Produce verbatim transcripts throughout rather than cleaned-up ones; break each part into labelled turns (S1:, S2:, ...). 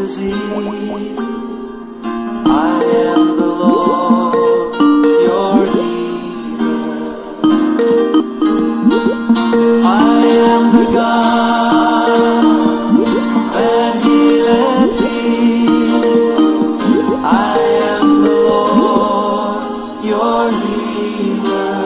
S1: disease. I am the Lord, your healer. I am the God that healeth thee. I am the Lord, your healer.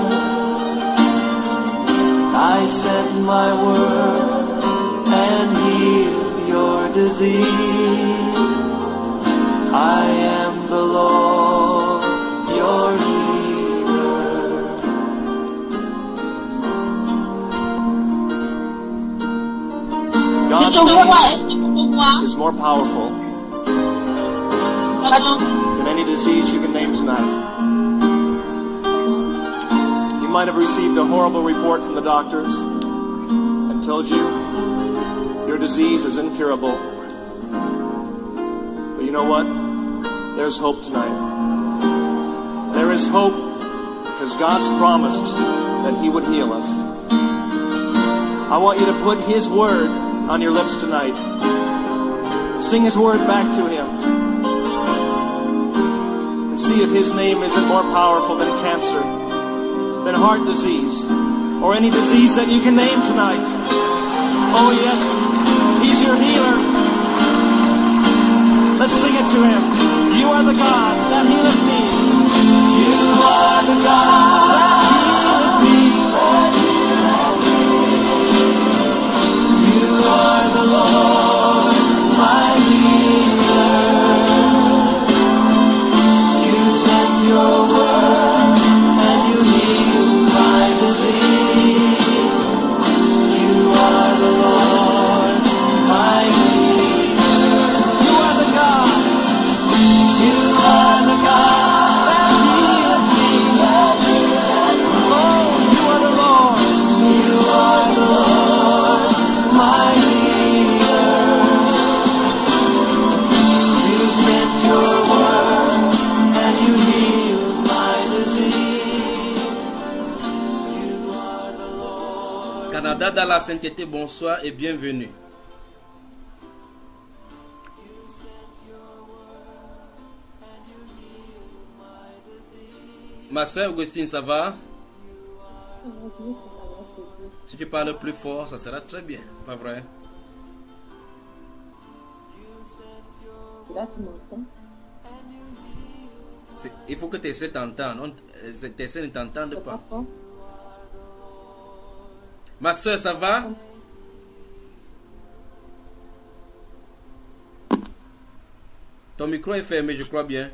S1: I sent my word and healed your disease. I am the Lord, your healer. God is more powerful than any disease you can name tonight. You might have received a horrible report from the doctors and told you your disease is incurable. But you know what? There's hope tonight. There is hope because God's promised that He would heal us. I want you to put His word on your lips tonight. Sing His word back to Him. And see if His name isn't more powerful than cancer, than heart disease, or any disease that you can name tonight. Oh yes, He's your healer. Let's sing it to Him. You are the God that healeth me. You are the God that healeth me. You are the Lord, my healer. You sent your word and you healed my disease. You are the Lord, my healer. You are the God. You are the God that healeth me. Oh, you are the Lord. You are the Lord, my healer. You sent your word and you healed my disease. You are the Lord.
S2: Canada dans la sainteté, bonsoir et bienvenue. Ma soeur Augustine, ça va? Si tu parles plus fort, ça sera très bien, pas vrai?
S3: Là, tu m'entends?
S2: C'est- Il faut que tu essaies d'entendre. Tu essaies de t'entendre pas. Ma soeur, ça va? Ton micro est fermé, je crois bien.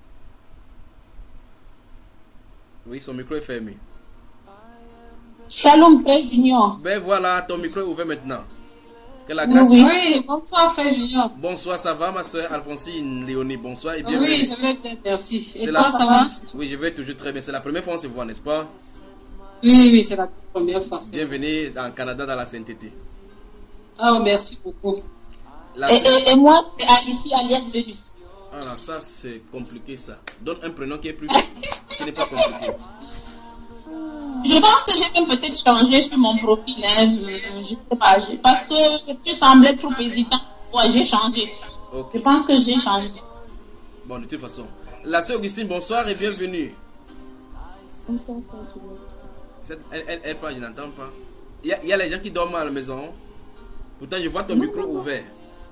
S2: Oui, son micro est fermé.
S4: Shalom, frère Junior.
S2: Ben voilà, ton micro est ouvert maintenant. Que la
S4: Oui,
S2: grâce...
S4: oui. Oui, bonsoir, frère Junior.
S2: Bonsoir, ça va, ma soeur Alphonsine Léonie? Bonsoir et
S4: Oui,
S2: bienvenue.
S4: je vais bien, merci. Et
S2: C'est
S4: toi,
S2: la-
S4: ça va?
S2: Oui, je vais toujours très bien. C'est la première fois qu'on se voit, n'est-ce pas?
S4: Oui, oui, c'est la première fois.
S2: Bienvenue en Canada dans la sainteté.
S4: Ah, merci beaucoup.
S2: La
S4: Et,
S2: saint-
S4: et, et moi, c'est Alicia alias Vénus.
S2: Ah non, ça c'est compliqué ça. Donne un prénom qui est plus... Ce n'est pas compliqué.
S4: Je pense que j'ai même peut-être changé sur mon profil. Hein. Je, je sais pas. je- parce que tu semblais trop hésitant. Ouais, j'ai changé.
S2: Ok.
S4: Je pense que j'ai changé.
S2: Bon, de toute façon. La sœur Augustine, bonsoir et bienvenue.
S3: Bonsoir, Frère Julien.
S2: Cette- elle, elle, elle parle, je n'entends pas. Il y, a, il y a les gens qui dorment à la maison. Pourtant, je vois ton
S3: Non,
S2: micro
S3: non, non.
S2: ouvert.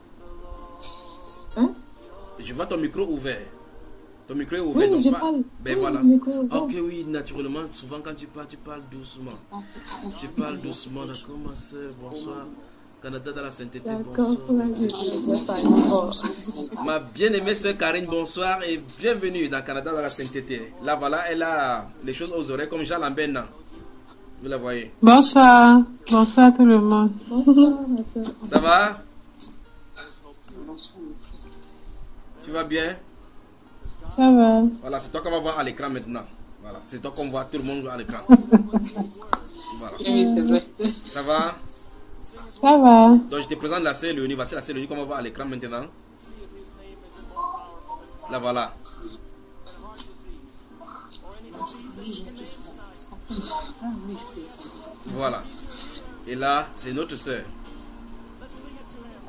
S3: Hein?
S2: Je vois ton micro ouvert. Ton micro est ouvert.
S3: Oui,
S2: donc
S3: je
S2: pas-
S3: parle.
S2: Ben
S3: Oui,
S2: voilà.
S3: le micro est ouvert.
S2: Ok, oui, naturellement, souvent quand tu parles, tu parles doucement. Tu parles doucement, d'accord, ma soeur. Bonsoir. Canada dans la sainteté,
S3: D'accord,
S2: bonsoir.
S3: Frère Julien, je parle fort.
S2: Ma bien-aimée sœur Karine, bonsoir et bienvenue dans Canada dans la sainteté. Là, voilà, elle a les choses aux oreilles comme Jean Lambert. Non. Vous la voyez.
S5: Bonsoir, bonsoir tout le monde.
S3: Bonsoir, ma soeur.
S2: Ça va? Tu vas bien?
S5: Ça va?
S2: Voilà, c'est toi qu'on va voir à l'écran maintenant. Voilà, c'est toi qu'on voit tout le monde à l'écran. Voilà.
S4: Oui, c'est vrai.
S2: Ça va?
S5: Ça va?
S2: Donc je te présente la sœur Léonie. Voici la sœur Léonie qu'on va voir à l'écran maintenant. Là, voilà. Voilà. Et là, c'est notre sœur.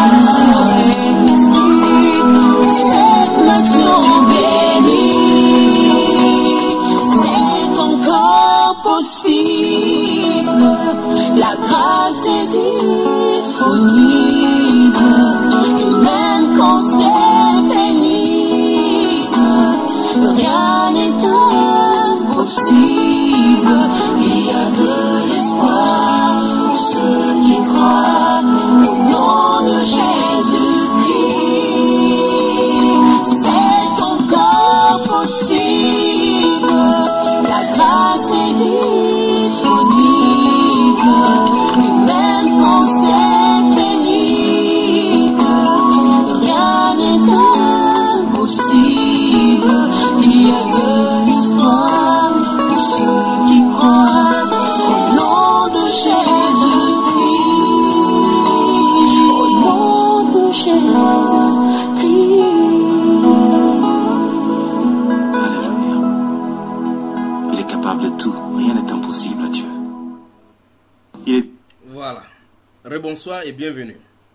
S6: Alléluia. Il est capable de tout. Rien n'est impossible à Dieu. Il est...
S2: Voilà. Rebonsoir et bienvenue.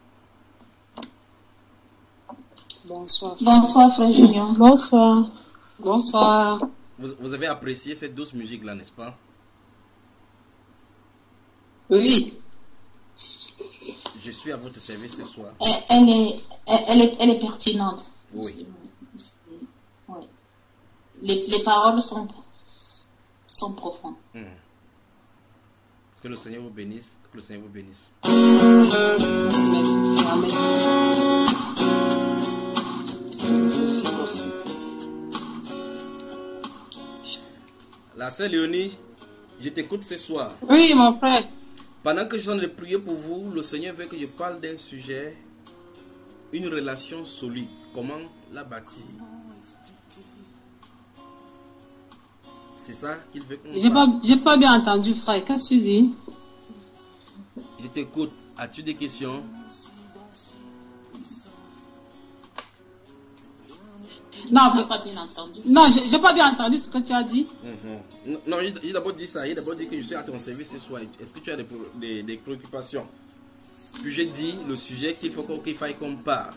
S7: Bonsoir.
S4: Bonsoir, frère Julien.
S5: Bonsoir.
S7: Bonsoir.
S2: Vous, vous avez apprécié cette douce musique-là, n'est-ce pas?
S7: Oui.
S2: Je suis à votre service ce soir.
S4: Elle, elle est, elle, elle est, elle est pertinente.
S2: Oui.
S4: Oui. Les, les paroles sont, sont profondes.
S2: Mmh. Que le Seigneur vous bénisse. Que le Seigneur vous bénisse.
S7: Merci. Amen.
S2: La sœur Léonie, je t'écoute ce soir.
S7: Oui, mon frère.
S2: Pendant que je suis en train de prier pour vous, le Seigneur veut que je parle d'un sujet, une relation solide. Comment la bâtir? C'est ça qu'il veut qu'on
S7: J'ai pas,
S2: parle.
S7: j'ai pas bien entendu, frère. Qu'est-ce que tu dis?
S2: Je t'écoute. As-tu des questions?
S7: Non,
S4: Je
S7: mais-
S4: n'ai pas bien entendu.
S7: non, j'ai j'ai pas bien entendu ce que tu as dit.
S2: Mhm. Non, non, j'ai d'abord dit ça. J'ai d'abord dit que je suis à ton service ce soir. Est-ce que tu as des, pro- des, des préoccupations? Puis j'ai dit le sujet qu'il faut qu'on- qu'il faille qu'on parle.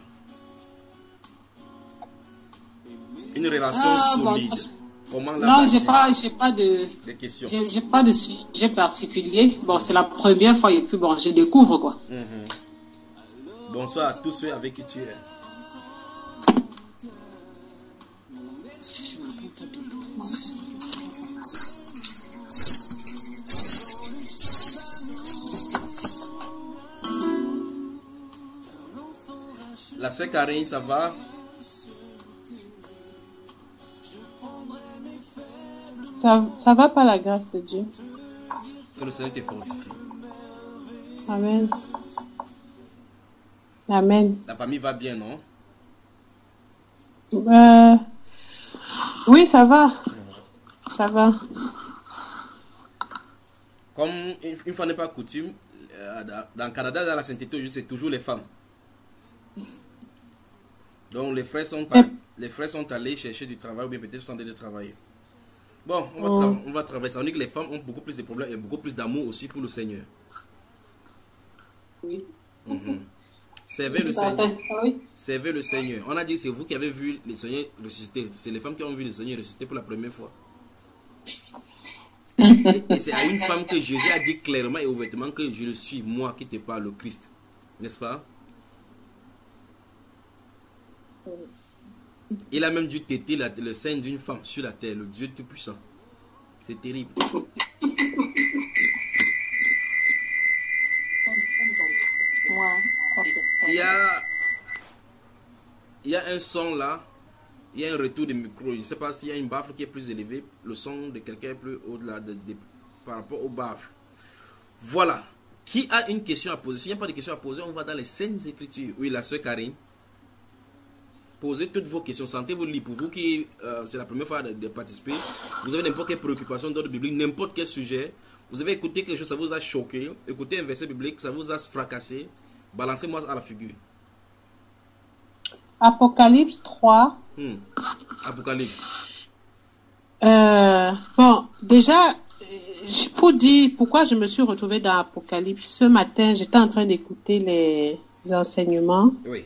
S2: Une relation
S7: Ah, bon,
S2: solide. Comment la
S7: Non, j'ai
S2: bâtir?
S7: pas, j'ai pas de,
S2: Des questions.
S7: j'ai j'ai pas de sujet particulier. Bon, c'est la première fois et puis bon, je découvre quoi.
S2: Mhm. Bonsoir à tous ceux avec qui tu es. La sœur Karine, ça va?
S5: Ça, ça va par la grâce de Dieu.
S2: Que le Seigneur te fortifie.
S5: Amen. Amen.
S2: La famille va bien, non?
S5: Euh, oui, ça va. Ça va.
S2: Comme une une fois n'est pas coutume, euh, dans dans le Canada, dans la sainteté, c'est toujours les femmes. Donc les frères sont, pas- les frères sont allés chercher du travail ou bien peut-être sont en train de travailler. Bon, on va,
S5: Oh.
S2: tra- on va travailler. Ça veut dire que les femmes ont beaucoup plus de problèmes et beaucoup plus d'amour aussi pour le Seigneur.
S7: Oui.
S2: Mhm. Servez le
S7: Parfait.
S2: Seigneur.
S7: Oui.
S2: Servez le Seigneur. On a dit c'est vous qui avez vu le Seigneur ressusciter. C'est les femmes qui ont vu le Seigneur ressusciter pour la première fois. Et, et c'est à une femme que Jésus a dit clairement et ouvertement que je le suis, moi qui te parle, le Christ. N'est-ce pas? Il a même dû téter la- le sein d'une femme sur la terre, le Dieu Tout-Puissant. C'est terrible.
S4: Ouais. Ok.
S2: Il y a, il y a un son là, il y a un retour de micro. Je ne sais pas s'il y a une baffle qui est plus élevée, le son de quelqu'un est plus au-delà de, de- par rapport au baffle. Voilà. Qui a une question à poser? S'il n'y a pas de questions à poser, on va dans les Saintes Écritures. Oui, la sœur Karine. Posez toutes vos questions. Sentez-vous libre. Pour vous qui, euh, c'est la première fois de, de participer, vous avez n'importe quelle préoccupation d'ordre biblique, n'importe quel sujet. Vous avez écouté quelque chose, ça vous a choqué. Écoutez un verset biblique, ça vous a fracassé. Balancez-moi à la figure.
S5: Apocalypse trois.
S2: Hmm. Apocalypse.
S5: Euh, bon, déjà, euh, pour dire pourquoi je me suis retrouvée dans Apocalypse, ce matin, j'étais en train d'écouter les enseignements
S2: Oui.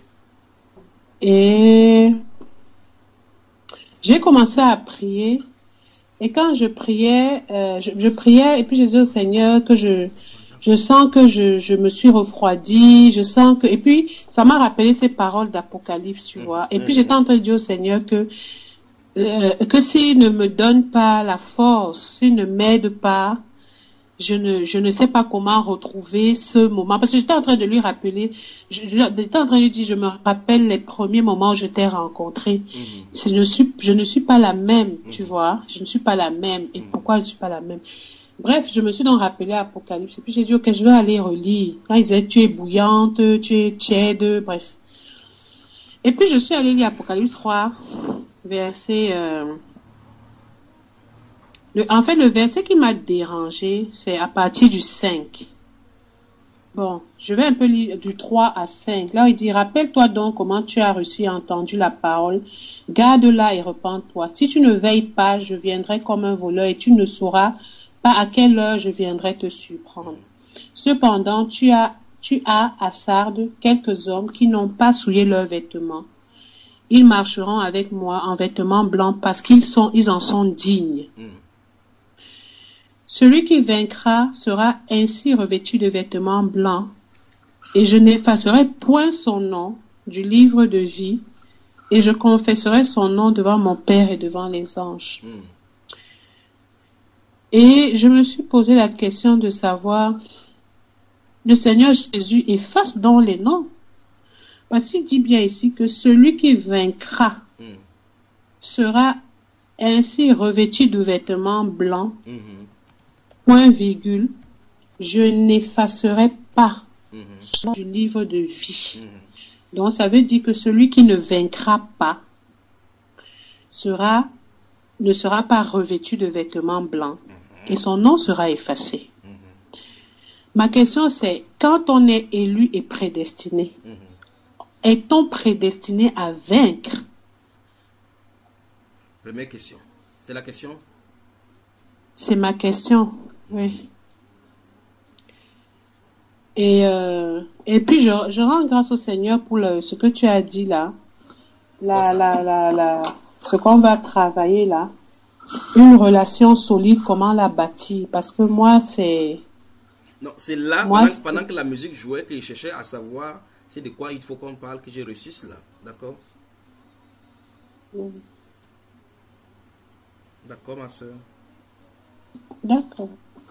S5: et j'ai commencé à prier. Et quand je priais, euh, je, je priais et puis je disais au Seigneur que je, je sens que je, je me suis refroidie, je sens que, et puis ça m'a rappelé ces paroles d'Apocalypse, tu vois. Et puis j'étais en train de dire au Seigneur que Euh, que s'il ne me donne pas la force, s'il ne m'aide pas, je ne, je ne sais pas comment retrouver ce moment. Parce que j'étais en train de lui rappeler, je, j'étais en train de lui dire, je me rappelle les premiers moments où je t'ai rencontré.
S2: Mhm.
S5: C'est- Je, suis, je ne suis pas la même, tu vois. Je ne suis pas la même. Et pourquoi je ne suis pas la même? Bref, je me suis donc rappelé Apocalypse. Et puis j'ai dit, ok, je vais aller relire. Quand il disait, tu es bouillante, tu es tiède, bref. Et puis je suis allée lire Apocalypse trois. Verset, euh, le, en fait, le verset qui m'a dérangé, c'est à partir du cinq. Bon, je vais un peu lire du trois à cinq. Là, il dit, rappelle-toi donc comment tu as reçu et entendu la parole. Garde-la et repens-toi. Si tu ne veilles pas, je viendrai comme un voleur et tu ne sauras pas à quelle heure je viendrai te surprendre. Cependant, tu as, tu as à Sardes quelques hommes qui n'ont pas souillé leurs vêtements. Ils marcheront avec moi en vêtements blancs parce qu'ils sont, ils en sont dignes. Mm. Celui qui vaincra sera ainsi revêtu de vêtements blancs, et je n'effacerai point son nom du livre de vie, et je confesserai son nom devant mon Père et devant les anges. Mm. Et je me suis posé la question de savoir, le Seigneur Jésus efface donc les noms. Parce qu'il dit bien ici que celui qui vaincra mm. sera ainsi revêtu de vêtements blancs, mm-hmm. point virgule, je n'effacerai pas mm-hmm. du livre de vie. Mm-hmm. Donc ça veut dire que celui qui ne vaincra pas sera, ne sera pas revêtu de vêtements blancs mm-hmm. et son nom sera effacé. Mm-hmm. Ma question c'est, quand on est élu et prédestiné, mm-hmm. est-on prédestiné à vaincre?
S2: Première question. C'est la question?
S5: C'est ma question. Oui. Et, euh, et puis, je, je rends grâce au Seigneur pour le, ce que tu as dit là. La, la, la, la, ce qu'on va travailler là. Une relation solide, comment la bâtir. Parce que moi, c'est...
S2: Non, c'est là,
S5: moi,
S2: pendant,
S5: c'est...
S2: pendant que la musique jouait, que je cherchais à savoir c'est de quoi il faut qu'on parle, que j'ai reçu cela. D'accord?
S5: Oui.
S2: D'accord, ma soeur.
S5: D'accord.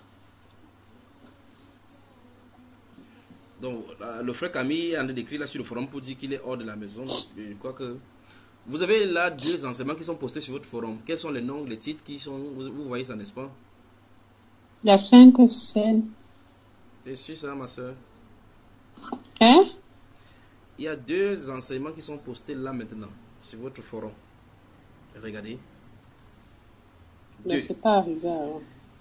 S2: Donc, le frère Camille en a décrit là sur le forum pour dire qu'il est hors de la maison. Je crois que vous avez là deux enseignements qui sont postés sur votre forum. Quels sont les noms, les titres qui sont... Vous, vous voyez ça, n'est-ce pas?
S5: La Sainte Seine.
S2: C'est sûr ça, ma soeur?
S5: Hein?
S2: Il y a deux enseignements qui sont postés là maintenant, sur votre forum. Regardez.
S5: Ne c'est pas arrivé alors.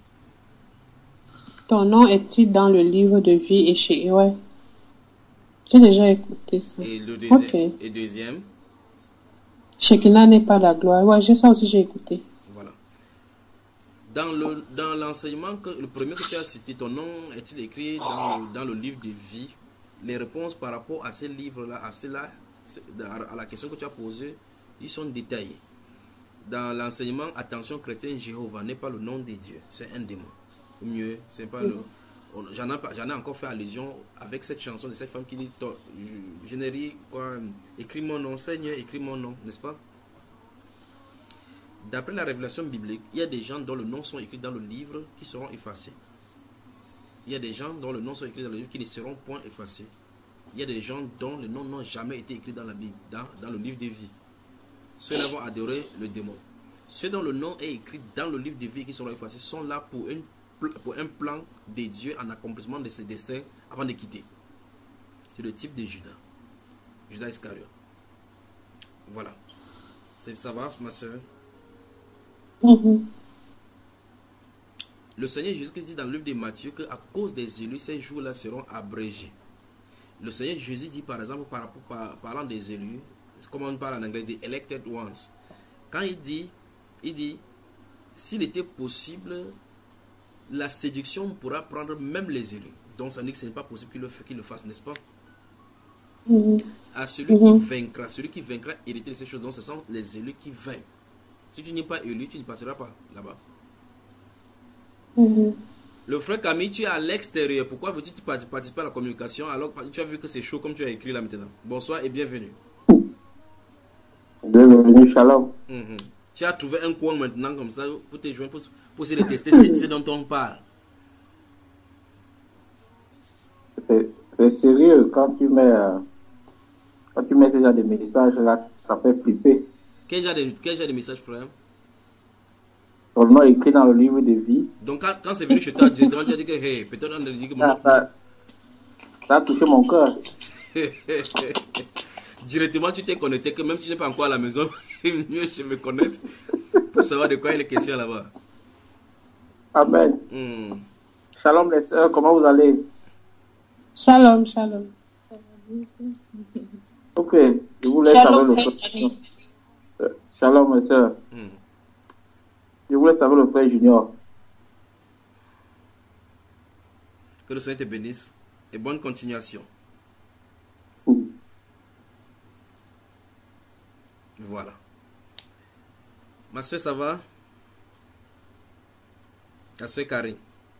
S5: Ton nom est-il dans le livre de vie et chez... Ouais. J'ai déjà écouté ça.
S2: Et le deuxième?
S5: Okay.
S2: Et deuxième?
S5: Shekinah n'est pas la gloire. Ouais, j'ai ça aussi, j'ai écouté.
S2: Voilà. Dans le dans l'enseignement, que, le premier que tu as cité, ton nom est-il écrit dans le, dans le livre de vie? Les réponses par rapport à ces livres-là, à cela, à la question que tu as posée, ils sont détaillés. Dans l'enseignement, attention, chrétien, Jéhovah n'est pas le nom de Dieu, c'est un démon. Ou mieux, c'est pas le... J'en ai, j'en ai encore fait allusion avec cette chanson de cette femme qui dit « Je n'ai rien, quoi, écris mon nom, Seigneur, écris mon nom », n'est-ce pas? D'après la révélation biblique, il y a des gens dont le nom sont écrits dans le livre qui seront effacés. Il y a des gens dont le nom sont écrits dans le livre qui ne seront point effacés. Il y a des gens dont le nom n'a jamais été écrit dans la Bible, dans, dans le livre de vie. Ceux-là vont adorer le démon. Ceux dont le nom est écrit dans le livre de vie qui seront effacés sont là pour, une, pour un plan de Dieu en accomplissement de ses destins avant de quitter. C'est le type de Judas. Judas Iscariot. Voilà. Ça va, ma soeur?
S5: Mm-hmm.
S2: Le Seigneur Jésus-Christ dit dans le livre de Matthieu qu'à cause des élus, ces jours-là seront abrégés. Le Seigneur Jésus dit par exemple, par, par, parlant des élus, comme on parle en anglais, des elected ones. Quand il dit, il dit, s'il était possible, la séduction pourra prendre même les élus. Donc ça dit que ce n'est pas possible qu'il le, qu'il le fasse, n'est-ce pas? Mm-hmm. À celui mm-hmm. qui vaincra, celui qui vaincra hériter de ces choses, donc ce sont les élus qui vainquent. Si tu n'es pas élu, tu ne passeras pas là-bas.
S5: Mm-hmm.
S2: Le frère Camille, tu es à l'extérieur. Pourquoi veux-tu participer à la communication alors que tu as vu que c'est chaud comme tu as écrit là maintenant? Bonsoir et bienvenue.
S8: Bienvenue, shalom.
S2: Mm-hmm. Tu as trouvé un coin maintenant comme ça pour te joindre, pour, pour essayer de tester ce, ce dont on parle.
S8: C'est, c'est sérieux quand tu mets, euh, quand tu mets ce genre de messages là, ça fait flipper.
S2: Quel genre de, quel genre de message, frère?
S8: Ton nom est écrit dans le livre de vie.
S2: Donc quand, quand c'est venu chez toi, directement tu as dit que hey, peut-être on a dit que mon...
S8: ça, ça, ça a touché mon cœur.
S2: Directement tu t'es connecté, que même si je n'ai pas encore à la maison, mieux je me connecte pour savoir de quoi il est question là-bas.
S8: Amen.
S2: Mm.
S8: Shalom les sœurs, comment vous allez?
S5: Shalom, shalom.
S8: Ok, je vous laisse avec
S4: Shalom,
S8: le
S4: frère
S8: frère.
S4: Camille.
S8: Euh, Shalom, mes soeurs.
S2: Hmm.
S8: Je vous laisse avec le frère Junior.
S2: Que le Seigneur te bénisse et bonne continuation.
S8: Ouh.
S2: Voilà. Ma soeur, ça va? La soeur Karine.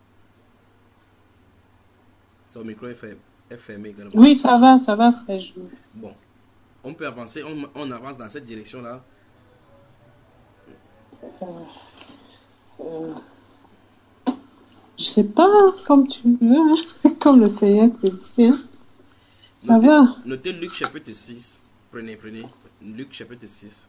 S2: Son micro est fermé, est fermé également.
S5: Oui, ça va, ça va, frère. Junior.
S2: Bon, on peut avancer, on, on avance dans cette direction-là.
S5: Euh, je sais pas, comme tu veux, hein, comme le Seigneur te dit. Hein. Ça
S2: Notez,
S5: va.
S2: notez Luc chapitre six. Prenez, prenez. Luc chapitre six.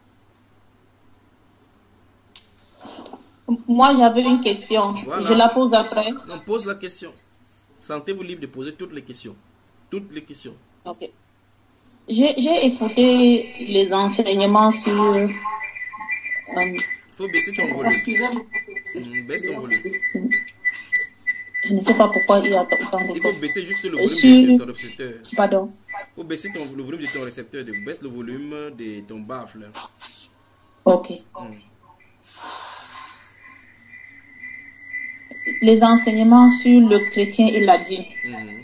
S4: Moi, j'avais une question.
S2: Voilà.
S4: Je la pose après.
S2: Non, pose la question. Sentez-vous libre de poser toutes les questions. Toutes les questions.
S4: Ok. J'ai j'ai écouté les enseignements sur... euh,
S2: Il faut baisser ton volume.
S7: Excusez-moi.
S2: Hmm, baisse ton volume.
S4: je ne sais pas pourquoi il y a autant de
S2: Il faut
S4: fois.
S2: baisser juste le
S4: Et
S2: volume
S4: sur-
S2: de ton récepteur.
S4: Pardon.
S2: Il faut baisser ton, le volume de ton récepteur. De, baisse le volume de ton baffle.
S4: Ok.
S2: Hmm.
S4: Les enseignements sur le chrétien et la dîme.
S2: Mhm.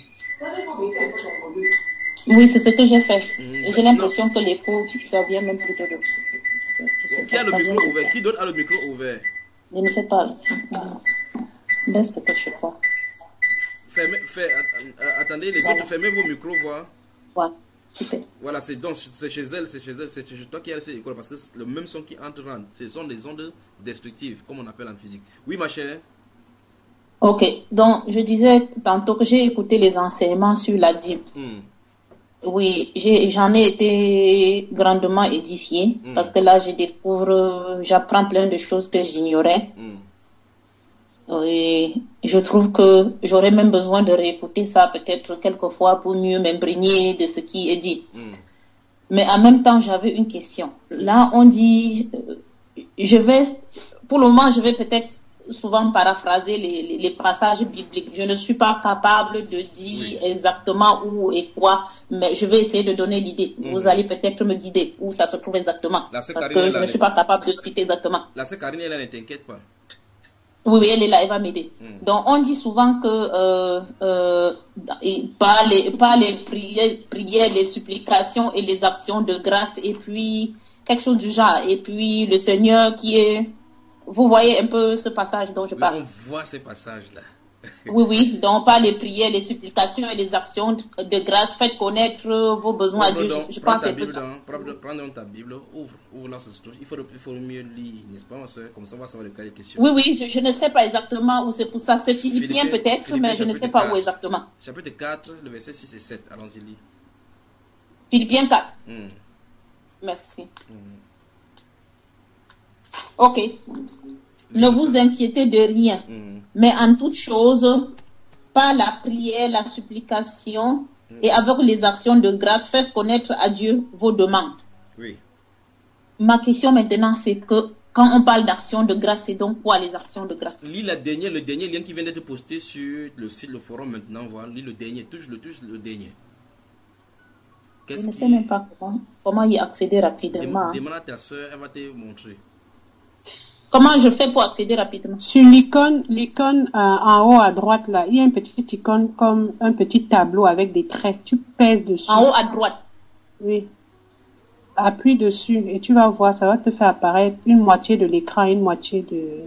S4: Oui, c'est ce que j'ai fait.
S2: Mhm.
S4: Et j'ai l'impression que les cours, ça vient même plutôt de... je sais
S2: Qui a le
S4: pas.
S2: micro ouvert? Qui d'autre a le micro ouvert?
S4: Je ne sais pas. Laisse peut-être chez toi.
S2: Fermez, fait, att- att- attendez, les autres, fermez vos micros, voir.
S4: Ouais, super.
S2: Voilà, c'est donc c'est chez elle, c'est chez elle, c'est chez toi qui a cette école parce que c'est le même son qui entre rentre. Ce sont des ondes destructives, comme on appelle en physique. Oui, ma chère.
S4: Ok, donc je disais tantôt que j'ai écouté les enseignements sur la dîme.
S2: Hmm.
S4: Oui, j'ai- j'en ai été grandement édifiée
S2: Mm.
S4: parce que là, je découvre, j'apprends plein de choses que j'ignorais.
S2: Hmm.
S4: Et je trouve que j'aurais même besoin de réécouter ça peut-être quelquefois pour mieux m'imprégner de ce qui est dit.
S2: Hmm.
S4: Mais en même temps, j'avais une question. Là, on dit, euh, je vais, pour le moment, je vais peut-être souvent paraphraser les, les, les passages bibliques. Je ne suis pas capable de dire
S2: Oui.
S4: exactement où et quoi, mais je vais essayer de donner l'idée.
S2: Mhm.
S4: Vous allez peut-être me guider où ça se trouve exactement.
S2: La sœur
S4: Parce
S2: Karine est
S4: que je
S2: là,
S4: ne suis pas capable de citer exactement.
S2: La sœur Karine, elle, ne t'inquiète pas.
S4: Oui, oui, elle est là, elle va m'aider.
S2: Mm.
S4: Donc, on dit souvent que euh, euh, et par les, par les prières, prières, les supplications et les actions de grâce, et puis quelque chose du genre, et puis le Seigneur qui est... Vous voyez un peu ce passage dont je
S2: Oui,
S4: parle.
S2: on voit ces passages-là.
S4: Oui, oui, donc par les prières, les supplications et les actions de, de grâce, faites connaître vos besoins à
S2: Ouvre
S4: Dieu.
S2: donc,
S4: Je, je
S2: prends
S4: pense que
S2: ta
S4: c'est un peu
S2: Bible,
S4: ça.
S2: dans, prends, prends donc ta Bible, ouvre, ouvre là, c'est tout. Il faut, il faut mieux lire, n'est-ce pas, ma soeur? Comme ça, on va savoir le cas des questions.
S4: Oui, oui, je, je ne sais pas exactement où c'est pour ça. C'est Philippien
S2: Philippiens-
S4: peut-être,
S2: Philippiens
S4: mais je ne sais
S2: chapitre
S4: pas
S2: quatre.
S4: où exactement.
S2: Chapitre quatre, le verset six et sept. Allons-y, lis.
S4: Philippiens quatre.
S2: Hmm.
S4: Merci.
S2: Hmm.
S4: Ok. Ne vous inquiétez de rien,
S2: Hmm.
S4: mais en toute chose, par la prière, la supplication et avec les actions de grâce, faites connaître à Dieu vos demandes.
S2: Oui.
S4: Ma question maintenant, c'est que quand on parle d'actions de grâce, c'est donc quoi les actions de grâce?
S2: Lis la dernière, le dernier lien qui vient d'être posté sur le site, le forum maintenant. Voilà, lis le dernier, touche le touche le dernier.
S4: Je
S2: Qu'est-ce
S4: ne
S2: qui
S4: sais même pas comment, comment y accéder rapidement.
S2: Dem-
S4: hein.
S2: Demande à ta soeur, elle va te montrer.
S4: Comment je fais pour accéder rapidement?
S5: Sur l'icône, l'icône euh, en haut à droite là, il y a une petite icône comme un petit tableau avec des traits. Tu pèses dessus.
S4: En haut à droite.
S5: Oui. Appuie dessus et tu vas voir, ça va te faire apparaître une moitié de l'écran et une moitié de...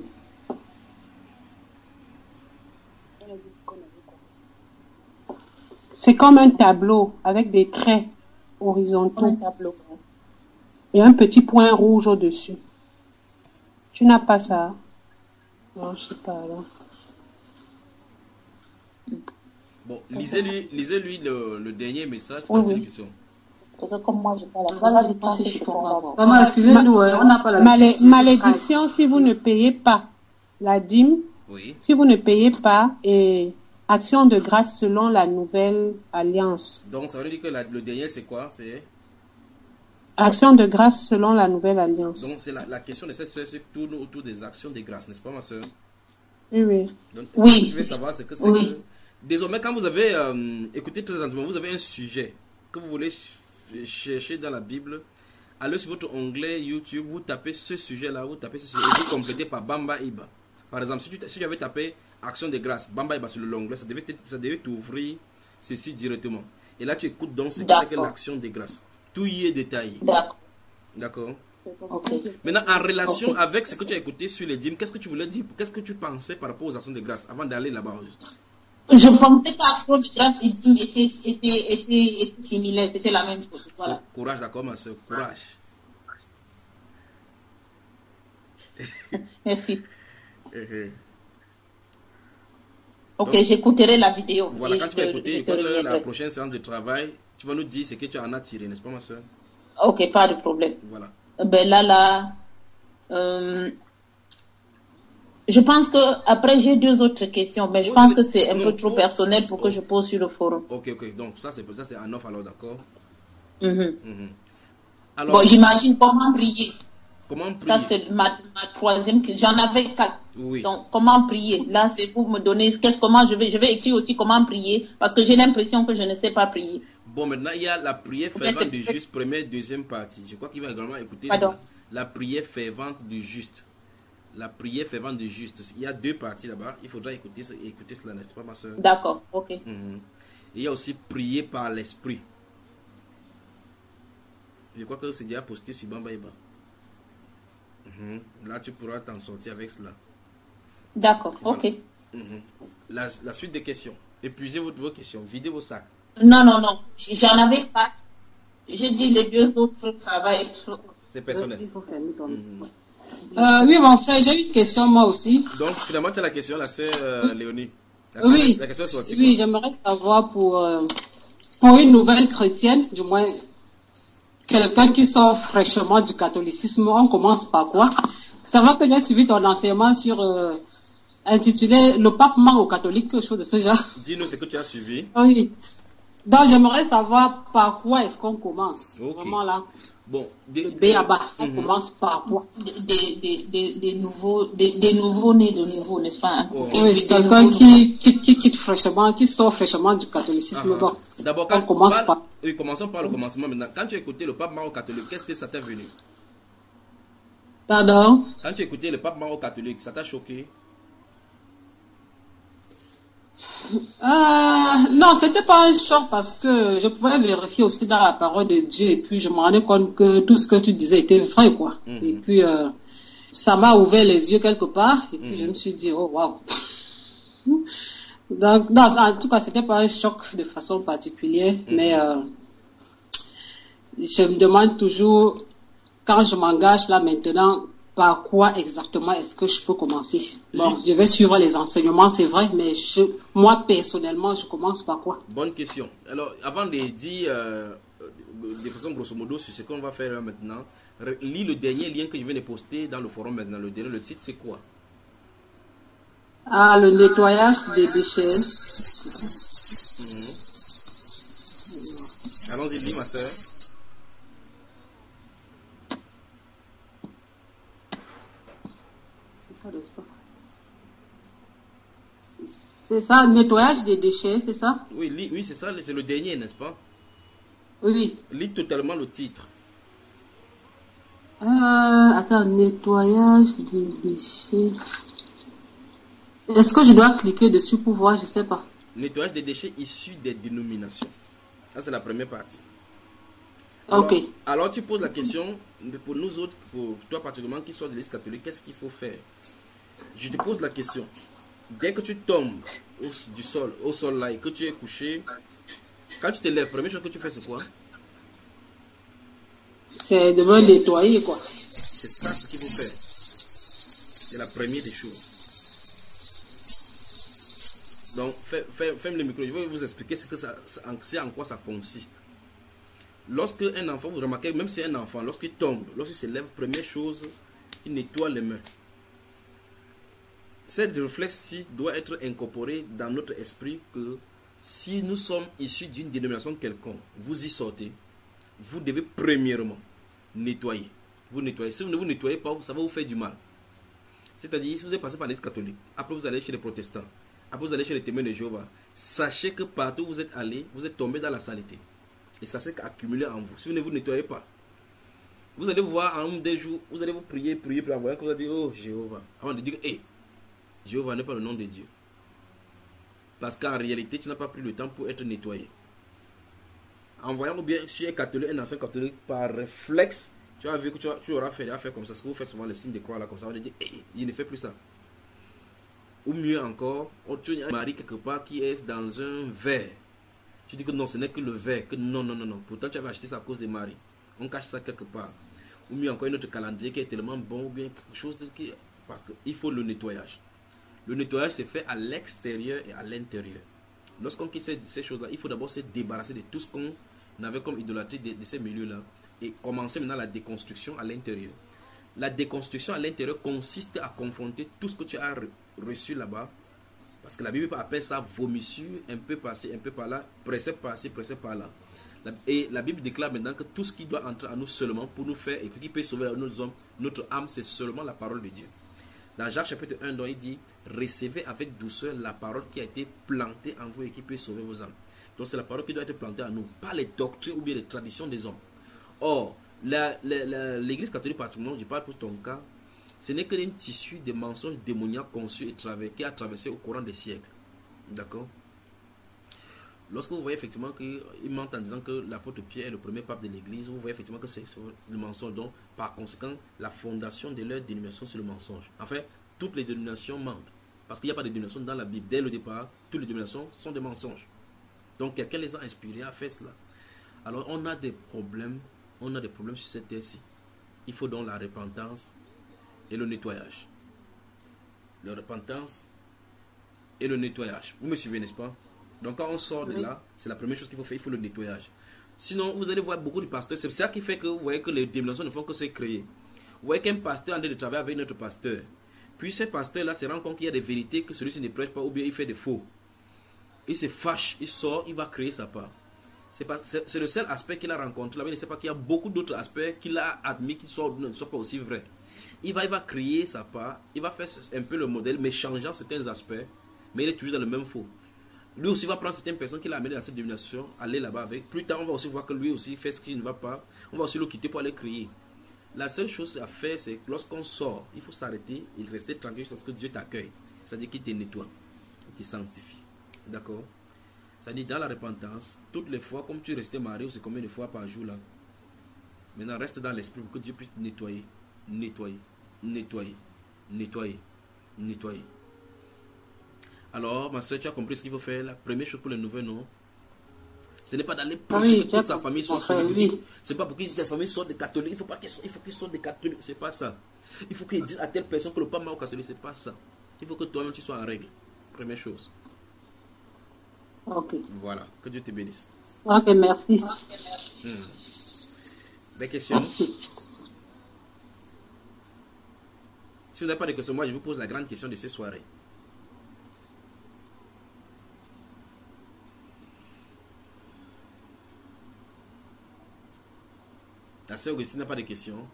S5: C'est comme un tableau avec des traits
S4: Comme un
S5: horizontaux
S4: tableau.
S5: et un petit point rouge au-dessus. Tu n'as pas ça? Non, je sais pas alors.
S2: Bon, lisez-lui lisez -lui le, le dernier message.
S4: Oui,
S2: posez
S4: oui.
S2: les questions.
S4: Parce que comme moi, je parle la
S7: Vas-y,
S4: je pense que je comprends pas.
S7: Vraiment, excusez-nous, hein, on n'a pas la
S5: Malé- malédiction si vous ne payez pas la dîme,
S2: Oui.
S5: si vous ne payez pas et action de grâce selon la nouvelle alliance.
S2: Donc, ça veut dire que la- le dernier, c'est quoi? C'est
S5: Action de grâce selon la nouvelle alliance.
S2: Donc, c'est la, la question de cette soeur, c'est tourne autour des actions de grâce, n'est-ce pas, ma soeur?
S5: Oui, oui.
S2: Donc,
S4: Oui.
S2: tu veux savoir ce que c'est
S4: Oui.
S2: que Désormais, quand vous avez euh, écouté très attentivement, vous avez un sujet que vous voulez ch chercher dans la Bible, allez sur votre onglet YouTube, vous tapez ce sujet-là, vous tapez ce sujet et vous complétez par Bamba Iba. Par exemple, si tu, si tu avais tapé Action de grâce, Bamba Iba sur l'onglet, ça devait ça devait t'ouvrir ceci directement. Et là, tu écoutes donc ce que c'est que l'action de grâce. Tout y est détaillé. D'accord.
S4: Okay.
S2: Maintenant, en relation
S4: Okay.
S2: avec ce que tu as écouté sur les dîmes, qu'est-ce que tu voulais dire? Qu'est-ce que tu pensais par rapport aux actions de grâce avant d'aller là-bas?
S4: Je pensais qu'Action de grâce et dîme étaient, étaient, étaient, étaient similaires, c'était la même chose. Voilà.
S2: Courage, d'accord, ma soeur, courage.
S4: Merci. Ok, donc, j'écouterai la vidéo.
S2: Voilà, quand tu vas écouter, quand la prochaine séance de travail, tu vas nous dire ce que tu en as tiré, n'est-ce pas, ma soeur?
S4: Ok, pas de problème.
S2: Voilà.
S4: Ben là, là, euh, je pense que après j'ai deux autres questions, mais je
S2: oh,
S4: pense que c'est un
S2: non,
S4: peu trop
S2: oh,
S4: personnel pour
S2: oh.
S4: que je pose sur le forum.
S2: Ok, ok, donc ça c'est ça c'est un offre alors, d'accord.
S4: Mm -hmm.
S2: Mm-hmm. Alors,
S4: bon, j'imagine comment prier.
S2: Comment prier?
S4: Ça c'est ma, ma troisième question. J'en avais quatre.
S2: Oui.
S4: Donc comment prier? Là c'est pour me donner qu'est-ce comment je vais je vais écrire aussi comment prier parce que j'ai l'impression que je ne sais pas prier.
S2: Bon, maintenant il y a la prière fervente du juste, première, deuxième partie. Je crois qu'il va également écouter ça. La prière fervente du juste. La prière fervente du juste. Il y a deux parties là-bas. Il faudra écouter, écouter cela, n'est-ce pas, ma soeur?
S4: D'accord, ok.
S2: Mm-hmm. Il y a aussi prier par l'esprit. Je crois que c'est déjà posté sur Bamba Iba. Mm-hmm. Là, tu pourras t'en sortir avec cela.
S4: D'accord, voilà. Ok.
S2: Mm-hmm. la, la suite des questions. Épuisez vos, vos questions. Videz vos sacs.
S4: Non, non, non. J'en avais pas. J'ai dit les deux autres, ça va être...
S2: C'est personnel.
S7: Mm-hmm. euh, oui, mon frère, j'ai une question moi aussi.
S2: Donc, finalement, tu as la question, la sœur euh, Léonie. La,
S7: oui,
S2: la question est sortie.
S7: Oui, j'aimerais savoir pour, euh, pour une nouvelle chrétienne, du moins, quelqu'un qui sort fraîchement du catholicisme, on commence par quoi? Ça va que j'ai suivi ton enseignement sur... Euh, intitulé Le pape ment aux catholiques, quelque chose de ce genre.
S2: Dis-nous ce que tu as suivi.
S7: Oui. Donc j'aimerais savoir par quoi est-ce qu'on commence.
S2: Okay.
S7: Vraiment là.
S2: Bon,
S7: des, le B à bas, on mm-hmm. commence par quoi?
S4: Des, des, des, des nouveaux, des, des nouveaux nés de nouveau, n'est-ce pas? Hein?
S7: Oh. Oui, quelqu'un qui, qui, qui quitte fraîchement, qui sort fraîchement du catholicisme. Bon,
S2: d'abord, quand
S7: on commence
S2: par...
S7: par.
S2: Oui, commençons par le commencement maintenant. Quand tu as écouté le pape ment aux catholiques, qu'est-ce que ça t'est venu?
S7: Pardon?
S2: Quand tu as écouté le pape ment aux catholiques, ça t'a choqué?
S7: Euh, non, c'était pas un choc parce que je pouvais vérifier aussi dans la parole de Dieu et puis je me rendais compte que tout ce que tu disais était vrai, quoi. Mm-hmm. Et puis, euh, ça m'a ouvert les yeux quelque part et puis mm-hmm. je me suis dit, oh, waouh. Donc, non, en tout cas, c'était pas un choc de façon particulière, mm-hmm. mais euh, je me demande toujours, quand je m'engage là maintenant, par quoi exactement est-ce que je peux commencer? Bon, je vais suivre les enseignements, c'est vrai, mais je, moi, personnellement, je commence par quoi?
S2: Bonne question. Alors, avant de dire euh, de façon grosso modo sur ce qu'on va faire là maintenant, lis le dernier lien que je viens de poster dans le forum maintenant. Le dernier, le titre, c'est quoi?
S7: Ah, le nettoyage des déchets.
S2: Mm-hmm. Allons-y, lis, ma soeur.
S7: C'est ça, le nettoyage des déchets, c'est ça?
S2: Oui, lis, oui, c'est ça, c'est le dernier, n'est-ce pas?
S7: Oui, oui.
S2: Lis totalement le titre.
S7: Euh, attends, nettoyage des déchets. Est-ce que je dois cliquer dessus pour voir? Je sais pas.
S2: Nettoyage des déchets issus des dénominations. Ça, c'est la première partie. Alors,
S7: ok.
S2: Alors, tu poses la question, pour nous autres, pour toi particulièrement qui sort de l'église catholique, qu'est-ce qu'il faut faire? Je te pose la question. Dès que tu tombes au, du sol, au sol là et que tu es couché, quand tu te lèves, la première chose que tu fais, c'est quoi?
S7: C'est de me nettoyer, quoi.
S2: C'est ça ce qu'il faut faire. C'est la première des choses. Donc, ferme le micro. Je vais vous expliquer ce que ça, c'est en quoi ça consiste. Lorsque un enfant, vous remarquez, même si un enfant, lorsqu'il tombe, lorsqu'il se lève, première chose, il nettoie les mains. Cette réflexe-ci doit être incorporée dans notre esprit que si nous sommes issus d'une dénomination quelconque, vous y sortez, vous devez premièrement nettoyer. Vous nettoyez. Si vous ne vous nettoyez pas, ça va vous faire du mal. C'est-à-dire, si vous êtes passé par l'église catholique, après vous allez chez les protestants, après vous allez chez les témoins de Jéhovah, sachez que partout où vous êtes allé, vous êtes tombé dans la saleté. Et ça s'est accumulé en vous. Si vous ne vous nettoyez pas, vous allez voir en un des jours, vous allez vous prier, prier, prier, vous allez dire, oh Jéhovah. Avant de dire, hé, hey, Jéhovah n'est pas le nom de Dieu. Parce qu'en réalité, tu n'as pas pris le temps pour être nettoyé. En voyant ou bien si un catholique, un ancien catholique, par réflexe, tu as vu que tu, as, tu auras fait des affaires comme ça. Ce que vous faites souvent, le signe de croix là, comme ça, on va dire, hé, hey, il ne fait plus ça. Ou mieux encore, tu as un mari quelque part qui est dans un verre. Tu dis que non, ce n'est que le verre. Que non, non, non, non. Pourtant, tu avais acheté ça à cause des maris. On cache ça quelque part. Ou mieux encore, un autre calendrier qui est tellement bon, ou bien quelque chose de qui. Parce qu'il faut le nettoyage. Le nettoyage se fait à l'extérieur et à l'intérieur. Lorsqu'on quitte ces, ces choses-là, il faut d'abord se débarrasser de tout ce qu'on avait comme idolâtrie de, de ces milieux-là. Et commencer maintenant la déconstruction à l'intérieur. La déconstruction à l'intérieur consiste à confronter tout ce que tu as reçu là-bas. Parce que la Bible appelle ça vomissure, un peu par-ci, un peu par-là, pressé par-ci, pressé par-là. Et la Bible déclare maintenant que tout ce qui doit entrer en nous seulement pour nous faire et qui peut sauver nos hommes, notre âme, c'est seulement la parole de Dieu. Dans Jacques chapitre un, donc, il dit, recevez avec douceur la parole qui a été plantée en vous et qui peut sauver vos âmes. Donc c'est la parole qui doit être plantée en nous, pas les doctrines ou bien les traditions des hommes. Or, l'église catholique, particulièrement, je parle pour ton cas, ce n'est qu'un tissu de mensonges démoniaques conçus et traversés, qui a traversé au courant des siècles. D'accord? Lorsque vous voyez effectivement qu'il ment en disant que l'apôtre Pierre est le premier pape de l'église, vous voyez effectivement que c'est le mensonge. Donc, par conséquent, la fondation de leur dénomination, c'est le mensonge. Enfin, toutes les dénominations mentent. Parce qu'il n'y a pas de dénomination dans la Bible. Dès le départ, toutes les dénominations sont des mensonges. Donc, quelqu'un les a inspirés à faire cela. Alors, on a des problèmes. On a des problèmes sur cette terre-ci. Il faut donc la repentance et le nettoyage. La repentance et le nettoyage. Vous me suivez, n'est-ce pas? Donc quand on sort de là, c'est la première chose qu'il faut faire, il faut le nettoyage. Sinon, vous allez voir beaucoup de pasteurs. C'est ça qui fait que vous voyez que les dénominations ne font que se créer. Vous voyez qu'un pasteur est en train de travailler avec notre pasteur. Puis ce pasteur-là se rend compte qu'il y a des vérités que celui-ci ne prêche pas ou bien il fait des faux. Il se fâche, il sort, il va créer sa part. C'est le seul aspect qu'il a rencontré là, mais il ne sait pas qu'il y a beaucoup d'autres aspects qu'il a admis qui ne sont pas aussi vrais. Il va, il va créer sa part, il va faire un peu le modèle, mais changeant certains aspects, mais il est toujours dans le même faux. Lui aussi va prendre certaines personnes qu'il a amenées dans cette domination, aller là-bas avec. Plus tard, on va aussi voir que lui aussi fait ce qui ne va pas. On va aussi le quitter pour aller créer. La seule chose à faire, c'est que lorsqu'on sort, il faut s'arrêter et rester tranquille jusqu'à ce que Dieu t'accueille. C'est-à-dire qu'il te nettoie, qu'il te sanctifie. D'accord? C'est-à-dire dans la repentance, toutes les fois, comme tu restais marié, c'est combien de fois par jour là? Maintenant, reste dans l'esprit pour que Dieu puisse te nettoyer, nettoyer, nettoyer, nettoyer, nettoyer. Alors, ma soeur, tu as compris ce qu'il faut faire. La première chose pour les nouveaux noms, ce n'est pas d'aller prêcher oui, que toute sa famille soit sauvée. Oui. Ce n'est pas pour que sa famille sorte des catholiques. Il faut pas qu'ils sortent des catholiques. Ce n'est pas ça. Il faut qu'ils disent à telle personne que le pape m'a au catholique. Ce n'est pas ça. Il faut que toi-même tu sois en règle. Première chose.
S7: Ok.
S2: Voilà. Que Dieu te bénisse.
S7: Ok, merci.
S2: Hmm. Des questions?
S7: Merci.
S2: Si vous n'avez pas de questions, moi je vous pose la grande question de cette soirée. La sœur Augustine n'a pas de questions.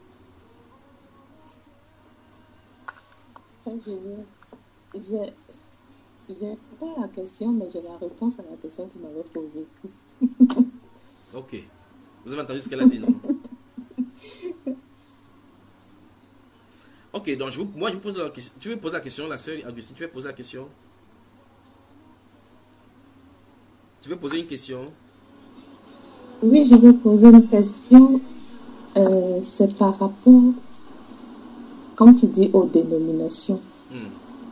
S3: J'ai pas la question, mais j'ai la réponse à la question que tu m'avais posée.
S2: Ok. Vous avez entendu ce qu'elle a dit, non? Ok, donc je vous, moi je vous pose la question. Tu veux poser la question, la sœur Augustine, tu veux poser la question? Tu veux poser une question?
S3: Oui, je vais poser une question. Euh, c'est par rapport, comme tu dis, aux dénominations. Hmm.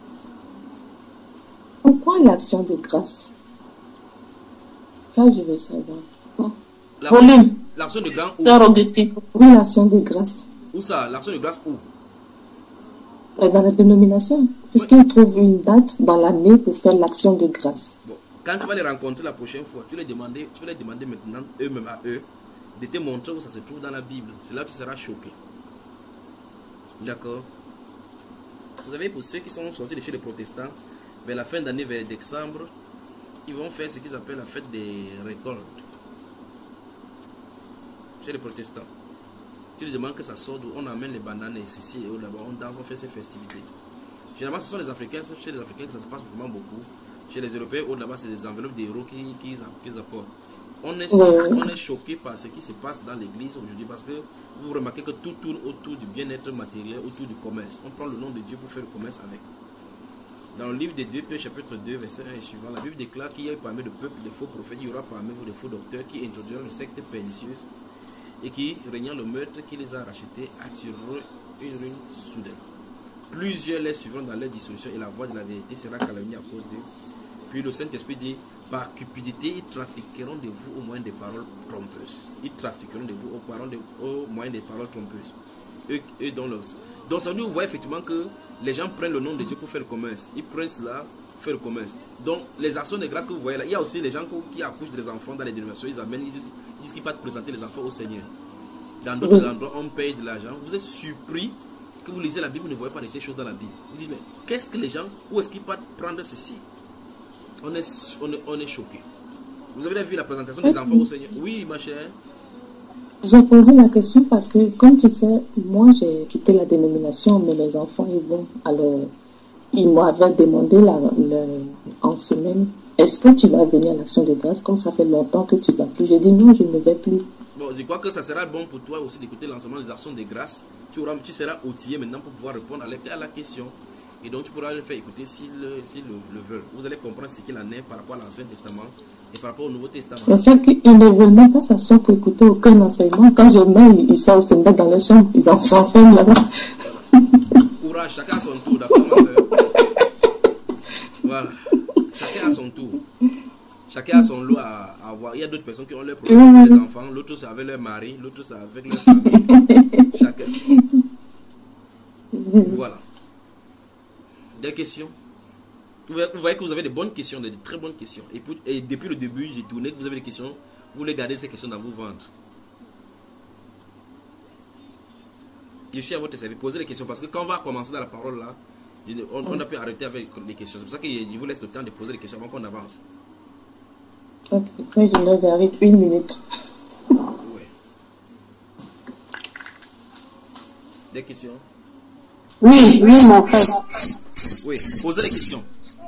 S3: Pourquoi l'action de grâce? Ça, je veux savoir.
S2: L'action de grâce où?
S3: Oui, l'action de grâce.
S2: Où ça? L'action de grâce où?
S3: Dans la dénomination. Puisqu'ils oui. trouvent une date dans l'année pour faire l'action de grâce.
S2: Bon. Quand tu vas les rencontrer la prochaine fois, tu, les demander, tu vas les demander maintenant, eux-mêmes à eux, de te montrer où ça se trouve dans la Bible. C'est là que tu seras choqué. D'accord? Vous savez, pour ceux qui sont sortis de chez les protestants, vers la fin d'année, vers décembre, ils vont faire ce qu'ils appellent la fête des récoltes. Chez les protestants. Tu les demandes que ça sorte d'où on amène les bananes et ceci et là-bas, on danse, on fait ces festivités. Généralement, ce sont les Africains, chez les Africains que ça se passe vraiment beaucoup. Chez les Européens, au-delà, c'est des enveloppes d'euros qu'ils qui, qui apportent. On est,
S3: Ouais.
S2: on est choqué par ce qui se passe dans l'église aujourd'hui parce que vous remarquez que tout tourne autour du bien-être matériel, autour du commerce. On prend le nom de Dieu pour faire le commerce avec. Dans le livre des deux Pierre, chapitre deux, verset un et suivant, la Bible déclare qu'il y a parmi le peuple des faux prophètes, il y aura parmi vous des faux docteurs qui introduiront une secte pernicieuse et qui, régnant le meurtre qui les a rachetés, attireront une ruine soudaine. Plusieurs les suivront dans leur dissolution et la voix de la vérité sera calomniée à cause d'eux. Puis le Saint-Esprit dit, par cupidité, ils trafiqueront de vous au moyen des paroles trompeuses. Ils trafiqueront de vous au, paroles de, au moyen des paroles trompeuses. Eux, eux dans l'os. Donc ça veut dire, vous voyez effectivement que les gens prennent le nom de Dieu pour faire le commerce. Ils prennent cela pour faire le commerce. Donc les actions de grâce que vous voyez là, il y a aussi les gens qui accouchent des enfants dans les dénominations, ils amènent, ils disent, ils disent qu'ils vont présenter les enfants au Seigneur. Dans d'autres oui. endroits, on paye de l'argent. Vous êtes surpris que vous lisez la Bible, vous ne voyez pas de telles choses dans la Bible. Vous dites, mais qu'est-ce que les gens, où est-ce qu'ils peuvent prendre ceci? On est, on est, on est choqué. Vous avez vu la présentation des enfants au Seigneur? Oui, ma chère.
S3: J'ai posé la question parce que, comme tu sais, moi j'ai quitté la dénomination, mais les enfants ils vont. Alors, ils m'avaient demandé la, la, en semaine, est-ce que tu vas venir à l'action de grâce? Comme ça fait longtemps que tu ne vas plus. J'ai dit non, je ne vais plus.
S2: Bon, je crois que ça sera bon pour toi aussi d'écouter l'enseignement des actions de grâce. Tu, auras, tu seras outillé maintenant pour pouvoir répondre à la, à la question. Et donc tu pourras le faire écouter s'ils si le, le veulent. Vous allez comprendre ce qu'il en est par rapport à l'Ancien Testament et par rapport au Nouveau Testament.
S3: C'est sûr qu'ils ne veulent même pas s'asseoir pour écouter aucun enseignement. Quand je mets, ils sortent se mettre dans les chambres, ils s'enferment là-bas.
S2: Courage, chacun à son tour, d'accord ma soeur? Voilà, chacun à son tour. Chacun a son lot à, à avoir. Il y a d'autres personnes qui ont leurs problèmes avec les enfants, l'autre c'est avec leur mari, l'autre c'est avec leur famille. Chacun. Voilà. Des questions? Vous voyez que vous avez des bonnes questions, des très bonnes questions. Et, pour, et depuis le début, j'ai tourné, que vous avez des questions, vous voulez garder ces questions dans vos ventres. Je suis à votre service. Posez les questions parce que quand on va commencer dans la parole là, on, on a pu arrêter avec les questions. C'est pour ça que je vous laisse le temps de poser les questions avant qu'on avance.
S3: Ok, quand je leur j'arrive une minute.
S2: Oui. Des questions?
S7: Oui, oui, mon frère.
S2: Oui, posez les questions.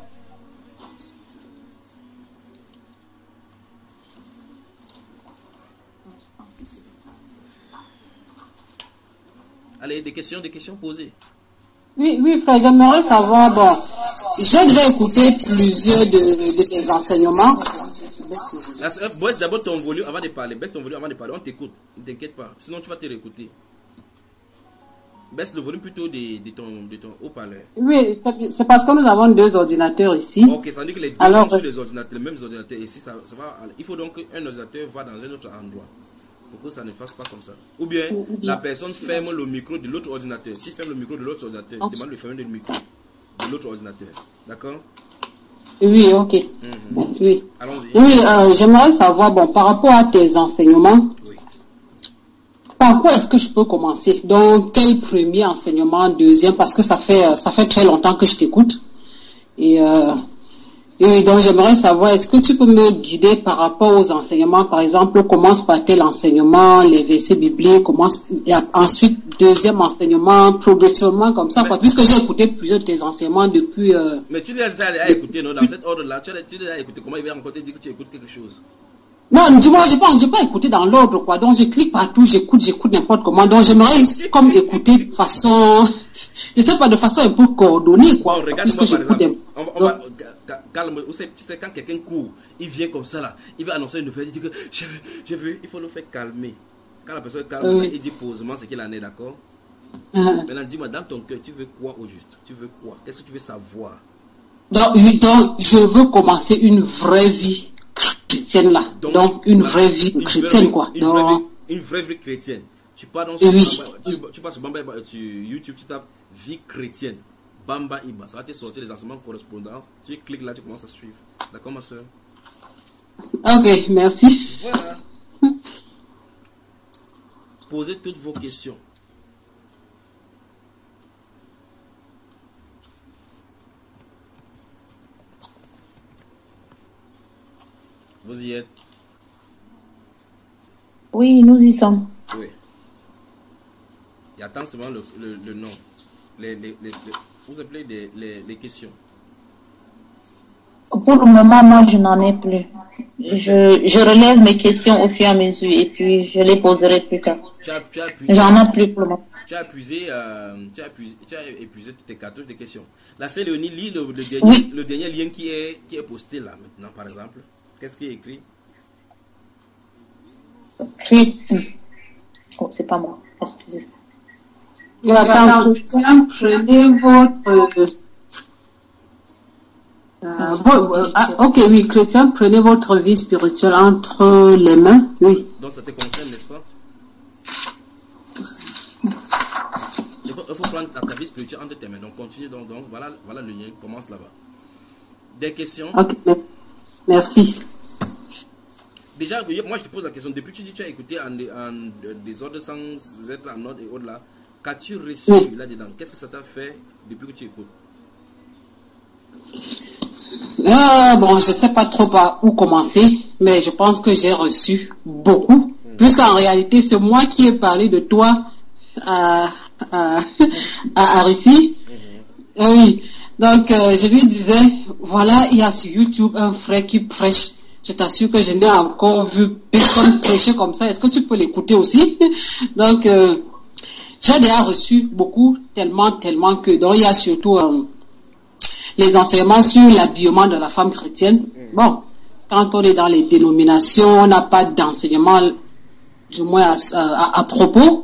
S2: Allez, des questions, des questions posées.
S7: Oui, oui, frère, j'aimerais savoir, bon, j'ai déjà écouté plusieurs de, de tes enseignements.
S2: Baisse d'abord ton volume avant de parler. Baisse ton volume avant de parler. On t'écoute. Ne t'inquiète pas. Sinon, tu vas te réécouter. Baisse le volume plutôt de, de ton, de ton haut-parleur.
S7: Oui, c'est parce que nous avons deux ordinateurs ici.
S2: Ok, ça veut dire que les deux
S7: Alors,
S2: sont sur les ordinateurs, les mêmes ordinateurs. Ici, ça, ça va, il faut donc qu'un ordinateur va dans un autre endroit. Pour que ça ne fasse pas comme ça. Ou bien, oui. La personne ferme le micro de l'autre ordinateur. S'il ferme le micro de l'autre ordinateur, okay. Demande de fermer le micro de l'autre ordinateur. D'accord?
S7: Oui, ok. Mm-hmm. Oui.
S2: Allons-y.
S7: Oui, euh, j'aimerais savoir, bon, par rapport à tes enseignements, oui. Par quoi est-ce que je peux commencer? Donc, quel premier enseignement, deuxième, parce que ça fait, ça fait très longtemps que je t'écoute. Et, euh, et donc, j'aimerais savoir, est-ce que tu peux me guider par rapport aux enseignements? Par exemple, commence par tel enseignement, les versets bibliques, commence, et ensuite, deuxième enseignement, progressivement, comme ça, quoi, puisque j'ai écouté plusieurs de tes enseignements depuis... Euh,
S2: mais tu les as écoutés, non, dans cet ordre-là, tu les as écoutés, comment il va encore te dire que tu écoutes quelque chose?
S7: Non, du moins, j'ai pas, j'ai pas écouté dans l'ordre, quoi. Donc, je clique partout, j'écoute, j'écoute n'importe comment. Donc, j'aimerais, comme écouter de façon, je sais pas, de façon un peu coordonnée, quoi.
S2: Bon, regarde-moi, par exemple. On va, on va, calme, tu sais, quand quelqu'un court, il vient comme ça, là, il va annoncer une nouvelle, il dit que, je veux, je veux, il faut le faire calmer. Quand la personne est calme, euh, il dit posément ce qu'il en est, d'accord? Euh, Maintenant, dis-moi, dans ton cœur, tu veux quoi au juste? Tu veux quoi? Qu'est-ce que tu veux savoir?
S7: Donc, donc, je veux commencer une vraie vie chrétienne là, donc, donc une là, vraie vie une chrétienne vraie, quoi.
S2: Une,
S7: donc...
S2: vraie vie, une vraie vie chrétienne. Tu pars dans sur,
S7: oui.
S2: Bamba, tu, tu passes sur, Bamba, sur YouTube, tu tapes vie chrétienne, Bamba Iba, ça va te sortir les enseignements correspondants. Tu cliques là, tu commences à suivre. D'accord ma soeur?
S7: Ok, merci.
S2: Voilà. Posez toutes vos questions. Vous y êtes?
S4: Oui, nous y sommes.
S2: Oui. Et attends seulement le, le, le nom. Les, les, les, les, vous appelez les, les, les questions.
S4: Pour le moment, moi, je n'en ai plus. Je, je relève mes questions au fur et à mesure et puis je les poserai plus tard.
S2: Tu as, tu as épuisé,
S4: J'en ai plus pour le moment.
S2: Tu as épuisé, euh, tu as épuisé, tu as épuisé toutes tes cartouches de questions. La sœur Léonie, lis le, le, dernier,
S4: Oui.
S2: le dernier lien qui est, qui est posté là maintenant, par exemple. Qu'est-ce qui est écrit?
S4: Cri- Oh, c'est pas moi. Excusez.
S7: Attends, prenez votre... Euh, bon, euh, ah, ok, oui, chrétien, prenez votre vie spirituelle entre les mains, oui.
S2: Donc ça te concerne, n'est-ce pas? Il faut, il faut prendre ta vie spirituelle entre tes mains. Donc continue, donc, donc voilà, voilà le lien, commence là-bas. Des questions?
S7: Ok, merci.
S2: Déjà, moi je te pose la question, depuis que tu dis que tu as écouté en, en désordre sans être en ordre et au-delà, qu'as-tu reçu
S7: Oui.
S2: là-dedans? Qu'est-ce que ça t'a fait depuis que tu écoutes?
S7: Euh, bon, je sais pas trop par où commencer, mais je pense que j'ai reçu beaucoup, mmh. puisqu'en réalité, c'est moi qui ai parlé de toi à, à, à Arissi. Mmh. Euh, oui, donc euh, je lui disais, voilà, il y a sur YouTube un frère qui prêche. Je t'assure que je n'ai encore vu personne prêcher comme ça. Est-ce que tu peux l'écouter aussi? Donc, euh, j'ai déjà reçu beaucoup, tellement, tellement que, donc il y a surtout... Euh, les enseignements sur l'habillement de la femme chrétienne. Bon, quand on est dans les dénominations, on n'a pas d'enseignement, du moins à, à, à propos.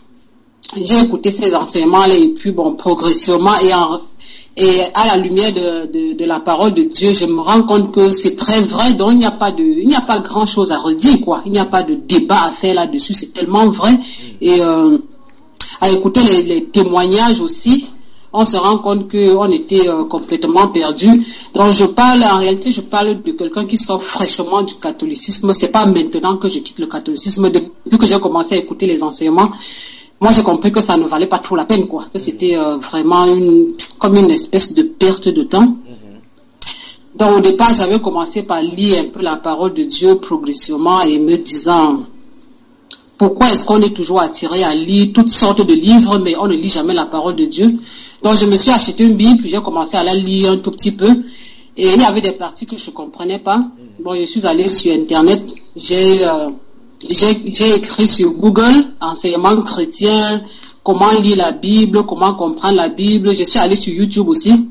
S7: J'ai écouté ces enseignements-là et puis bon, progressivement et, en, et à la lumière de, de, de la parole de Dieu, je me rends compte que c'est très vrai. Donc il n'y a pas de, il n'y a pas grand-chose à redire, quoi. Il n'y a pas de débat à faire là-dessus. C'est tellement vrai. Et euh, à écouter les, les témoignages aussi, on se rend compte qu'on était euh, complètement perdu. Donc je parle, en réalité, je parle de quelqu'un qui sort fraîchement du catholicisme. C'est pas maintenant que je quitte le catholicisme. Depuis que j'ai commencé à écouter les enseignements, moi j'ai compris que ça ne valait pas trop la peine, quoi. Que c'était euh, vraiment une, comme une espèce de perte de temps. Mm-hmm. Donc au départ, j'avais commencé par lire un peu la parole de Dieu progressivement et me disant... Pourquoi est-ce qu'on est toujours attiré à lire toutes sortes de livres, mais on ne lit jamais la parole de Dieu? Donc je me suis acheté une Bible, puis j'ai commencé à la lire un tout petit peu. Et il y avait des parties que je ne comprenais pas. Bon, je suis allé sur Internet, j'ai euh, j'ai j'ai écrit sur Google, enseignement chrétien, comment lire la Bible, comment comprendre la Bible. Je suis allé sur YouTube aussi.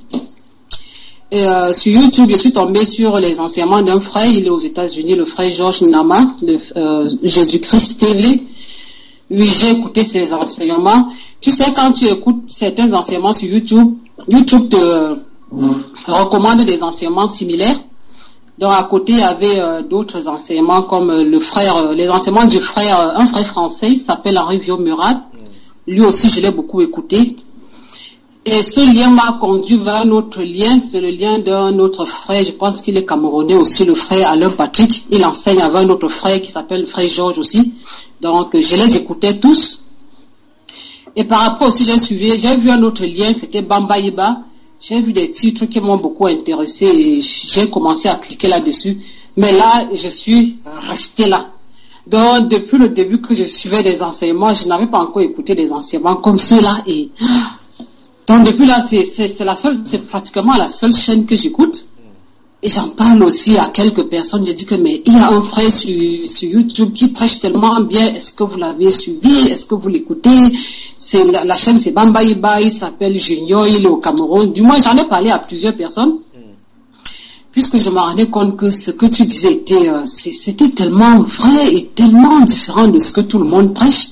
S7: Et euh, sur YouTube, je suis tombé sur les enseignements d'un frère, il est aux États-Unis, le frère George Nama, le euh, Jésus-Christ T V. Oui, j'ai écouté ses enseignements. Tu sais, quand tu écoutes certains enseignements sur YouTube, YouTube te euh, recommande des enseignements similaires. Donc à côté, il y avait euh, d'autres enseignements comme euh, le frère, euh, les enseignements du frère, euh, un frère français, il s'appelle Henri Vieux-Murat. Lui aussi, je l'ai beaucoup écouté. Et ce lien m'a conduit vers un autre lien, c'est le lien d'un autre frère, je pense qu'il est camerounais aussi, le frère Alain Patrick. Il enseigne avec un autre frère qui s'appelle le frère Georges aussi. Donc je les écoutais tous. Et par rapport aussi, j'ai suivi, j'ai vu un autre lien, c'était Bamba Iba. J'ai vu des titres qui m'ont beaucoup intéressé et j'ai commencé à cliquer là-dessus. Mais là, je suis restée là. Donc depuis le début que je suivais des enseignements, je n'avais pas encore écouté des enseignements comme ceux-là et... Donc depuis là, c'est, c'est, c'est la seule, c'est pratiquement la seule chaîne que j'écoute. Et j'en parle aussi à quelques personnes. Je dis que mais il y a un frère sur, sur YouTube qui prêche tellement bien. Est-ce que vous l'avez suivi? Est-ce que vous l'écoutez? C'est la, la chaîne, c'est Bamba Iba. Il s'appelle Junior. Il est au Cameroun. Du moins, j'en ai parlé à plusieurs personnes. Puisque je me rendais compte que ce que tu disais était, euh, c'était tellement vrai et tellement différent de ce que tout le monde prêche.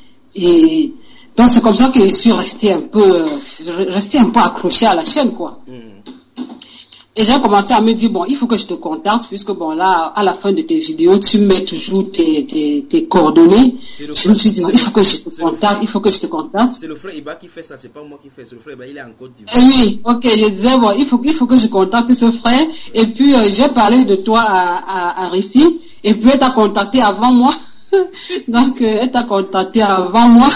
S7: Et donc c'est comme ça que je suis resté un peu, euh, resté un peu accroché à la chaîne, quoi. Mm. Et j'ai commencé à me dire, bon, il faut que je te contacte, puisque bon, là, à la fin de tes vidéos, tu mets toujours tes, tes, tes coordonnées. Je me suis dit, non, il faut que je te contacte, il faut que je te contacte.
S2: C'est le frère Iba qui fait ça, c'est pas moi qui fais, c'est le frère Iba, il est en Côte d'Ivoire.
S7: Oui, ok, je disais, bon, il faut, il faut que je contacte ce frère. Et puis, euh, j'ai parlé de toi à, à, à Rissi, et puis elle t'a contacté avant moi. Donc, euh, elle t'a contacté avant moi.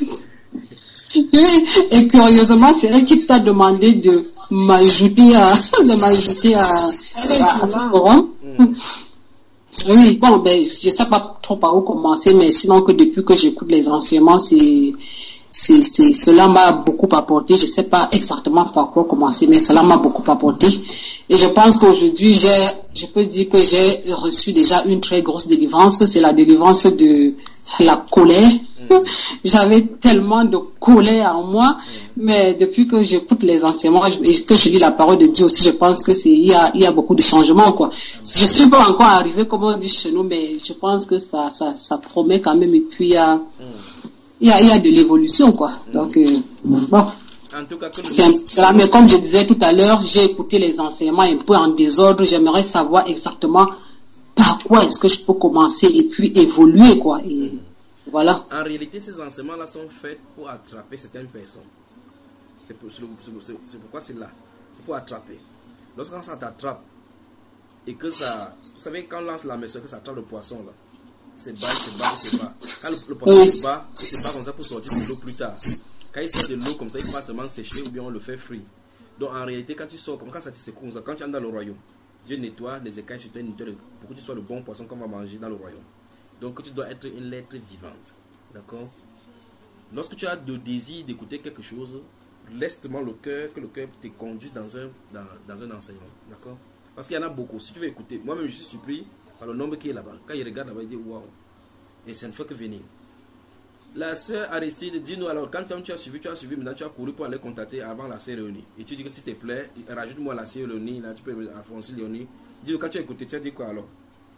S7: Et curieusement, c'est elle qui t'a demandé de m'ajouter à, de m'ajouter à, à, à ce forum. Mm. Oui, bon, ben, je sais pas trop par où commencer, mais sinon que depuis que j'écoute les enseignements, c'est, c'est, c'est, cela m'a beaucoup apporté. Je sais pas exactement par quoi commencer, mais cela m'a beaucoup apporté. Et je pense qu'aujourd'hui, j'ai, je peux dire que j'ai reçu déjà une très grosse délivrance. C'est la délivrance de la colère. J'avais tellement de colère en moi, mais depuis que j'écoute les enseignements et que je lis la parole de Dieu aussi, je pense que c'est, il y a, il y a beaucoup de changements, quoi. Je suis pas encore arrivé, comme on dit chez nous, mais je pense que ça, ça, ça promet quand même, et puis il y a, il y a, il y a de l'évolution, quoi. Donc, euh, bon.
S2: En tout cas, que
S7: c'est cela, mais comme je disais tout à l'heure, j'ai écouté les enseignements un peu en désordre. J'aimerais savoir exactement par quoi est-ce que je peux commencer et puis évoluer, quoi. Et voilà.
S2: En réalité, ces enseignements-là sont faits pour attraper certaines personnes. C'est pour, c'est pourquoi c'est là. C'est pour attraper. Lorsqu'on ça t'attrape et que ça... Vous savez, quand on lance la maison, que ça attrape le poisson, là. C'est bas, c'est bas, c'est bas. Quand le, le poisson est bas, c'est bas comme ça pour sortir de l'eau plus tard. Quand il sort de l'eau comme ça, il va seulement sécher ou bien on le fait frit. Donc en réalité, quand tu sors, comme quand ça te secoue, quand tu entres dans le royaume, Dieu nettoie les écailles sur toi, pour que tu sois le bon poisson qu'on va manger dans le royaume. Donc tu dois être une lettre vivante. D'accord? Lorsque tu as le désir d'écouter quelque chose, laisse seulement le cœur, que le cœur te conduise dans un, dans, dans un enseignement. D'accord? Parce qu'il y en a beaucoup. Si tu veux écouter, moi-même je suis surpris par le nombre qui est là-bas. Quand il regarde là-bas, il dit waouh. Et ça ne fait que venir. La sœur Aristide, dis-nous alors, quand tu as suivi, tu as suivi, maintenant tu as couru pour aller contacter avant la cérémonie. Et tu dis que s'il te plaît, rajoute-moi la cérémonie, là tu peux Alphonse Léonie. Dis-nous quand tu as écouté, tu as dit quoi alors?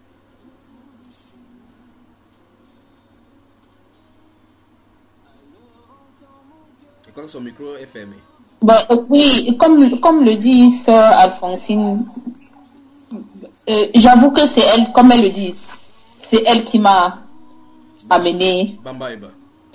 S2: Et quand son micro est fermé.
S4: Bah, oui, comme, comme le dit sœur Alphonsine, euh, j'avoue que c'est elle, comme elle le dit, c'est elle qui m'a amené.
S2: Bamba Eba.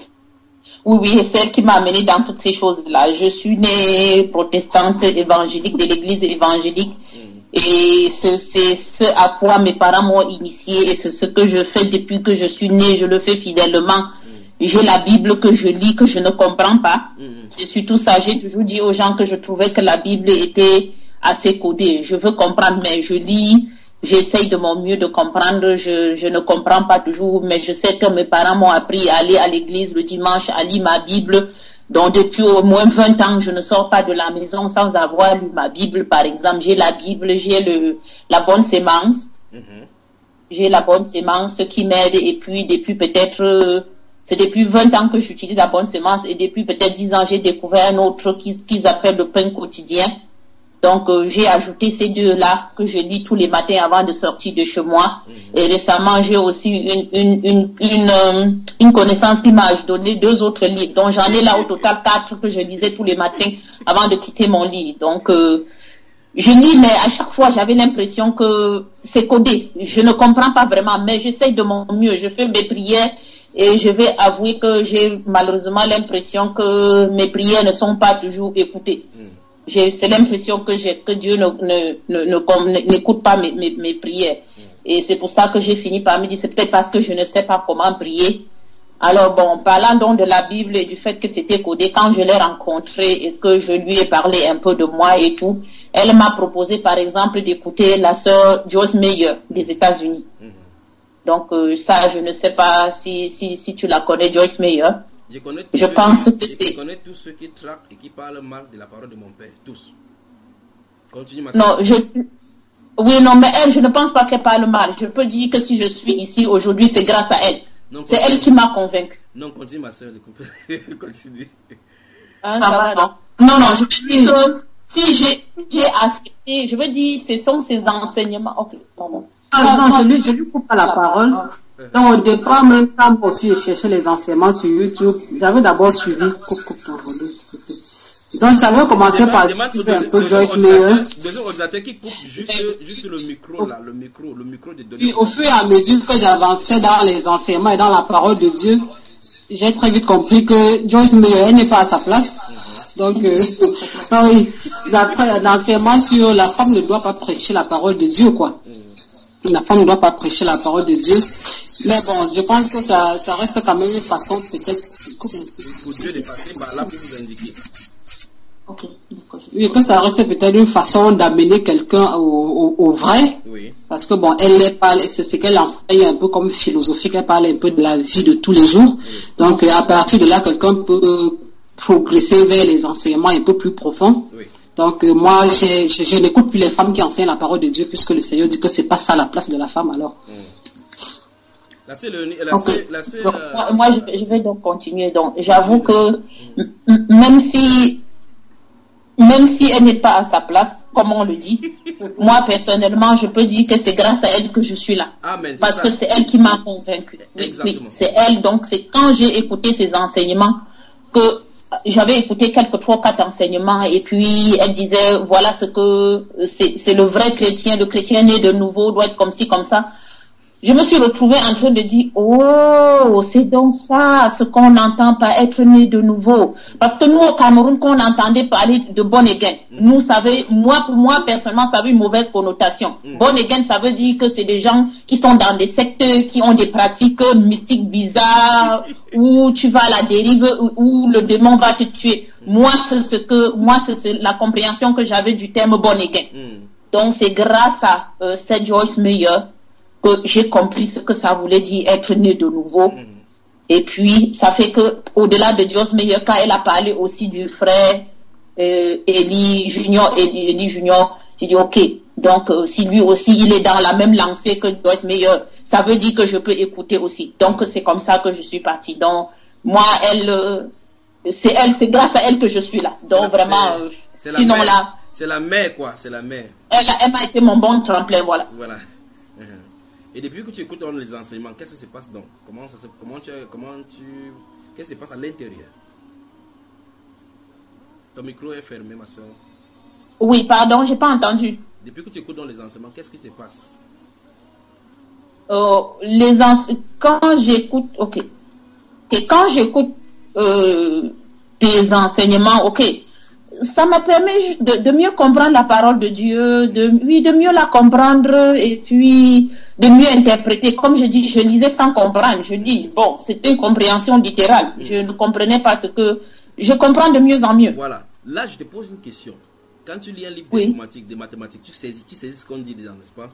S4: Oui, oui, c'est elle qui m'a amené dans toutes ces choses-là. Je suis née protestante évangélique, de l'église évangélique. Mm. Et c'est ce à quoi mes parents m'ont initié. Et c'est ce que je fais depuis que je suis née. Je le fais fidèlement. Mm. J'ai la Bible que je lis, que je ne comprends pas. Mm. C'est surtout ça. J'ai toujours dit aux gens que je trouvais que la Bible était assez codée. Je veux comprendre, mais je lis. J'essaye de mon mieux de comprendre, je, je ne comprends pas toujours, mais je sais que mes parents m'ont appris à aller à l'église le dimanche, à lire ma Bible. Donc depuis au moins vingt ans, je ne sors pas de la maison sans avoir lu ma Bible, par exemple. J'ai la Bible, j'ai le la bonne sémence. Mm-hmm. J'ai la bonne sémence qui m'aide, et puis depuis peut-être, c'est depuis vingt ans que j'utilise la bonne sémence, et depuis peut-être dix ans, j'ai découvert un autre qu'ils qu'ils appellent le pain quotidien. Donc, euh, j'ai ajouté ces deux-là que je lis tous les matins avant de sortir de chez moi. Mmh. Et récemment, j'ai aussi une une une une, euh, une connaissance qui m'a donné deux autres livres. Donc, j'en ai là au total quatre que je lisais tous les matins avant de quitter mon lit. Donc, euh, je lis, mais à chaque fois, j'avais l'impression que c'est codé. Je ne comprends pas vraiment, mais j'essaye de mon mieux. Je fais mes prières et je vais avouer que j'ai malheureusement l'impression que mes prières ne sont pas toujours écoutées. Mmh. C'est l'impression que j'ai que Dieu ne ne ne n'écoute pas mes, mes mes prières. Et c'est pour ça que j'ai fini par me dire, c'est peut-être parce que je ne sais pas comment prier. Alors bon, parlant donc de la Bible et du fait que c'était codé, quand je l'ai rencontrée et que je lui ai parlé un peu de moi et tout, elle m'a proposé par exemple d'écouter la sœur Joyce Meyer des États-Unis. Mm-hmm. Donc euh, ça, je ne sais pas si si si tu la connais, Joyce Meyer.
S2: Je connais,
S4: je pense
S2: qui,
S4: que
S2: je, je connais tous ceux qui traquent et qui parlent mal de la parole de mon père, tous. Continue ma
S4: Non, je oui, non, mais elle, je ne pense pas qu'elle parle mal. Je peux dire que si je suis ici aujourd'hui, c'est grâce à elle. C'est elle qui m'a convaincue.
S2: Non, continue ma soeur, continue.
S4: Hein, ça, ça va, non. Non, non, je veux dire que si j'ai si j'ai accepté, je veux dire, ce sont ces enseignements. Ok, pardon.
S7: Ah, non, je lui, je lui coupe pas la parole. Donc, au départ, même quand moi aussi je cherchais les enseignements sur YouTube, j'avais d'abord suivi. Coupe, coupe ton volume, s'il te plaît. Donc, j'avais commencé par suivre un peu Joyce Meyer.
S2: Deuxième ordinateur qui coupe juste, juste le micro, là, le micro, le micro de données.
S7: Puis, au fur et à mesure que j'avançais dans les enseignements et dans la parole de Dieu, j'ai très vite compris que Joyce Meyer n'est pas à sa place. Donc, euh, ah oui, l'enseignement sur la femme ne doit pas prêcher la parole de Dieu, quoi. La femme ne doit pas prêcher la parole de Dieu. Mais bon, je pense que ça, ça reste quand même une façon peut-être...
S2: Pour Dieu de passer par là pour vous indiquer.
S7: Ok. Oui, que ça reste peut-être une façon d'amener quelqu'un au, au, au vrai.
S2: Oui. Parce
S7: que bon, elle est pas, c'est ce qu'elle enseigne un peu comme philosophique, elle parle un peu de la vie de tous les jours. Oui. Donc, à partir de là, quelqu'un peut progresser vers les enseignements un peu plus profonds.
S2: Oui.
S7: Donc euh, moi, j'ai- je, je n'écoute plus les femmes qui enseignent la parole de Dieu, puisque le Seigneur dit que c'est pas ça la place de la femme. Alors,
S2: La sœur, Léonie- la
S7: Ok.
S2: sœur, la sœur,
S4: Donc,
S2: euh,
S4: moi, moi, je, vais- je vais donc continuer. Donc, j'avoue que m- m- même si, même si elle n'est pas à sa place, comme on le dit, moi personnellement, je peux dire que c'est grâce à elle que je suis là.
S2: Amen, c'est
S4: Parce
S2: ça.
S4: que c'est elle qui m'a convaincue. Oui,
S2: Exactement.
S4: oui, c'est elle. Donc, c'est quand j'ai écouté ses enseignements que j'avais écouté quelques trois, quatre enseignements et puis elle disait, voilà ce que c'est c'est le vrai chrétien, le chrétien né de nouveau doit être comme ci, comme ça. Je me suis retrouvée en train de dire, oh, c'est donc ça, ce qu'on n'entend pas être né de nouveau. Parce que nous, au Cameroun, quand on entendait parler de born again, nous, ça veut, moi, pour moi, personnellement, ça avait une mauvaise connotation. Born again, ça veut dire que c'est des gens qui sont dans des secteurs, qui ont des pratiques mystiques bizarres, où tu vas à la dérive, où, où le démon va te tuer. Moi, c'est ce que, moi, c'est c'est la compréhension que j'avais du terme born again. Donc, c'est grâce à euh, cette Joyce Meyer que j'ai compris ce que ça voulait dire être né de nouveau. Mm. Et puis, ça fait que, au-delà de Joyce Meyer, quand elle a parlé aussi du frère euh, Eli Junior, Eli, Eli Junior, j'ai dit, ok, donc euh, si lui aussi, il est dans la même lancée que Joyce Meyer, ça veut dire que je peux écouter aussi. Donc, c'est comme ça que je suis partie. Donc, moi, elle, euh, c'est elle, c'est grâce à elle que je suis là. Donc,
S2: la-
S4: vraiment,
S2: c'est-
S4: euh,
S2: c'est la
S4: sinon
S2: mère.
S4: là,
S2: C'est la mère, quoi, c'est la mère.
S4: elle, a- elle m'a été mon bon tremplin, voilà.
S2: Voilà. Mhm. Et depuis que tu écoutes les enseignements, qu'est-ce qui se passe donc? Comment ça se, comment tu, comment tu, qu'est-ce qui se passe à l'intérieur? Ton micro est fermé, ma soeur.
S4: Oui, pardon, j'ai pas entendu.
S2: Depuis que tu écoutes dans les enseignements, qu'est-ce qui se passe?
S4: Euh, les ense- quand j'écoute, ok, ok, quand j'écoute euh, tes enseignements, ok, ça me permet juste de, de mieux comprendre la parole de Dieu, de, oui, de mieux la comprendre et puis de mieux interpréter. Comme je dis, je lisais sans comprendre. Je dis, bon, c'était une compréhension littérale. Je ne comprenais pas ce que... Je comprends de mieux en mieux.
S2: Voilà. Là, je te pose une question. Quand tu lis un livre
S4: Oui.
S2: d'informatique, de mathématiques, tu saisis, tu saisis ce qu'on dit dedans, n'est-ce pas?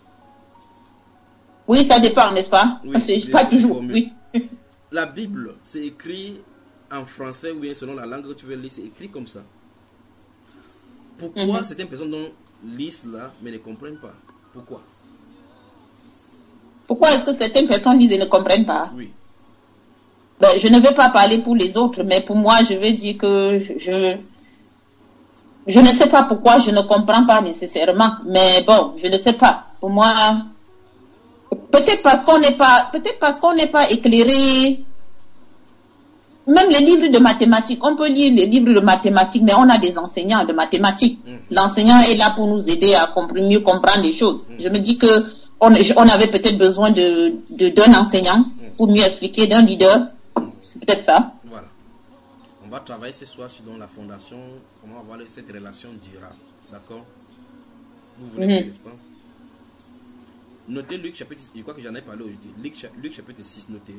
S4: Oui, ça dépend, n'est-ce pas?
S2: Oui,
S4: C'est
S2: des-
S4: pas
S2: des
S4: toujours,
S2: formules.
S4: oui.
S2: La Bible, c'est écrit en français ou bien selon la langue que tu veux lire, c'est écrit comme ça. Pourquoi
S4: Mhm.
S2: certaines personnes donc lisent là, mais ne comprennent pas? Pourquoi?
S4: Pourquoi est-ce que certaines personnes lisent et ne comprennent pas?
S2: Oui.
S4: Ben, je ne vais pas parler pour les autres, mais pour moi, je vais dire que je, je, je ne sais pas pourquoi je ne comprends pas nécessairement. Mais bon, je ne sais pas. Pour moi, peut-être parce qu'on n'est pas, peut-être parce qu'on n'est pas éclairé. Même les livres de mathématiques, on peut lire les livres de mathématiques, mais on a des enseignants de mathématiques. L'enseignant est là pour nous aider à compre- mieux comprendre les choses. Je me dis que on, on avait peut-être besoin de, de d'un enseignant pour mieux expliquer, d'un leader. C'est peut-être ça.
S2: Voilà. On va travailler ce soir sur donc, la fondation, comment avoir cette relation durable. D'accord? Vous voulez
S4: Mhm.
S2: bien, n'est-ce pas? Notez Luc chapitre, je crois que j'en ai parlé aujourd'hui. Luc, cha- Luc chapitre six, notez.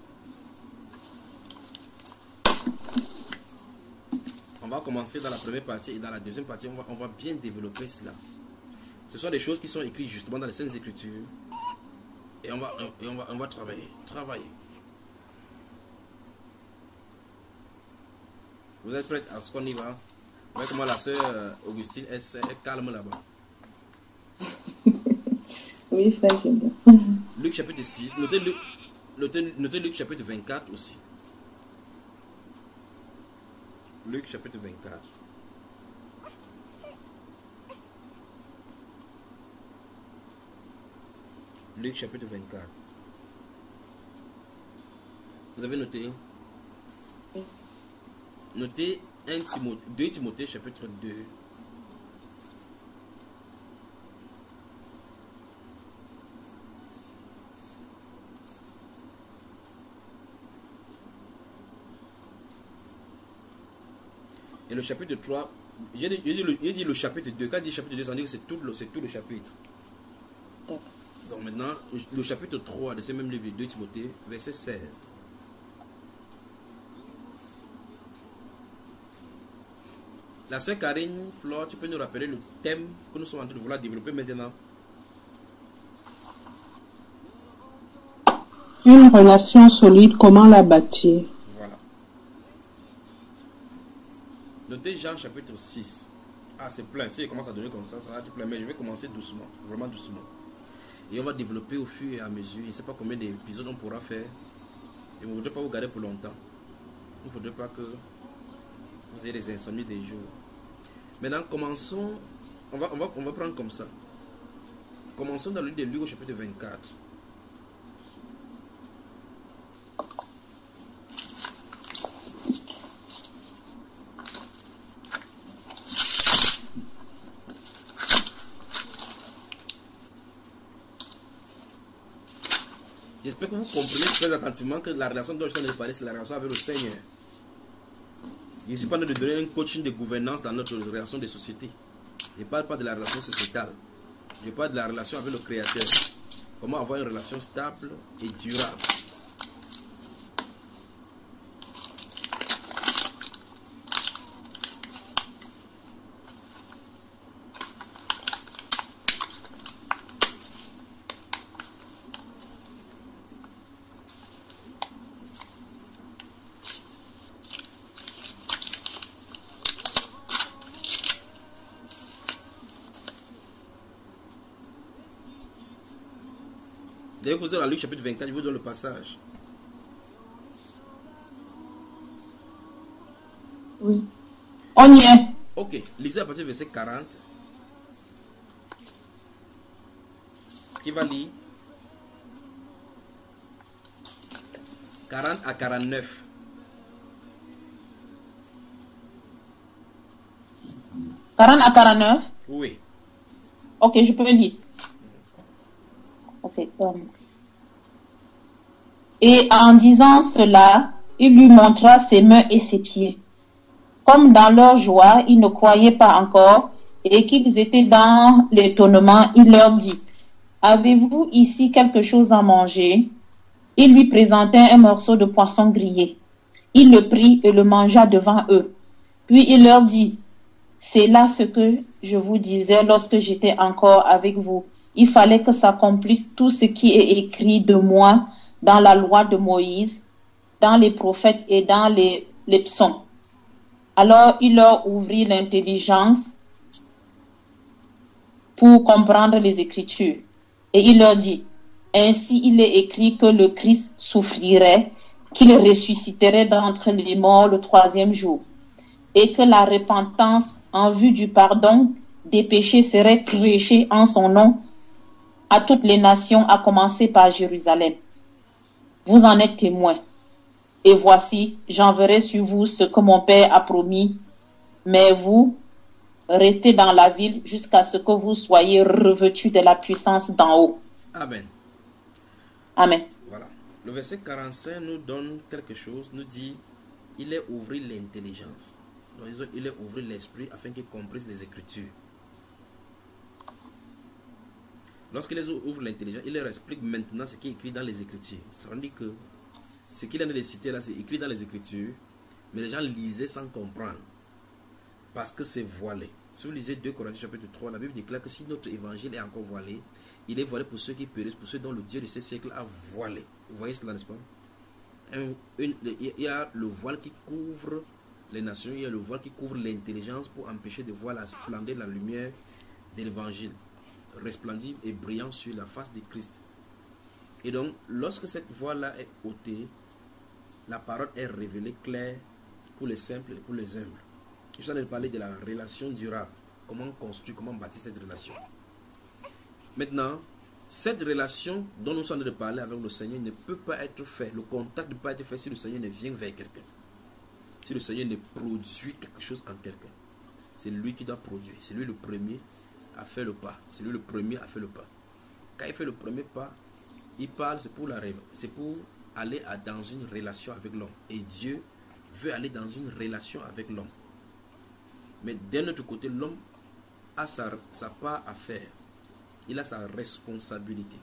S2: On va commencer dans la première partie et dans la deuxième partie, on va, on va bien développer cela. Ce sont des choses qui sont écrites justement dans les Saintes Écritures. Et on va, et on va, on va travailler. Travailler. Vous êtes prêts à ce qu'on y va? Vous voyez comment la sœur euh, Augustine est, est calme là-bas.
S3: Oui, frère, j'aime bien.
S2: Luc chapitre six. Notez Luc, notez, notez Luc chapitre vingt-quatre aussi. Luc chapitre vingt-quatre. Luc chapitre vingt-quatre. Vous avez noté? Notez un Timothée, deux Timothée chapitre deux. Et le chapitre trois, j'ai dit, j'ai dit le, j'ai dit le chapitre deux. Quand il dit chapitre deux, ça veut dire que c'est tout, le- c'est tout le chapitre.
S3: D'accord.
S2: Donc maintenant, le chapitre trois de ce même livre de deux Timothée, verset seize. La sœur Karine, Flore, tu peux nous rappeler le thème que nous sommes en train de vouloir développer maintenant?
S5: Une relation solide, comment la bâtir?
S2: Voilà. Notez Jean chapitre six. Ah, c'est plein. Si je commence à donner comme ça, ça va être plein. Mais je vais commencer doucement, vraiment doucement. Et on va développer au fur et à mesure. Je ne sais pas combien d'épisodes on pourra faire. Et je ne voudrais pas vous garder pour longtemps. Il ne faudrait pas que vous ayez des insomnies des jours. Maintenant, commençons. On va, on va, on va prendre comme ça. Commençons dans le livre de Luc au chapitre vingt-quatre. J'espère que vous comprenez très attentivement que la relation dont je suis en train de parler, c'est la relation avec le Seigneur. Je ne suis pas en train de donner un coaching de gouvernance dans notre relation de société. Je ne parle pas de la relation sociétale. Je parle de la relation avec le Créateur. Comment avoir une relation stable et durable. D'ailleurs, vous êtes dans Luc chapitre vingt-quatre, je vous donne le passage.
S4: Oui. On y est.
S2: Ok, lisez à partir du verset quarante. Qui va lire quarante à quarante-neuf.
S4: quarante à quarante-neuf?
S2: Oui.
S4: Ok, je peux lire. Ok. Um. Et en disant cela, il lui montra ses mains et ses pieds. Comme dans leur joie, ils ne croyaient pas encore et qu'ils étaient dans l'étonnement, il leur dit, « Avez-vous ici quelque chose à manger ?» Il lui présentait un morceau de poisson grillé. Il le prit et le mangea devant eux. Puis il leur dit, « C'est là ce que je vous disais lorsque j'étais encore avec vous. Il fallait que s'accomplisse tout ce qui est écrit de moi dans la loi de Moïse, dans les prophètes et dans les, les psaumes. » Alors il leur ouvrit l'intelligence pour comprendre les Écritures. Et il leur dit, « Ainsi il est écrit que le Christ souffrirait, qu'il ressusciterait d'entre les morts le troisième jour, et que la repentance en vue du pardon des péchés serait prêchée en son nom à toutes les nations, à commencer par Jérusalem. Vous en êtes témoins. Et voici, j'enverrai sur vous ce que mon Père a promis, mais vous, restez dans la ville jusqu'à ce que vous soyez revêtus de la puissance d'en haut. »
S2: Amen.
S4: Amen.
S2: Voilà. Le verset quarante-cinq nous donne quelque chose, nous dit, il est ouvert l'intelligence. Donc, il est ouvert l'esprit afin qu'il comprenne les Écritures. Lorsqu'il les ouvre l'intelligence, il leur explique maintenant ce qui est écrit dans les Écritures. Ça veut dire que ce qu'il a de citer là, c'est écrit dans les Écritures, mais les gens lisaient sans comprendre, parce que c'est voilé. Si vous lisez deux Corinthiens chapitre trois, la Bible déclare que si notre évangile est encore voilé, il est voilé pour ceux qui périssent, pour ceux dont le Dieu de ces siècles a voilé. Vous voyez cela, n'est-ce pas? Un, une, il y a le voile qui couvre les nations, il y a le voile qui couvre l'intelligence pour empêcher de voir la splendeur, la lumière de l'évangile, resplendir et brillant sur la face de Christ. Et donc, lorsque cette voile-là est ôtée, la parole est révélée claire pour les simples et pour les humbles. Je suis en train de parler de la relation durable. Comment construire, comment bâtir cette relation. Maintenant, cette relation dont nous sommes en train de parler avec le Seigneur ne peut pas être fait. Le contact ne peut pas être fait si le Seigneur ne vient vers quelqu'un. Si le Seigneur ne produit quelque chose en quelqu'un. C'est lui qui doit produire. C'est lui le premier à faire le pas. C'est lui le premier à faire le pas. Quand il fait le premier pas, il parle, c'est pour la rêve. C'est pour aller à, dans une relation avec l'homme. Et Dieu veut aller dans une relation avec l'homme. Mais d'un autre côté, l'homme a sa, sa part à faire. Il a sa responsabilité.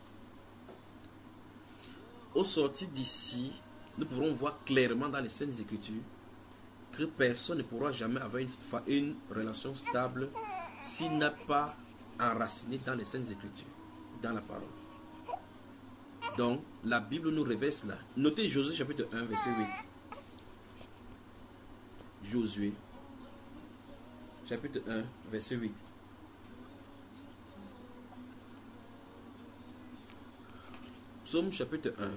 S2: Au sortir d'ici, nous pourrons voir clairement dans les Saintes Écritures que personne ne pourra jamais avoir une, une relation stable s'il n'a pas enraciné dans les Saintes Écritures, dans la parole. Donc, la Bible nous révèle cela. Notez Josué chapitre un, verset huit. Josué chapitre un, verset huit. Psaume chapitre un,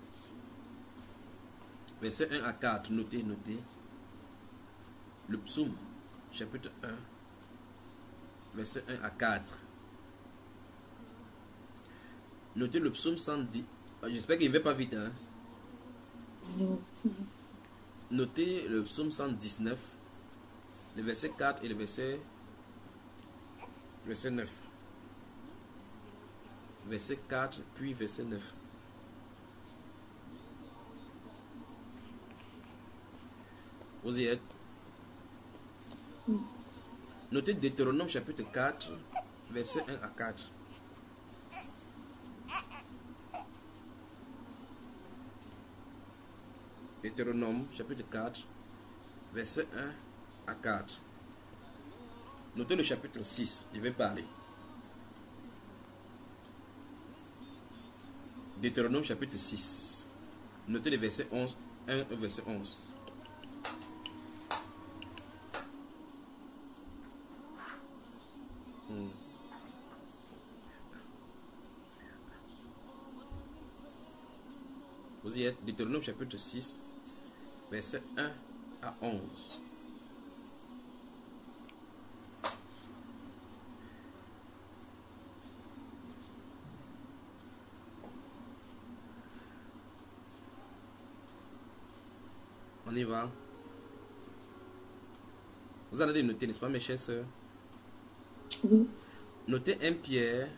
S2: verset un à quatre. Notez, notez. Le psaume chapitre un, verset un à quatre. Notez le psaume cent dix. J'espère qu'il ne va pas vite. Hein? Notez le psaume cent dix-neuf, le verset quatre et le verset, verset neuf. Verset quatre, puis verset neuf. Vous y êtes? Notez Deutéronome chapitre quatre, verset un à quatre. Deutéronome chapitre quatre, verset un à quatre. Notez le chapitre six, je vais parler. Deutéronome chapitre six. Notez le verset onze, un au verset onze. Hmm. Vous y êtes? Deutéronome chapitre six, verset un à onze. On y va. Vous allez noter, n'est-ce pas, mes chers sœurs?
S3: Oui.
S2: Notez un Pierre.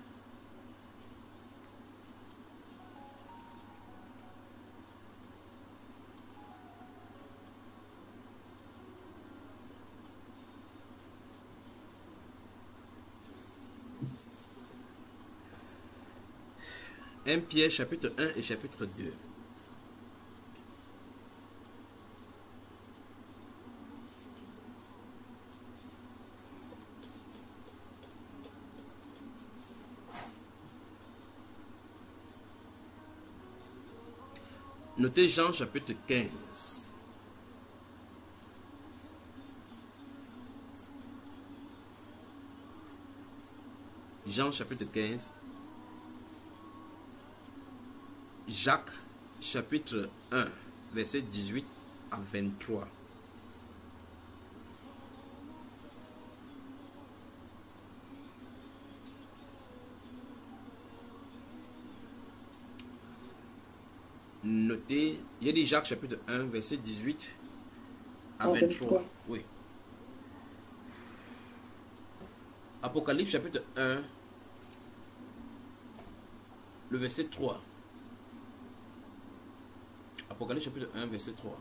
S2: un Pierre chapitre un et chapitre deux. Notez Jean chapitre quinze. Jean chapitre quinze. Jacques chapitre un, verset dix-huit à vingt-trois. Notez, il y a dit Jacques chapitre un, verset dix-huit à vingt-trois. Oui. Apocalypse chapitre un, le verset trois. Apocalypse chapitre un, verset trois.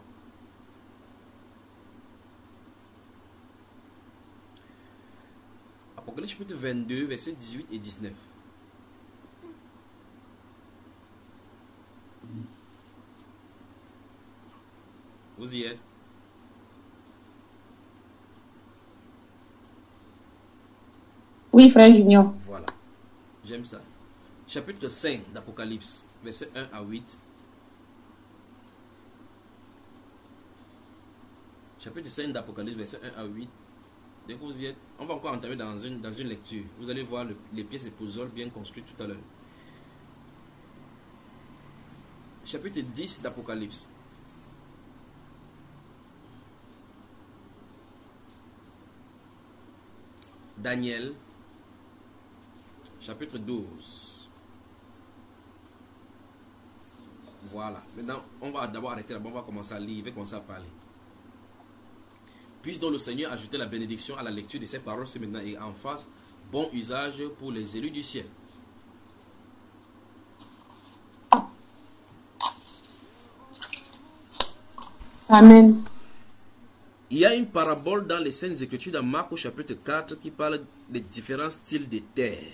S2: Apocalypse chapitre vingt-deux, verset dix-huit et dix-neuf. Vous y êtes?
S4: Oui, frère Junior.
S2: Voilà. J'aime ça. Chapitre cinq d'Apocalypse, verset un à huit. Chapitre cinq d'Apocalypse, verset un à huit. Dès que vous y êtes, on va encore entamer dans une, dans une lecture. Vous allez voir le, les pièces et puzzles bien construites tout à l'heure. Chapitre dix d'Apocalypse. Daniel, chapitre douze. Voilà. Maintenant, on va d'abord arrêter là-bas. On va commencer à lire. On va commencer à parler. Puisse donc le Seigneur ajouter la bénédiction à la lecture de ces paroles ce maintenant et en face, bon usage pour les élus du ciel.
S5: Amen.
S2: Il y a une parabole dans les Saintes Écritures, dans Marc au chapitre quatre, qui parle des différents styles de terre.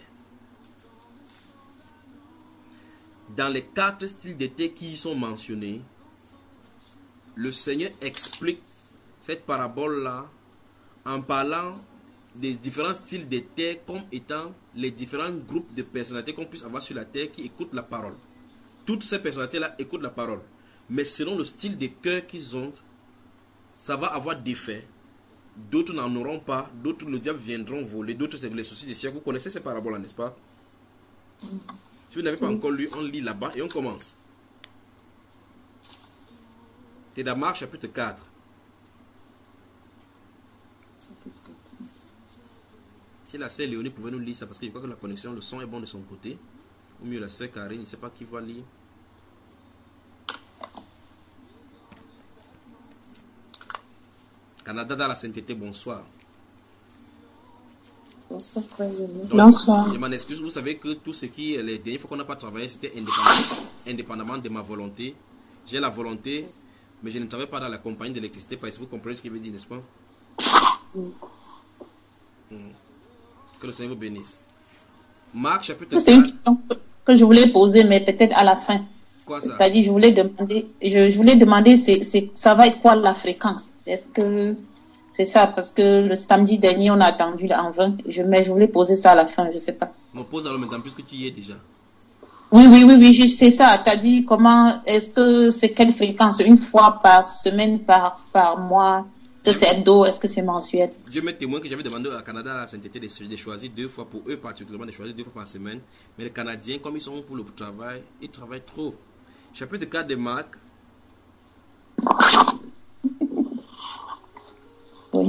S2: Dans les quatre styles de terre qui y sont mentionnés, le Seigneur explique cette parabole-là en parlant des différents styles de terre comme étant les différents groupes de personnalités qu'on puisse avoir sur la terre qui écoutent la parole. Toutes ces personnalités-là écoutent la parole. Mais selon le style de cœur qu'ils ont, ça va avoir d'effet d'autres n'en auront pas, d'autres le diable viendront voler, d'autres c'est les soucis des siècles. Vous connaissez ces paraboles, n'est-ce pas? Si vous n'avez pas encore lu, on lit là-bas et on commence. C'est dans Marc chapitre quatre. Si la sœur Léonie pouvait nous lire ça, parce que je crois que la connexion, le son est bon de son côté. Ou mieux la sœur Karine, je ne sais pas qui va lire. Canada dans la sainteté, bonsoir.
S3: Bonsoir, frère Zélie.
S2: Donc,
S5: Bonsoir.
S2: je m'en excuse, vous savez que tout ce qui, les dernières fois qu'on n'a pas travaillé, c'était indépendamment, indépendamment de ma volonté. J'ai la volonté, mais je ne travaille pas dans la compagnie d'électricité, parce que vous comprenez ce qu'il veut dire, n'est-ce pas?
S3: Mm.
S2: Mm. Que le Seigneur vous bénisse. Marc chapitre
S4: C'est une
S2: quatre.
S4: question que je voulais poser, mais peut-être à la fin.
S2: Quoi ça?
S4: C'est-à-dire, je voulais demander, je, je voulais demander, c'est, c'est, ça va être quoi la fréquence? Est-ce que c'est ça? Parce que le samedi dernier, on a attendu en vingt, je, mais je voulais poser ça à la fin, je sais pas.
S2: On pose alors maintenant, puisque tu y es déjà.
S4: Oui, oui, oui, oui, c'est ça. T'as dit comment, est-ce que c'est quelle fréquence? Une fois par semaine, par, par mois? Est-ce que c'est hebdo? Est-ce que c'est mensuel?
S2: Dieu m'est témoin que j'avais demandé à Canada à la sainteté de, de choisir deux fois, pour eux particulièrement, de choisir deux fois par semaine. Mais les Canadiens, comme ils sont pour le travail, ils travaillent trop. Chapitre quatre de Marc.
S4: Oui.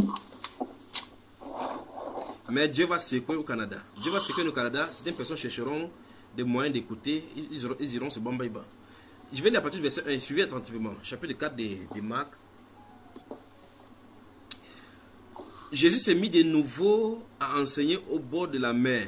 S2: Mais Dieu va secouer au Canada. Dieu va secouer au Canada. Certaines personnes chercheront des moyens d'écouter. Ils, ils, iront, ils iront se bomber. Je vais lire à partir du verset un. Suivez attentivement. Chapitre quatre de, de Marc. Jésus s'est mis de nouveau à enseigner au bord de la mer.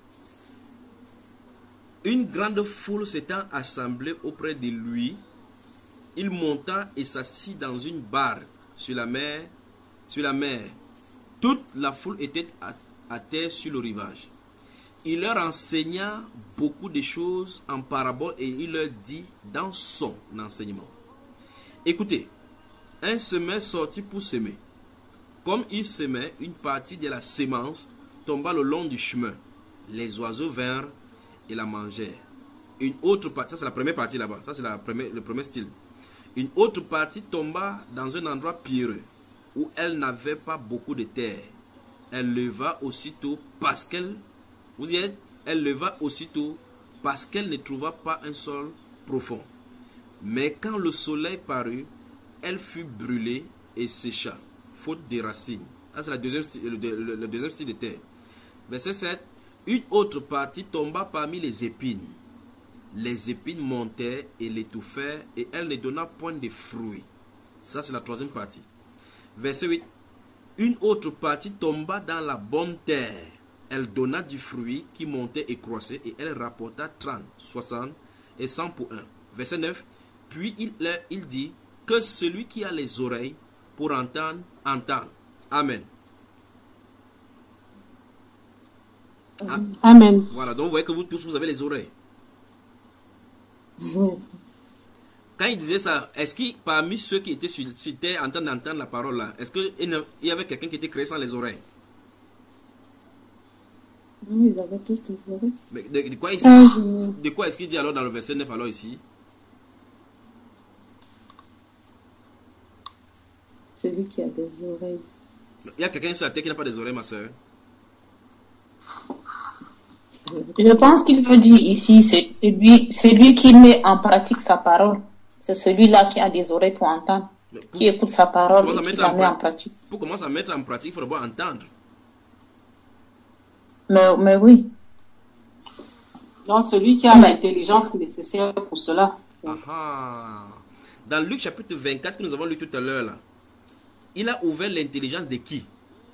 S2: Une grande foule s'étant assemblée auprès de lui, il monta et s'assit dans une barque sur la mer. Sur la mer. Toute la foule était à, à terre sur le rivage. Il leur enseigna beaucoup de choses en parabole et il leur dit dans son enseignement. Écoutez, un semeur sortit pour semer. Comme il semait, une partie de la sémence tomba le long du chemin. Les oiseaux vinrent et la mangèrent. Une autre partie, ça c'est la première partie là-bas, ça c'est la première, le premier style. Une autre partie tomba dans un endroit pierreux, où elle n'avait pas beaucoup de terre. Elle leva aussitôt parce qu'elle, vous y êtes, elle leva aussitôt parce qu'elle ne trouva pas un sol profond. Mais quand le soleil parut, elle fut brûlée et sécha, faute de racines. Ça c'est la deuxième, le, le, le deuxième style de terre. Verset sept. Une autre partie tomba parmi les épines. Les épines montèrent et l'étouffèrent et elle ne donna point de fruits. Ça c'est la troisième partie. Verset huit. Une autre partie tomba dans la bonne terre. Elle donna du fruit qui montait et croissait et elle rapporta trente, soixante et cent pour un. Verset neuf. Puis il, il dit que celui qui a les oreilles pour entendre, entende. Amen. Ah,
S5: Amen.
S2: voilà, donc vous voyez que vous tous vous avez les oreilles.
S3: Oui.
S2: Quand il disait ça, est-ce que parmi ceux qui étaient sur, sur terre en train d'entendre la parole là, est-ce qu'il y avait quelqu'un qui était créé sans les oreilles?
S3: Oui, ils avaient tous des oreilles.
S2: Mais de, de quoi, il,
S3: Ah, je-
S2: de quoi est-ce qu'il dit alors dans le verset neuf alors ici?
S3: Celui qui a des oreilles.
S2: Il y a quelqu'un sur la terre qui n'a pas des oreilles, ma soeur.
S4: Je pense qu'il veut dire ici, c'est celui, celui qui met en pratique sa parole. C'est celui-là qui a des oreilles pour entendre,
S2: Mais pour,
S4: qui écoute sa parole
S2: Comment ça
S4: et qui
S2: mettre
S4: la
S2: en
S4: met en
S2: pra-
S4: pratique.
S2: pour commencer à mettre en pratique, il faut d'abord entendre.
S4: Mais, mais oui.
S7: Donc, celui qui a l'intelligence nécessaire pour cela.
S2: Ah ah. Dans Luc chapitre vingt-quatre que nous avons lu tout à l'heure là, il a ouvert l'intelligence de qui?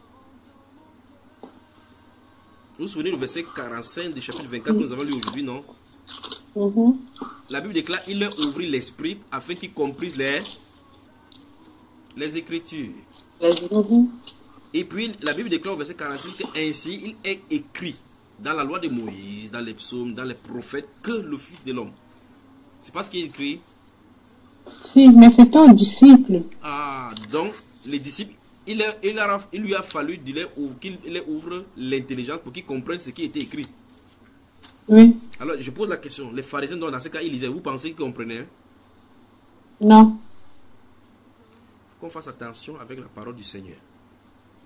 S2: Vous vous souvenez du verset quarante-cinq du chapitre vingt-quatre que nous avons lu aujourd'hui, non?
S5: Mhm.
S2: La Bible déclare il leur ouvrit l'esprit afin qu'ils comprissent les, les Écritures.
S5: Mhm.
S2: Et puis la Bible déclare au verset quarante-six que ainsi il est écrit dans la loi de Moïse, dans les psaumes, dans les prophètes, que le Fils de l'homme. C'est pas ce qui est écrit.
S5: Si, mais c'est un disciple.
S2: Ah, donc les disciples, il, a- il, a- il lui a fallu de leur ouvre- qu'il leur ouvre l'intelligence pour qu'ils comprennent ce qui était écrit.
S5: Oui.
S2: Alors je pose la question, les pharisiens donc, dans ce cas ils lisaient, vous pensez qu'ils comprenaient?
S5: Non.
S2: Qu'on fasse attention avec la parole du Seigneur.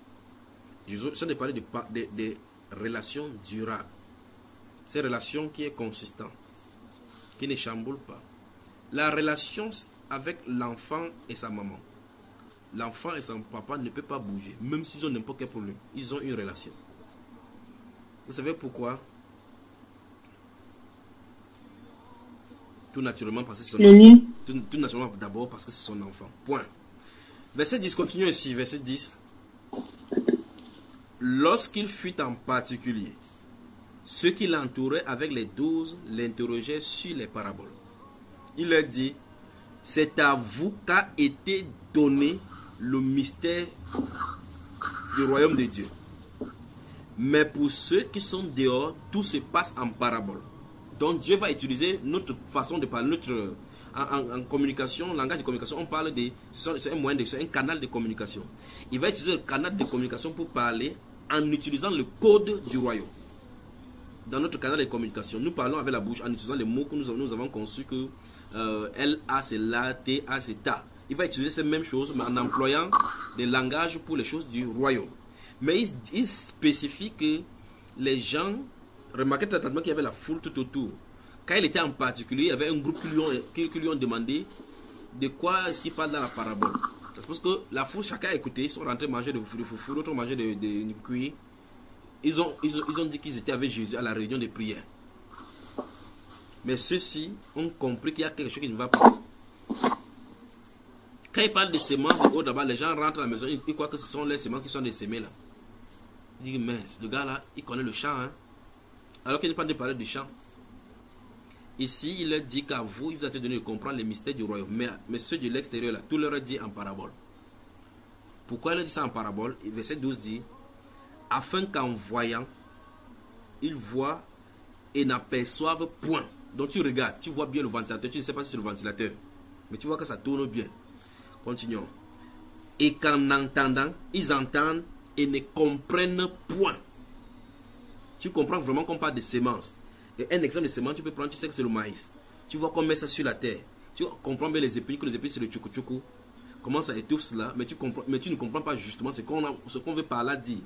S2: Je suis de parler de, de, de relations durables. Ces relations qui est consistante, qui ne chamboule pas. La relation avec l'enfant et sa maman. L'enfant et son papa ne peuvent pas bouger, même s'ils ont n'importe quel problème. Ils ont une relation. Vous savez pourquoi? Tout naturellement parce que c'est son enfant. Tout, tout naturellement d'abord parce que c'est son enfant. Point. Verset dix, continue ici. Verset dix. Lorsqu'il fut en particulier, ceux qui l'entouraient avec les douze l'interrogeaient sur les paraboles. Il leur dit, c'est à vous qu'a été donné le mystère du royaume de Dieu. Mais pour ceux qui sont dehors, tout se passe en parabole. Donc Dieu va utiliser notre façon de parler, notre en, en, en communication, langage de communication, on parle de, c'est un moyen de, c'est un canal de communication. Il va utiliser le canal de communication pour parler en utilisant le code du royaume. Dans notre canal de communication, nous parlons avec la bouche en utilisant les mots que nous avons, nous avons conçus que euh, L A c'est la, T A c'est ta. Il va utiliser ces mêmes choses, mais en employant des langages pour les choses du royaume. Mais il, il spécifie que les gens, remarquez très attentivement qu'il y avait la foule tout autour. Quand il était en particulier, il y avait un groupe qui lui ont, qui, qui lui ont demandé de quoi est-ce qu'il parle dans la parabole. C'est parce que la foule, chacun a écouté, ils sont rentrés manger de foufou, d'autres ont mangé de, de, de cuir. Ils ont, ils, ont, ils ont dit qu'ils étaient avec Jésus à la réunion de prière. Mais ceux-ci ont compris qu'il y a quelque chose qui ne va pas. Quand il parle de semences, oh, d'abord les gens rentrent à la maison, ils, ils croient que ce sont les semences qui sont des semées là. Ils disent, mince, le gars là, il connaît le chant, hein. Alors qu'il n'est pas de parler du chant. Ici, il leur dit qu'à vous, il vous a été donné de comprendre les mystères du royaume. Mais, mais ceux de l'extérieur là, tout leur est dit en parabole. Pourquoi il leur dit ça en parabole? Verset douze dit, afin qu'en voyant, ils voient et n'aperçoivent point. Donc tu regardes, tu vois bien le ventilateur, tu ne sais pas si c'est le ventilateur, mais tu vois que ça tourne bien. Continuons. Et qu'en entendant, ils entendent et ne comprennent point. Tu comprends vraiment qu'on parle de semences. Et un exemple de semences, tu peux prendre, tu sais que c'est le maïs. Tu vois qu'on met ça sur la terre. Tu comprends bien les épines, que les épines c'est le tchoukou tchoukou. Comment ça étouffe cela, mais tu, comprends, mais tu ne comprends pas justement ce qu'on ce qu'on veut par là dire.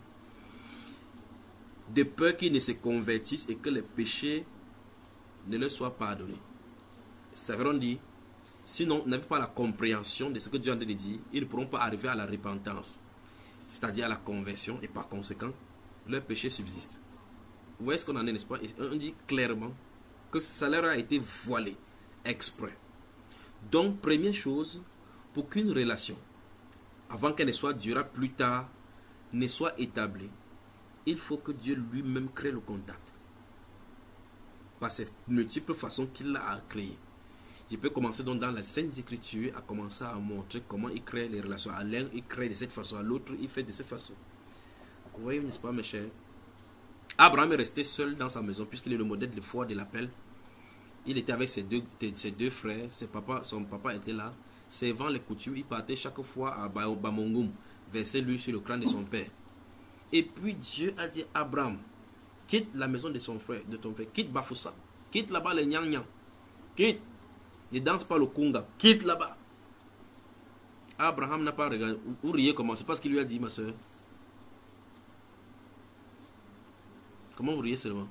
S2: De peur qu'ils ne se convertissent et que les péchés ne leur soient pardonnés. Ça veut dire, sinon, n'avaient pas la compréhension de ce que Dieu a dit, ils ne pourront pas arriver à la repentance, c'est-à-dire à la conversion, et par conséquent, leur péché subsiste. Vous voyez ce qu'on en est, n'est-ce pas? On dit clairement que ça leur a été voilé, exprès. Donc, première chose, pour qu'une relation, avant qu'elle ne soit durable plus tard, ne soit établie, il faut que Dieu lui-même crée le contact. Par cette multiple façon qu'il a créé. Je peux commencer donc dans la Sainte Écriture à commencer à montrer comment il crée les relations. À l'un, il crée de cette façon, à l'autre, il fait de cette façon. Vous voyez, n'est-ce pas, mes chers? Abraham est resté seul dans sa maison puisqu'il est le modèle de foi de l'appel. Il était avec ses deux, ses deux frères, ses papa, son papa était là. Servant les coutumes, il partait chaque fois à Bamongum, verser l'huile sur le crâne de son père. Et puis Dieu a dit à Abraham, quitte la maison de son frère, de ton frère, quitte Bafoussa, quitte là-bas les nyang nyang, quitte, ne danse pas le kunga, quitte là-bas. Abraham n'a pas regardé. Vous riez comment? C'est pas ce qu'il lui a dit, ma soeur. Comment vous riez seulement?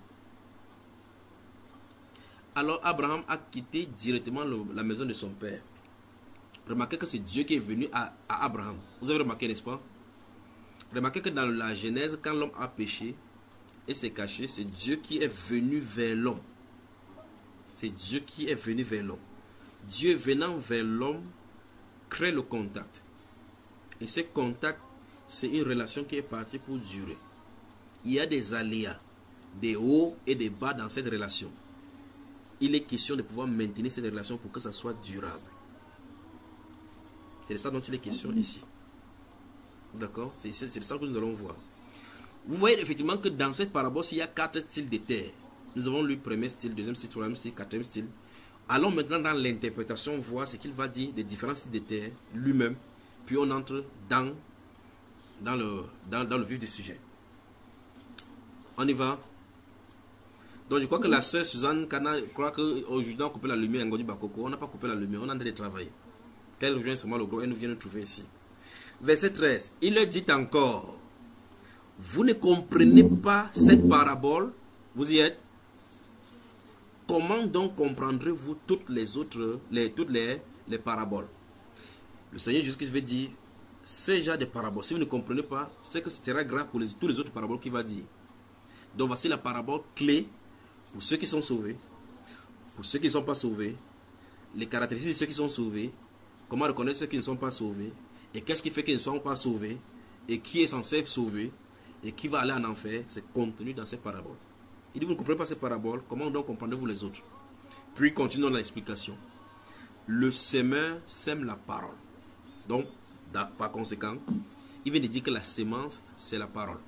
S2: Alors Abraham a quitté directement le, la maison de son père. Remarquez que c'est Dieu qui est venu à, à Abraham. Vous avez remarqué, n'est-ce pas? Remarquez que dans la Genèse, quand l'homme a péché et s'est caché, c'est Dieu qui est venu vers l'homme. C'est Dieu qui est venu vers l'homme. Dieu venant vers l'homme crée le contact. Et ce contact, c'est une relation qui est partie pour durer. Il y a des aléas, des hauts et des bas dans cette relation. Il est question de pouvoir maintenir cette relation pour que ça soit durable. C'est de ça dont il est question ici. D'accord? C'est de ça que nous allons voir. Vous voyez effectivement que dans cette parabole, il y a quatre styles de terre. Nous avons lu le premier style, deuxième style, troisième style, quatrième style. Allons maintenant dans l'interprétation, voir ce qu'il va dire des différents styles de terre lui-même. Puis on entre dans, dans, le, dans, dans le vif du sujet. On y va. Donc je crois que la sœur Suzanne Kana croit qu'aujourd'hui on a coupé la lumière en Godi Bakoko. On n'a pas coupé la lumière, on est en train de travailler. Qu'elle rejoigne seulement le groupe, elle nous vient nous trouver ici. Verset treize. Il leur dit encore, vous ne comprenez pas cette parabole, vous y êtes. Comment donc comprendrez-vous toutes les autres, les, toutes les, les paraboles? Le Seigneur Jésus-Christ veut dire, ces genres de paraboles, si vous ne comprenez pas, c'est que c'est très grave pour les, tous les autres paraboles qu'il va dire. Donc voici la parabole clé pour ceux qui sont sauvés, pour ceux qui ne sont pas sauvés, les caractéristiques de ceux qui sont sauvés, comment reconnaître ceux qui ne sont pas sauvés, et qu'est-ce qui fait qu'ils ne sont pas sauvés, et qui est censé être sauvé, et qui va aller en enfer, c'est contenu dans ces paraboles. Il dit, vous ne comprenez pas ces paraboles, comment donc comprenez-vous les autres? Puis continuons l'explication. Le semeur sème la parole. Donc, par conséquent, il vient de dire que la sémence, c'est la parole.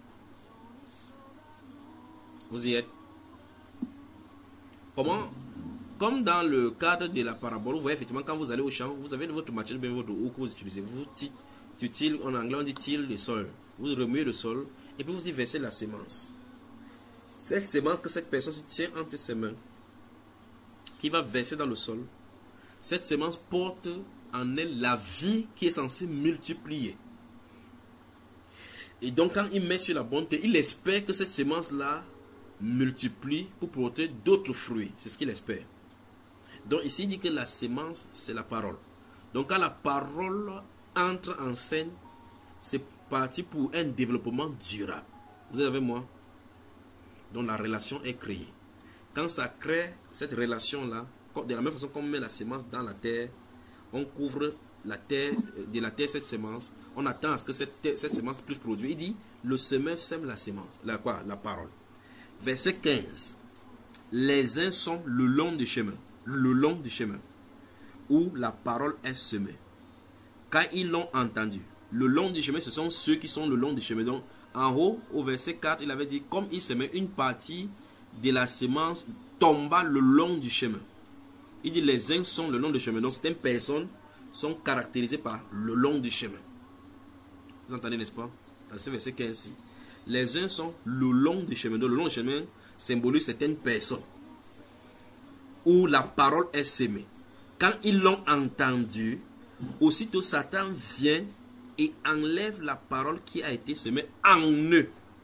S2: Vous y êtes? Comment? Comme dans le cadre de la parabole, vous voyez effectivement, quand vous allez au champ, vous avez votre machine, bien votre eau que vous utilisez. Vous till, en anglais on dit till le sol. Vous remuez le sol et puis vous y versez la sémence. Cette sémence que cette personne se tient entre ses mains, qui va verser dans le sol, cette sémence porte en elle la vie qui est censée multiplier. Et donc quand il met sur la bonne terre, il espère que cette sémence-là multiplie pour porter d'autres fruits. C'est ce qu'il espère. Donc ici il dit que la sémence, c'est la parole. Donc quand la parole entre en scène, c'est parti pour un développement durable. Vous êtes avec moi? Donc la relation est créée. Quand ça crée cette relation-là, de la même façon qu'on met la sémence dans la terre, on couvre la terre, de la terre cette sémence, on attend à ce que cette, terre, cette sémence puisse produire. Il dit, le semeur sème la sémence, la, quoi, la parole. Verset quinze. Les uns sont le long du chemin, le long du chemin, où la parole est semée. Quand ils l'ont entendu, le long du chemin, ce sont ceux qui sont le long du chemin. Donc, en haut, au verset quatre, il avait dit, comme il semait, une partie de la sémence tomba le long du chemin. Il dit, les uns sont le long du chemin. Donc, certaines personnes sont caractérisées par le long du chemin. Vous entendez, n'est-ce pas? Dans ce verset quinze, les uns sont le long du chemin. Donc, le long du chemin symbolise certaines personnes où la parole est semée. Quand ils l'ont entendu, aussitôt Satan vient et enlève la parole qui a été semée en eux.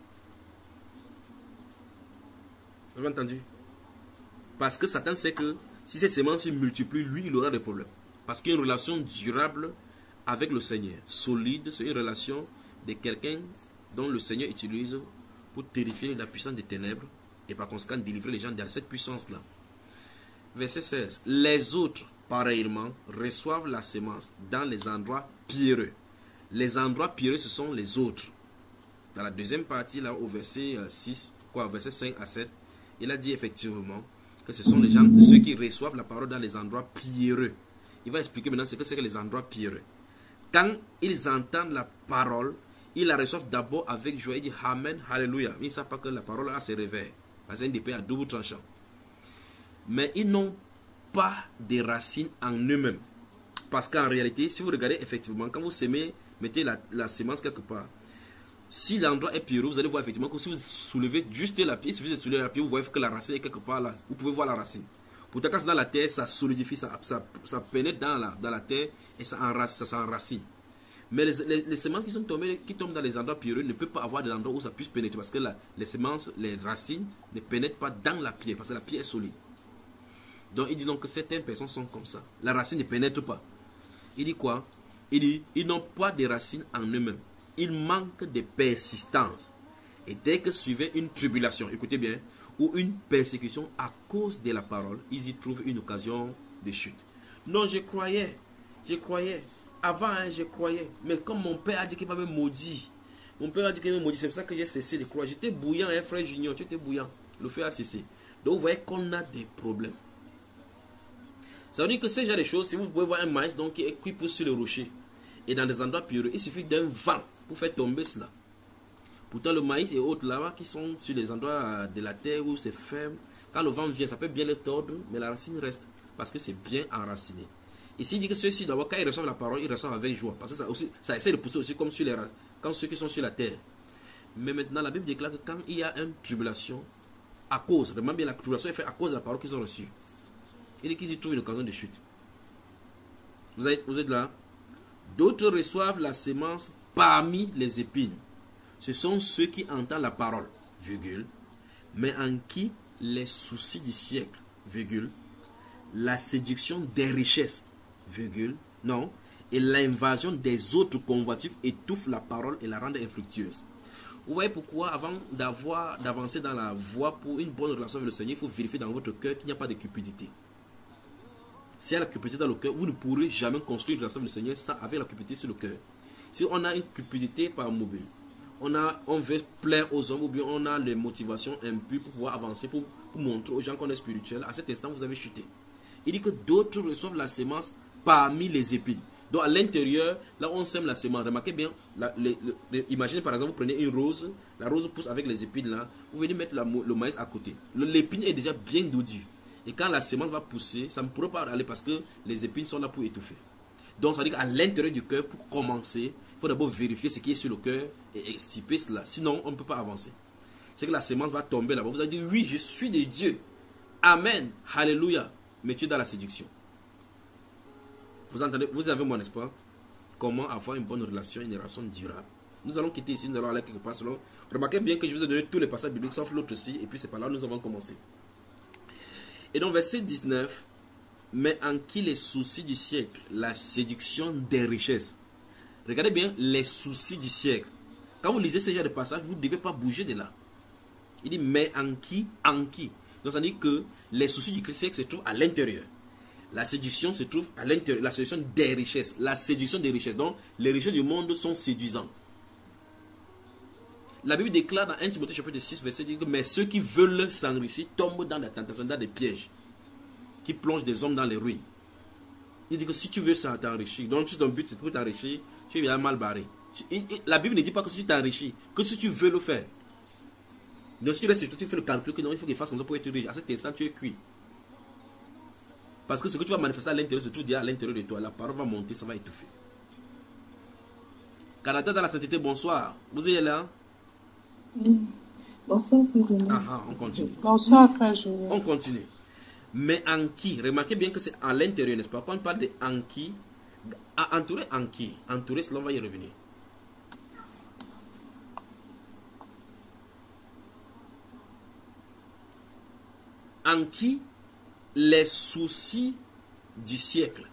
S2: Vous avez entendu? Parce que Satan sait que si ces semences se multiplient, lui, il aura des problèmes. Parce qu'il y a une relation durable avec le Seigneur. Solide, c'est une relation de quelqu'un dont le Seigneur utilise pour terrifier la puissance des ténèbres et par conséquent délivrer les gens de cette puissance-là. Verset seize. Les autres, pareillement, reçoivent la sémence dans les endroits pierreux. Les endroits pierreux, ce sont les autres. Dans la deuxième partie, là, au verset six, quoi, verset cinq à sept, il a dit effectivement que ce sont les gens, ceux qui reçoivent la parole dans les endroits pierreux. Il va expliquer maintenant ce que c'est que les endroits pierreux. Quand ils entendent la parole, ils la reçoivent d'abord avec joie. Ils disent Amen, Alléluia. Ils ne savent pas que la parole a ses réveils. C'est une épée à double tranchant. Mais ils n'ont pas de racines en eux-mêmes. Parce qu'en réalité, si vous regardez effectivement, quand vous semez, mettez la, la sémence quelque part. Si l'endroit est pierreux, vous allez voir effectivement que si vous soulevez juste la pierre, si vous soulevez la pierre, vous voyez que la racine est quelque part là. Vous pouvez voir la racine. Pourtant, quand c'est dans la terre, ça solidifie, ça, ça, ça pénètre dans la, dans la terre et ça enracine. Ça s'enracine. Mais les, les, les semences qui sont tombées, qui tombent dans les endroits pierreux ne peuvent pas avoir de l'endroit où ça puisse pénétrer. Parce que la, les semences, les racines ne pénètrent pas dans la pierre. Parce que la pierre est solide. Donc il dit donc que certaines personnes sont comme ça. La racine ne pénètre pas. Il dit quoi? Il dit, ils n'ont pas de racines en eux-mêmes. Ils manquent de persistance. Et dès que suivait une tribulation, écoutez bien, ou une persécution à cause de la parole, ils y trouvent une occasion de chute. Non, je croyais, je croyais. Avant, hein, je croyais. Mais comme mon père a dit qu'il va me maudire, mon père a dit qu'il va me maudire, c'est pour ça que j'ai cessé de croire. J'étais bouillant, hein, frère Junior, tu étais bouillant. Le feu a cessé. Donc vous voyez qu'on a des problèmes. Ça veut dire que ces genre de choses, si vous pouvez voir un maïs donc, qui pousse sur le rocher, et dans des endroits pierreux, il suffit d'un vent pour faire tomber cela. Pourtant, le maïs et autres là-bas qui sont sur les endroits de la terre où c'est ferme, quand le vent vient, ça peut bien les tordre, mais la racine reste parce que c'est bien enraciné. Ici, il dit que ceux-ci, d'abord, quand ils reçoivent la parole, ils reçoivent avec joie. Parce que ça, aussi, ça essaie de pousser aussi comme sur les quand ceux qui sont sur la terre. Mais maintenant, la Bible déclare que quand il y a une tribulation, à cause, vraiment bien, la tribulation est faite à cause de la parole qu'ils ont reçue. Il dit qu'ils y trouvent une occasion de chute. Vous êtes, vous êtes là? D'autres reçoivent la sémence parmi les épines. ce sont ceux qui entendent la parole, virgule, mais en qui les soucis du siècle, virgule, la séduction des richesses, virgule, non, et l'invasion des autres convoitives étouffent la parole et la rendent infructueuse. Vous voyez pourquoi, avant d'avoir, d'avancer dans la voie pour une bonne relation avec le Seigneur, il faut vérifier dans votre cœur qu'il n'y a pas de cupidité. S'il y a la cupidité dans le cœur, vous ne pourrez jamais construire une relation avec le Seigneur sans avoir la cupidité sur le cœur. Si on a une cupidité par mobile, on, a, on veut plaire aux hommes, ou bien on a les motivations impures pour pouvoir avancer, pour, pour montrer aux gens qu'on est spirituel, à cet instant vous avez chuté. Il dit que d'autres reçoivent la sémence parmi les épines. Donc à l'intérieur, là on sème la semence. Remarquez bien, la, les, les, imaginez par exemple, vous prenez une rose, la rose pousse avec les épines là, vous venez mettre la, le maïs à côté. L'épine est déjà bien doudue. Et quand la semence va pousser, ça ne pourra pas aller parce que les épines sont là pour étouffer. Donc ça veut dire qu'à l'intérieur du cœur, pour commencer, il faut d'abord vérifier ce qui est sur le cœur et extirper cela. Sinon, on ne peut pas avancer. C'est que la semence va tomber là-bas. Vous allez dire, oui, je suis de Dieu. Amen. Alléluia. Mais tu es dans la séduction. Vous entendez, vous avez mon espoir. Comment avoir une bonne relation, une relation durable. Nous allons quitter ici, nous allons aller quelque part selon. Remarquez bien que je vous ai donné tous les passages bibliques, sauf l'autre aussi, et puis c'est par là où nous avons commencé. Et donc, verset dix-neuf, mais en qui les soucis du siècle, la séduction des richesses. Regardez bien, les soucis du siècle. Quand vous lisez ce genre de passage, vous ne devez pas bouger de là. Il dit, mais en qui, en qui. Donc, ça dit que les soucis du siècle se trouvent à l'intérieur. La séduction se trouve à l'intérieur, la séduction des richesses. La séduction des richesses. Donc, les richesses du monde sont séduisantes. La Bible déclare dans un Timothée chapitre six, verset dix, mais ceux qui veulent s'enrichir tombent dans la tentation, dans des pièges, qui plongent des hommes dans les ruines. Il dit que si tu veux t'enrichir, donc si ton but c'est pour t'enrichir, tu es mal barré. La Bible ne dit pas que si tu t'enrichis, que si tu veux le faire. Donc si tu restes sur toi, tu fais le calcul que non, il faut qu'il fasse comme ça pour être riche. À cet instant, tu es cuit. Parce que ce que tu vas manifester à l'intérieur se trouve déjà à l'intérieur de toi. La parole va monter, ça va étouffer. Canada dans la sainteté, bonsoir. Vous êtes là?
S3: Bonsoir, frère.
S2: Ah, ah, on continue.
S5: Bonsoir, frère.
S2: On continue. Mais en qui? Remarquez bien que c'est à l'intérieur, n'est-ce pas? Quand on parle de en qui, entouré en qui? Entouré, cela on va y revenir. En qui les soucis du siècle.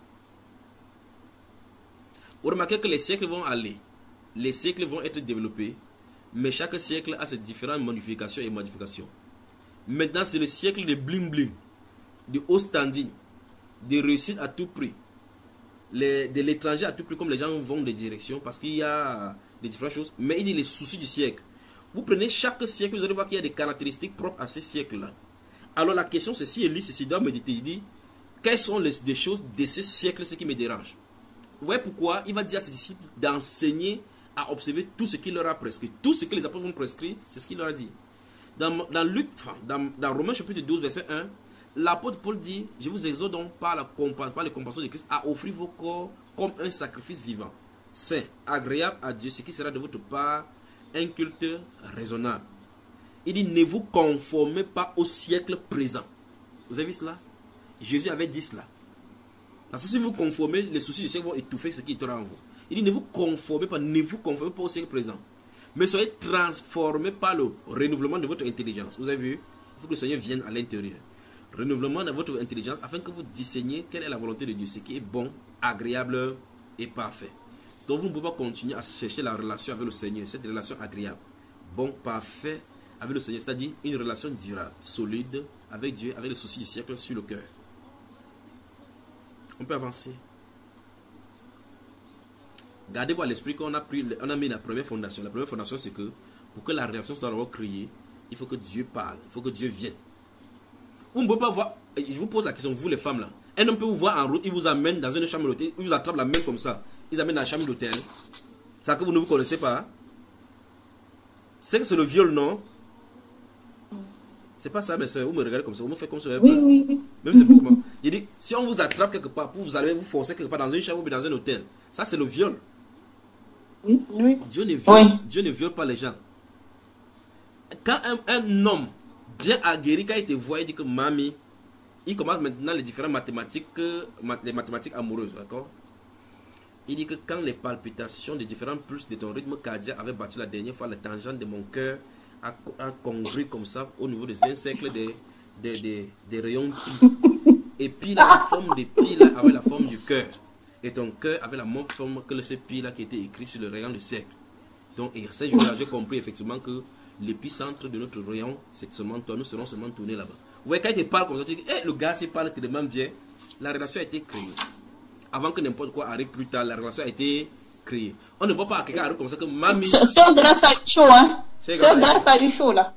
S2: Vous remarquez que les siècles vont aller, les siècles vont être développés, mais chaque siècle a ses différentes modifications et modifications. Maintenant, c'est le siècle de bling bling, de haut standing, de réussite à tout prix, les, de l'étranger à tout prix, comme les gens vont des directions, parce qu'il y a des différentes choses. Mais il dit les soucis du siècle. Vous prenez chaque siècle, vous allez voir qu'il y a des caractéristiques propres à ces siècles-là. Alors la question c'est si Élie, c'est doit méditer, il dit, quelles sont les des choses de ce siècle, ce qui me dérange. Vous voyez pourquoi il va dire à ses disciples d'enseigner à observer tout ce qu'il leur a prescrit. Tout ce que les apôtres ont prescrit, c'est ce qu'il leur a dit. Dans, dans Luc, enfin, dans, dans Romains chapitre douze, verset un, l'apôtre Paul dit, je vous exhorte donc par la par les compassions de Christ à offrir vos corps comme un sacrifice vivant, saint, agréable à Dieu, ce qui sera de votre part un culte raisonnable. Il dit, ne vous conformez pas au siècle présent. Vous avez vu cela? Jésus avait dit cela. Parce que si vous vous conformez, les soucis du siècle vont étouffer ce qui est en vous. Il dit, ne vous conformez pas, ne vous conformez pas au siècle présent. Mais soyez transformés par le renouvellement de votre intelligence. Vous avez vu? Il faut que le Seigneur vienne à l'intérieur. Renouvellement de votre intelligence afin que vous discerniez quelle est la volonté de Dieu, ce qui est bon, agréable et parfait. Donc vous ne pouvez pas continuer à chercher la relation avec le Seigneur, cette relation agréable, bon, parfait avec le Seigneur, c'est-à-dire une relation durable, solide avec Dieu, avec les soucis du siècle sur le cœur. On peut avancer. Gardez-vous à l'esprit qu'on a pris, on a mis la première fondation. La première fondation, c'est que pour que la relation soit d'abord créée, il faut que Dieu parle, il faut que Dieu vienne. Vous ne pouvez pas voir, je vous pose la question, vous les femmes là, un homme peut vous voir en route, il vous amène dans une chambre d'hôtel, il vous attrape la main comme ça, il vous amène dans la chambre d'hôtel. C'est que vous ne vous connaissez pas. C'est que c'est le viol, non? C'est pas ça, mes soeurs, vous me regardez comme ça, vous me faites comme ça.
S3: Oui, oui, oui.
S2: Même c'est pour moi. Il dit, si on vous attrape quelque part, pour vous allez vous forcer quelque part dans une chambre ou dans un hôtel, ça c'est le viol.
S3: Oui, oui.
S2: Dieu ne viole,
S4: Oui.
S2: Dieu ne viole pas les gens. Quand un, un homme bien aguerri, quand il te voit, il dit que mamie, il commence maintenant les différentes mathématiques, les mathématiques amoureuses, d'accord? Il dit que quand les palpitations des différents pulses de ton rythme cardiaque avaient battu la dernière fois, la tangente de mon cœur a, a congru comme ça au niveau des un cercle des, des, des, des rayons pi. Et puis là, la forme des pi là avait la forme du cœur. Et ton cœur avait la même forme que ce pi là qui était écrit sur le rayon du cercle. Donc, et ces jours-là, j'ai compris effectivement que l'épicentre de notre rayon, c'est seulement toi. Nous serons seulement tournés là-bas. Vous voyez, quand il te parle comme ça, tu dis, hey, le gars, s'il parle tellement bien, la relation a été créée. Avant que n'importe quoi arrive plus tard, la relation a été créée. On ne voit pas quelqu'un arrive comme ça que mamie.
S4: C'est grâce à Isho, hein. C'est grâce à Isho, là.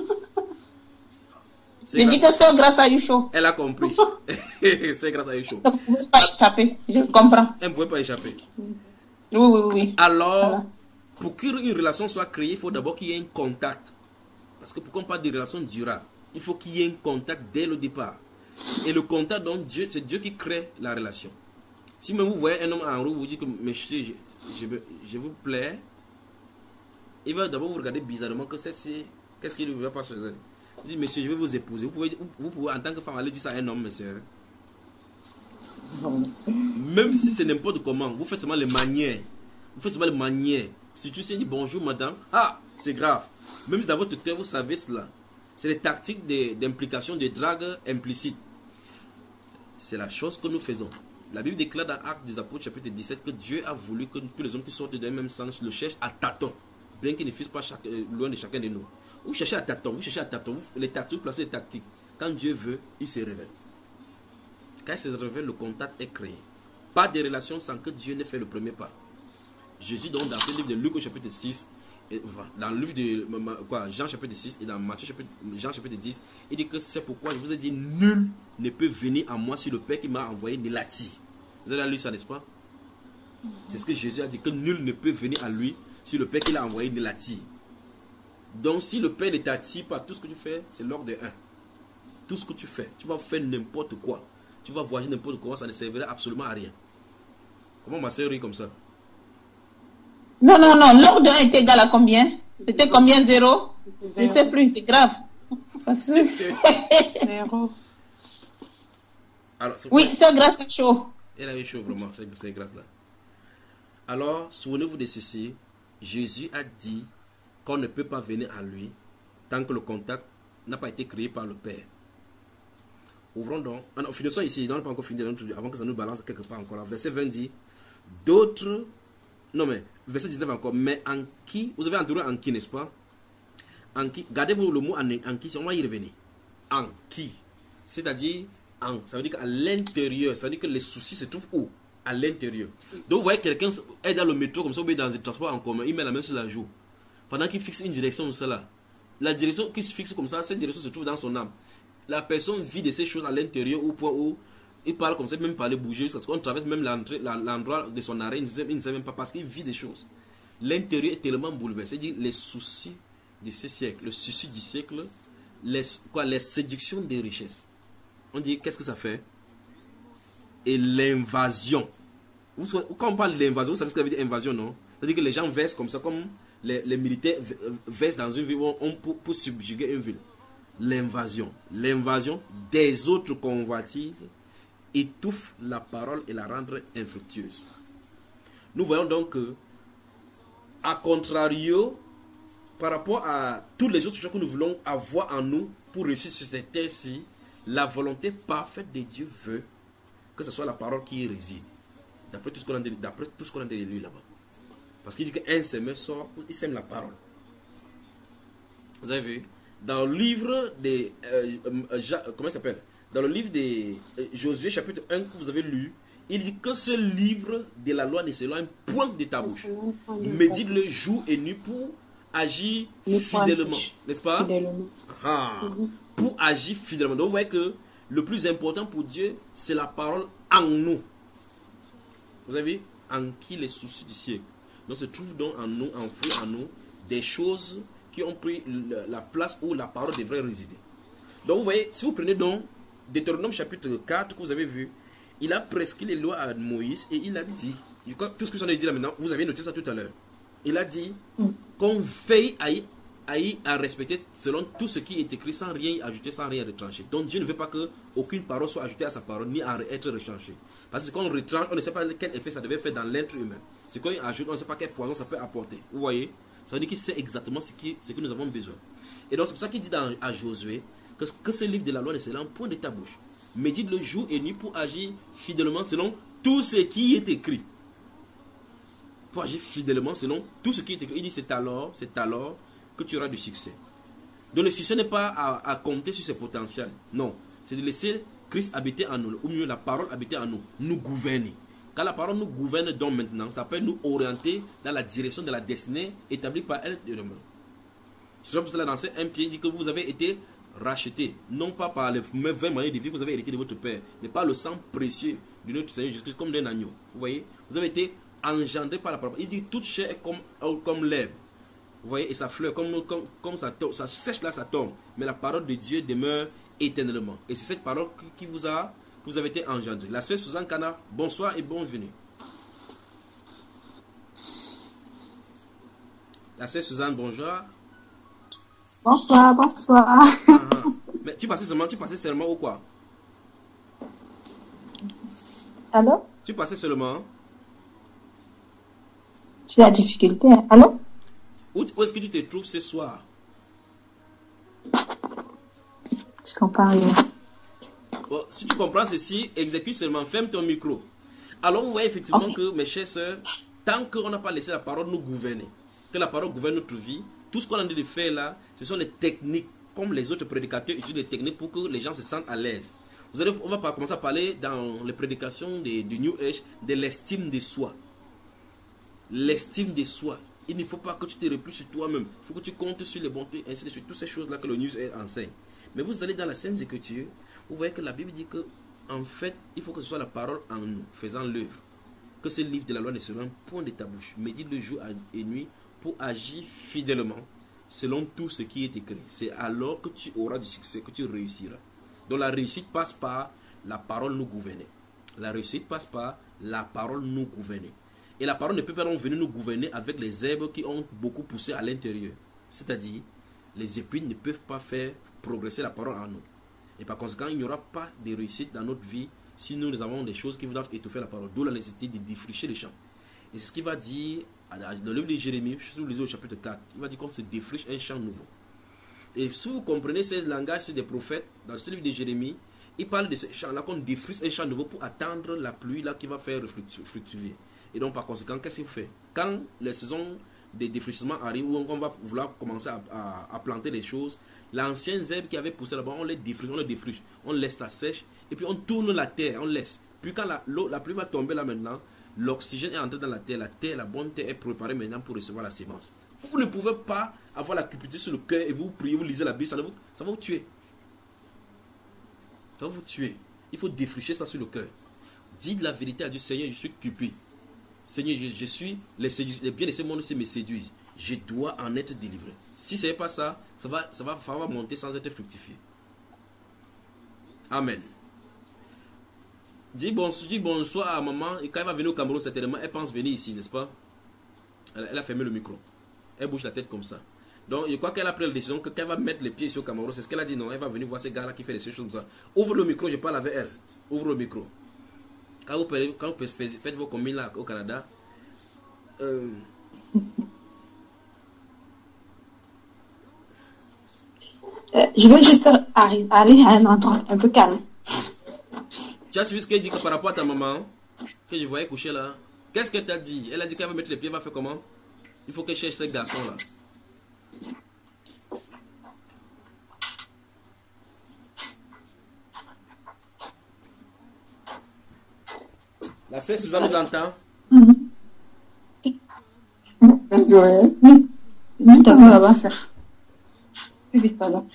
S4: Je dis que c'est grâce à Isho.
S2: Elle a compris. C'est grâce à Isho.
S4: Vous ne pouvez pas échapper, je comprends.
S2: Elle ne pouvait pas échapper.
S4: Oui, oui, oui.
S2: Alors,
S4: voilà.
S2: Pour qu'une relation soit créée, il faut d'abord qu'il y ait un contact. Parce que pour qu'on parle de relation durable, il faut qu'il y ait un contact dès le départ. Et le contact, donc, Dieu, c'est Dieu qui crée la relation. Si même vous voyez un homme en roue, vous dites que monsieur, je, je, je vous plais, il va d'abord vous regarder bizarrement que celle-ci, qu'est-ce qu'il ne va pas se faire. Il dit, monsieur, je vais vous épouser. Vous pouvez, vous pouvez en tant que femme, aller dire ça à un homme, monsieur. Même si c'est n'importe comment, vous faites seulement les manières. Vous faites seulement les manières. Si tu sais dire bonjour madame, ah, c'est grave. Même si dans votre cœur vous savez cela. C'est les tactiques d'implication de, de drague implicite. C'est la chose que nous faisons. La Bible déclare dans Actes des Apôtres chapitre dix-sept que Dieu a voulu que tous les hommes qui sortent d'un même sens le cherchent à tâtons. Bien qu'ils ne fussent pas chaque, loin de chacun de nous. Vous cherchez à tâtons, vous cherchez à tâtons. Vous, les tactiques, vous placez les tactiques. Quand Dieu veut, il se révèle. Quand il se révèle, le contact est créé. Pas de relation sans que Dieu n'ait fait le premier pas. Jésus, donc, dans ce livre de Luc au chapitre six, et, dans le livre de quoi, Jean chapitre six et dans Matthieu chapitre, Jean chapitre dix, il dit que c'est pourquoi je vous ai dit, nul ne peut venir à moi si le Père qui m'a envoyé ne l'attire. Vous avez lu ça, n'est-ce pas? C'est ce que Jésus a dit, que nul ne peut venir à lui si le Père qui l'a envoyé ne l'attire. Donc, si le Père ne t'attire pas, tout ce que tu fais, c'est l'ordre de un. Tout ce que tu fais, tu vas faire n'importe quoi. Tu vas voyager n'importe quoi, ça ne servira absolument à rien. Comment ma soeur rit comme ça?
S4: Non, non, non, l'ordre de un est égal à combien? C'était combien, zéro? Je ne sais plus, c'est grave.
S5: Zéro.
S2: Alors,
S4: oui, c'est grâce à chaud.
S2: Elle a eu chaud vraiment, c'est grâce là. Alors, souvenez-vous de ceci. Jésus a dit qu'on ne peut pas venir à lui tant que le contact n'a pas été créé par le Père. Ouvrons donc. Alors, finissons ici, on n'a pas encore fini avant que ça nous balance quelque part encore. Verset vingt dit, d'autres... Non mais, verset dix-neuf encore, mais en qui, vous avez entouré en qui, n'est-ce pas? En qui, gardez-vous le mot en, en qui, on va y revenir. En qui, c'est-à-dire, en, ça veut dire qu'à l'intérieur, ça veut dire que les soucis se trouvent où? À l'intérieur. Donc vous voyez quelqu'un est dans le métro comme ça, ou bien dans un transport en commun, il met la main sur la joue. Pendant qu'il fixe une direction comme cela, la direction qui se fixe comme ça, cette direction se trouve dans son âme. La personne vit de ces choses à l'intérieur au point où il parle comme ça, même pas les bouger, parce qu'on traverse même l'endroit de son arrêt, il ne sait même pas parce qu'il vit des choses. L'intérieur est tellement bouleversé, c'est-à-dire les soucis de ce siècle, le souci du siècle, les, quoi, les séductions des richesses. On dit, qu'est-ce que ça fait? Et l'invasion. Quand on parle de l'invasion, vous savez ce que ça veut dire invasion, non? C'est-à-dire que les gens versent comme ça, comme les, les militaires versent dans une ville on, pour, pour subjuguer une ville. L'invasion. L'invasion des autres convoitises étouffe la parole et la rendre infructueuse. Nous voyons donc que, à contrario, par rapport à toutes les autres choses que nous voulons avoir en nous pour réussir sur cette terre-ci, la volonté parfaite de Dieu veut que ce soit la parole qui y réside. D'après tout ce qu'on a dit, d'après tout ce qu'on a dit lui là-bas. Parce qu'il dit qu'un semeur sort, il sème la parole. Vous avez vu? Dans le livre de euh, euh, comment il s'appelle? Dans le livre de euh, Josué chapitre un que vous avez lu, il dit que ce livre de la loi ne s'éloigne point de ta bouche. Médite-le jour et nuit pour agir fidèlement. N'est-ce pas? Ah, pour agir fidèlement. Donc vous voyez que le plus important pour Dieu, c'est la parole en nous. Vous avez vu? En qui les soucis du siècle. Donc se trouve donc en nous, enfouis en nous, des choses qui ont pris la place où la parole devrait résider. Donc vous voyez, si vous prenez donc Deutéronome chapitre quatre que vous avez vu, il a prescrit les lois à Moïse et il a dit, tout ce que j'en ai dit là maintenant, vous avez noté ça tout à l'heure. Il a dit qu'on veille à, haï à respecter selon tout ce qui est écrit sans rien ajouter, sans rien retrancher. Donc Dieu ne veut pas que aucune parole soit ajoutée à sa parole ni à être retranchée. Parce que quand on retranche, on ne sait pas quel effet ça devait faire dans l'être humain. C'est quand on ajoute, on ne sait pas quel poison ça peut apporter. Vous voyez? Ça veut dire qu'il sait exactement ce, qui, ce que nous avons besoin. Et donc c'est pour ça qu'il dit dans, à Josué que, que ce livre de la loi ne sera un point de ta bouche. Médite le jour et nuit pour agir fidèlement selon tout ce qui est écrit. Pour agir fidèlement selon tout ce qui est écrit. Il dit c'est alors, c'est alors que tu auras du succès. Donc le succès n'est pas à, à compter sur ses potentiels. Non, c'est de laisser Christ habiter en nous, ou mieux la parole habiter en nous, nous gouverner. Quand la parole nous gouverne donc maintenant, ça peut nous orienter dans la direction de la destinée établie par elle. C'est pour cela dans ces un pied, il dit que vous avez été rachetés, non pas par les vingt moyens de vie que vous avez hérité de votre Père, mais par le sang précieux de notre Seigneur Jésus-Christ comme d'un agneau. Vous voyez, vous avez été engendrés par la parole. Il dit toute chair est comme, comme l'herbe. Vous voyez, et ça fleur, comme, comme, comme ça, ça sèche là, ça tombe. Mais la parole de Dieu demeure éternellement. Et c'est cette parole qui vous a, que vous avez été engendré. La sœur Suzanne Kana, bonsoir et bienvenue. La sœur Suzanne, bonjour.
S9: Bonsoir, bonsoir.
S2: Ah, ah. Mais tu passais seulement, tu passais seulement ou quoi?
S9: Allô?
S2: Tu passais seulement?
S9: J'ai la difficulté. Allô?
S2: Où, où est-ce que tu te trouves ce soir?
S9: Je comprends rien.
S2: Bon, si tu comprends ceci, exécute seulement, ferme ton micro. Alors vous voyez effectivement okay. que, mes chers sœurs, tant qu'on n'a pas laissé la parole nous gouverner, que la parole gouverne notre vie, tout ce qu'on a de faire là, ce sont des techniques, comme les autres prédicateurs utilisent des techniques pour que les gens se sentent à l'aise. Vous allez, on va pas commencer à parler dans les prédications de, du New Age de l'estime de soi. L'estime de soi. Il ne faut pas que tu te replies sur toi-même. Il faut que tu comptes sur les bontés, ainsi de suite. Toutes ces choses-là que le New Age enseigne. Mais vous allez dans la Sainte Écriture, vous voyez que la Bible dit que, en fait, il faut que ce soit la parole en nous, faisant l'œuvre. Que ce livre de la loi ne sera un point de ta bouche. Médite le jour et nuit pour agir fidèlement selon tout ce qui est écrit. C'est alors que tu auras du succès, que tu réussiras. Donc la réussite passe par la parole nous gouverner. La réussite passe par la parole nous gouverner. Et la parole ne peut pas donc venir nous gouverner avec les herbes qui ont beaucoup poussé à l'intérieur. C'est-à-dire, les épines ne peuvent pas faire progresser la parole en nous. Et par conséquent, il n'y aura pas de réussite dans notre vie si nous, nous avons des choses qui doivent étouffer la parole. D'où la nécessité de défricher les champs. Et c'est ce qu'il va dire dans le livre de Jérémie, je vous lisez au chapitre quatre, il va dire qu'on se défriche un champ nouveau. Et si vous comprenez ces langages, c'est des prophètes, dans ce livre de Jérémie, il parle de ce champ-là, qu'on défriche un champ nouveau pour attendre la pluie là qui va faire fructifier. Et donc par conséquent, qu'est-ce qu'il fait? Quand les saisons de défrichement arrivent, où on va vouloir commencer à, à, à planter les choses, l'ancienne herbe qui avait poussé là-bas, on les défriche, on les défriche, on laisse ça sèche, et puis on tourne la terre, on laisse. Puis quand la, la pluie va tomber là maintenant, l'oxygène est entré dans la terre, la terre, la bonne terre est préparée maintenant pour recevoir la sémence. Vous ne pouvez pas avoir la cupidité sur le cœur et vous priez, vous lisez la Bible, ça, vous, ça va vous tuer. Ça va vous tuer. Il faut défricher ça sur le cœur. Dites la vérité à Dieu, Seigneur, je suis cupide. Seigneur, je, je suis, les, les biens de ce monde me séduisent. Je dois en être délivré. Si ce n'est pas ça, ça va, ça, va, ça va monter sans être fructifié. Amen. Dis, bon, dis bonsoir à maman. Et quand elle va venir au Cameroun, certainement, elle pense venir ici, n'est-ce pas? Elle, elle a fermé le micro. Elle bouge la tête comme ça. Donc, je crois qu'elle a pris la décision que quand elle va mettre les pieds ici au Cameroun, c'est ce qu'elle a dit, non? Elle va venir voir ces gars-là qui font des choses comme ça. Ouvre le micro, je parle avec elle. Ouvre le micro. Quand vous, quand vous faites vos combines là au Canada, euh...
S9: Euh, je veux juste aller à un endroit un peu calme.
S2: Tu as suivi ce qu'elle dit que par rapport à ta maman, que je voyais coucher là. Qu'est-ce qu'elle t'a dit? Elle a dit qu'elle va mettre les pieds, elle va faire comment? Il faut qu'elle cherche ce garçon là. La sœur Suzanne nous entend?
S9: Mm-hmm. Oui. Oui, t'as ça va faire. Oui, pas là.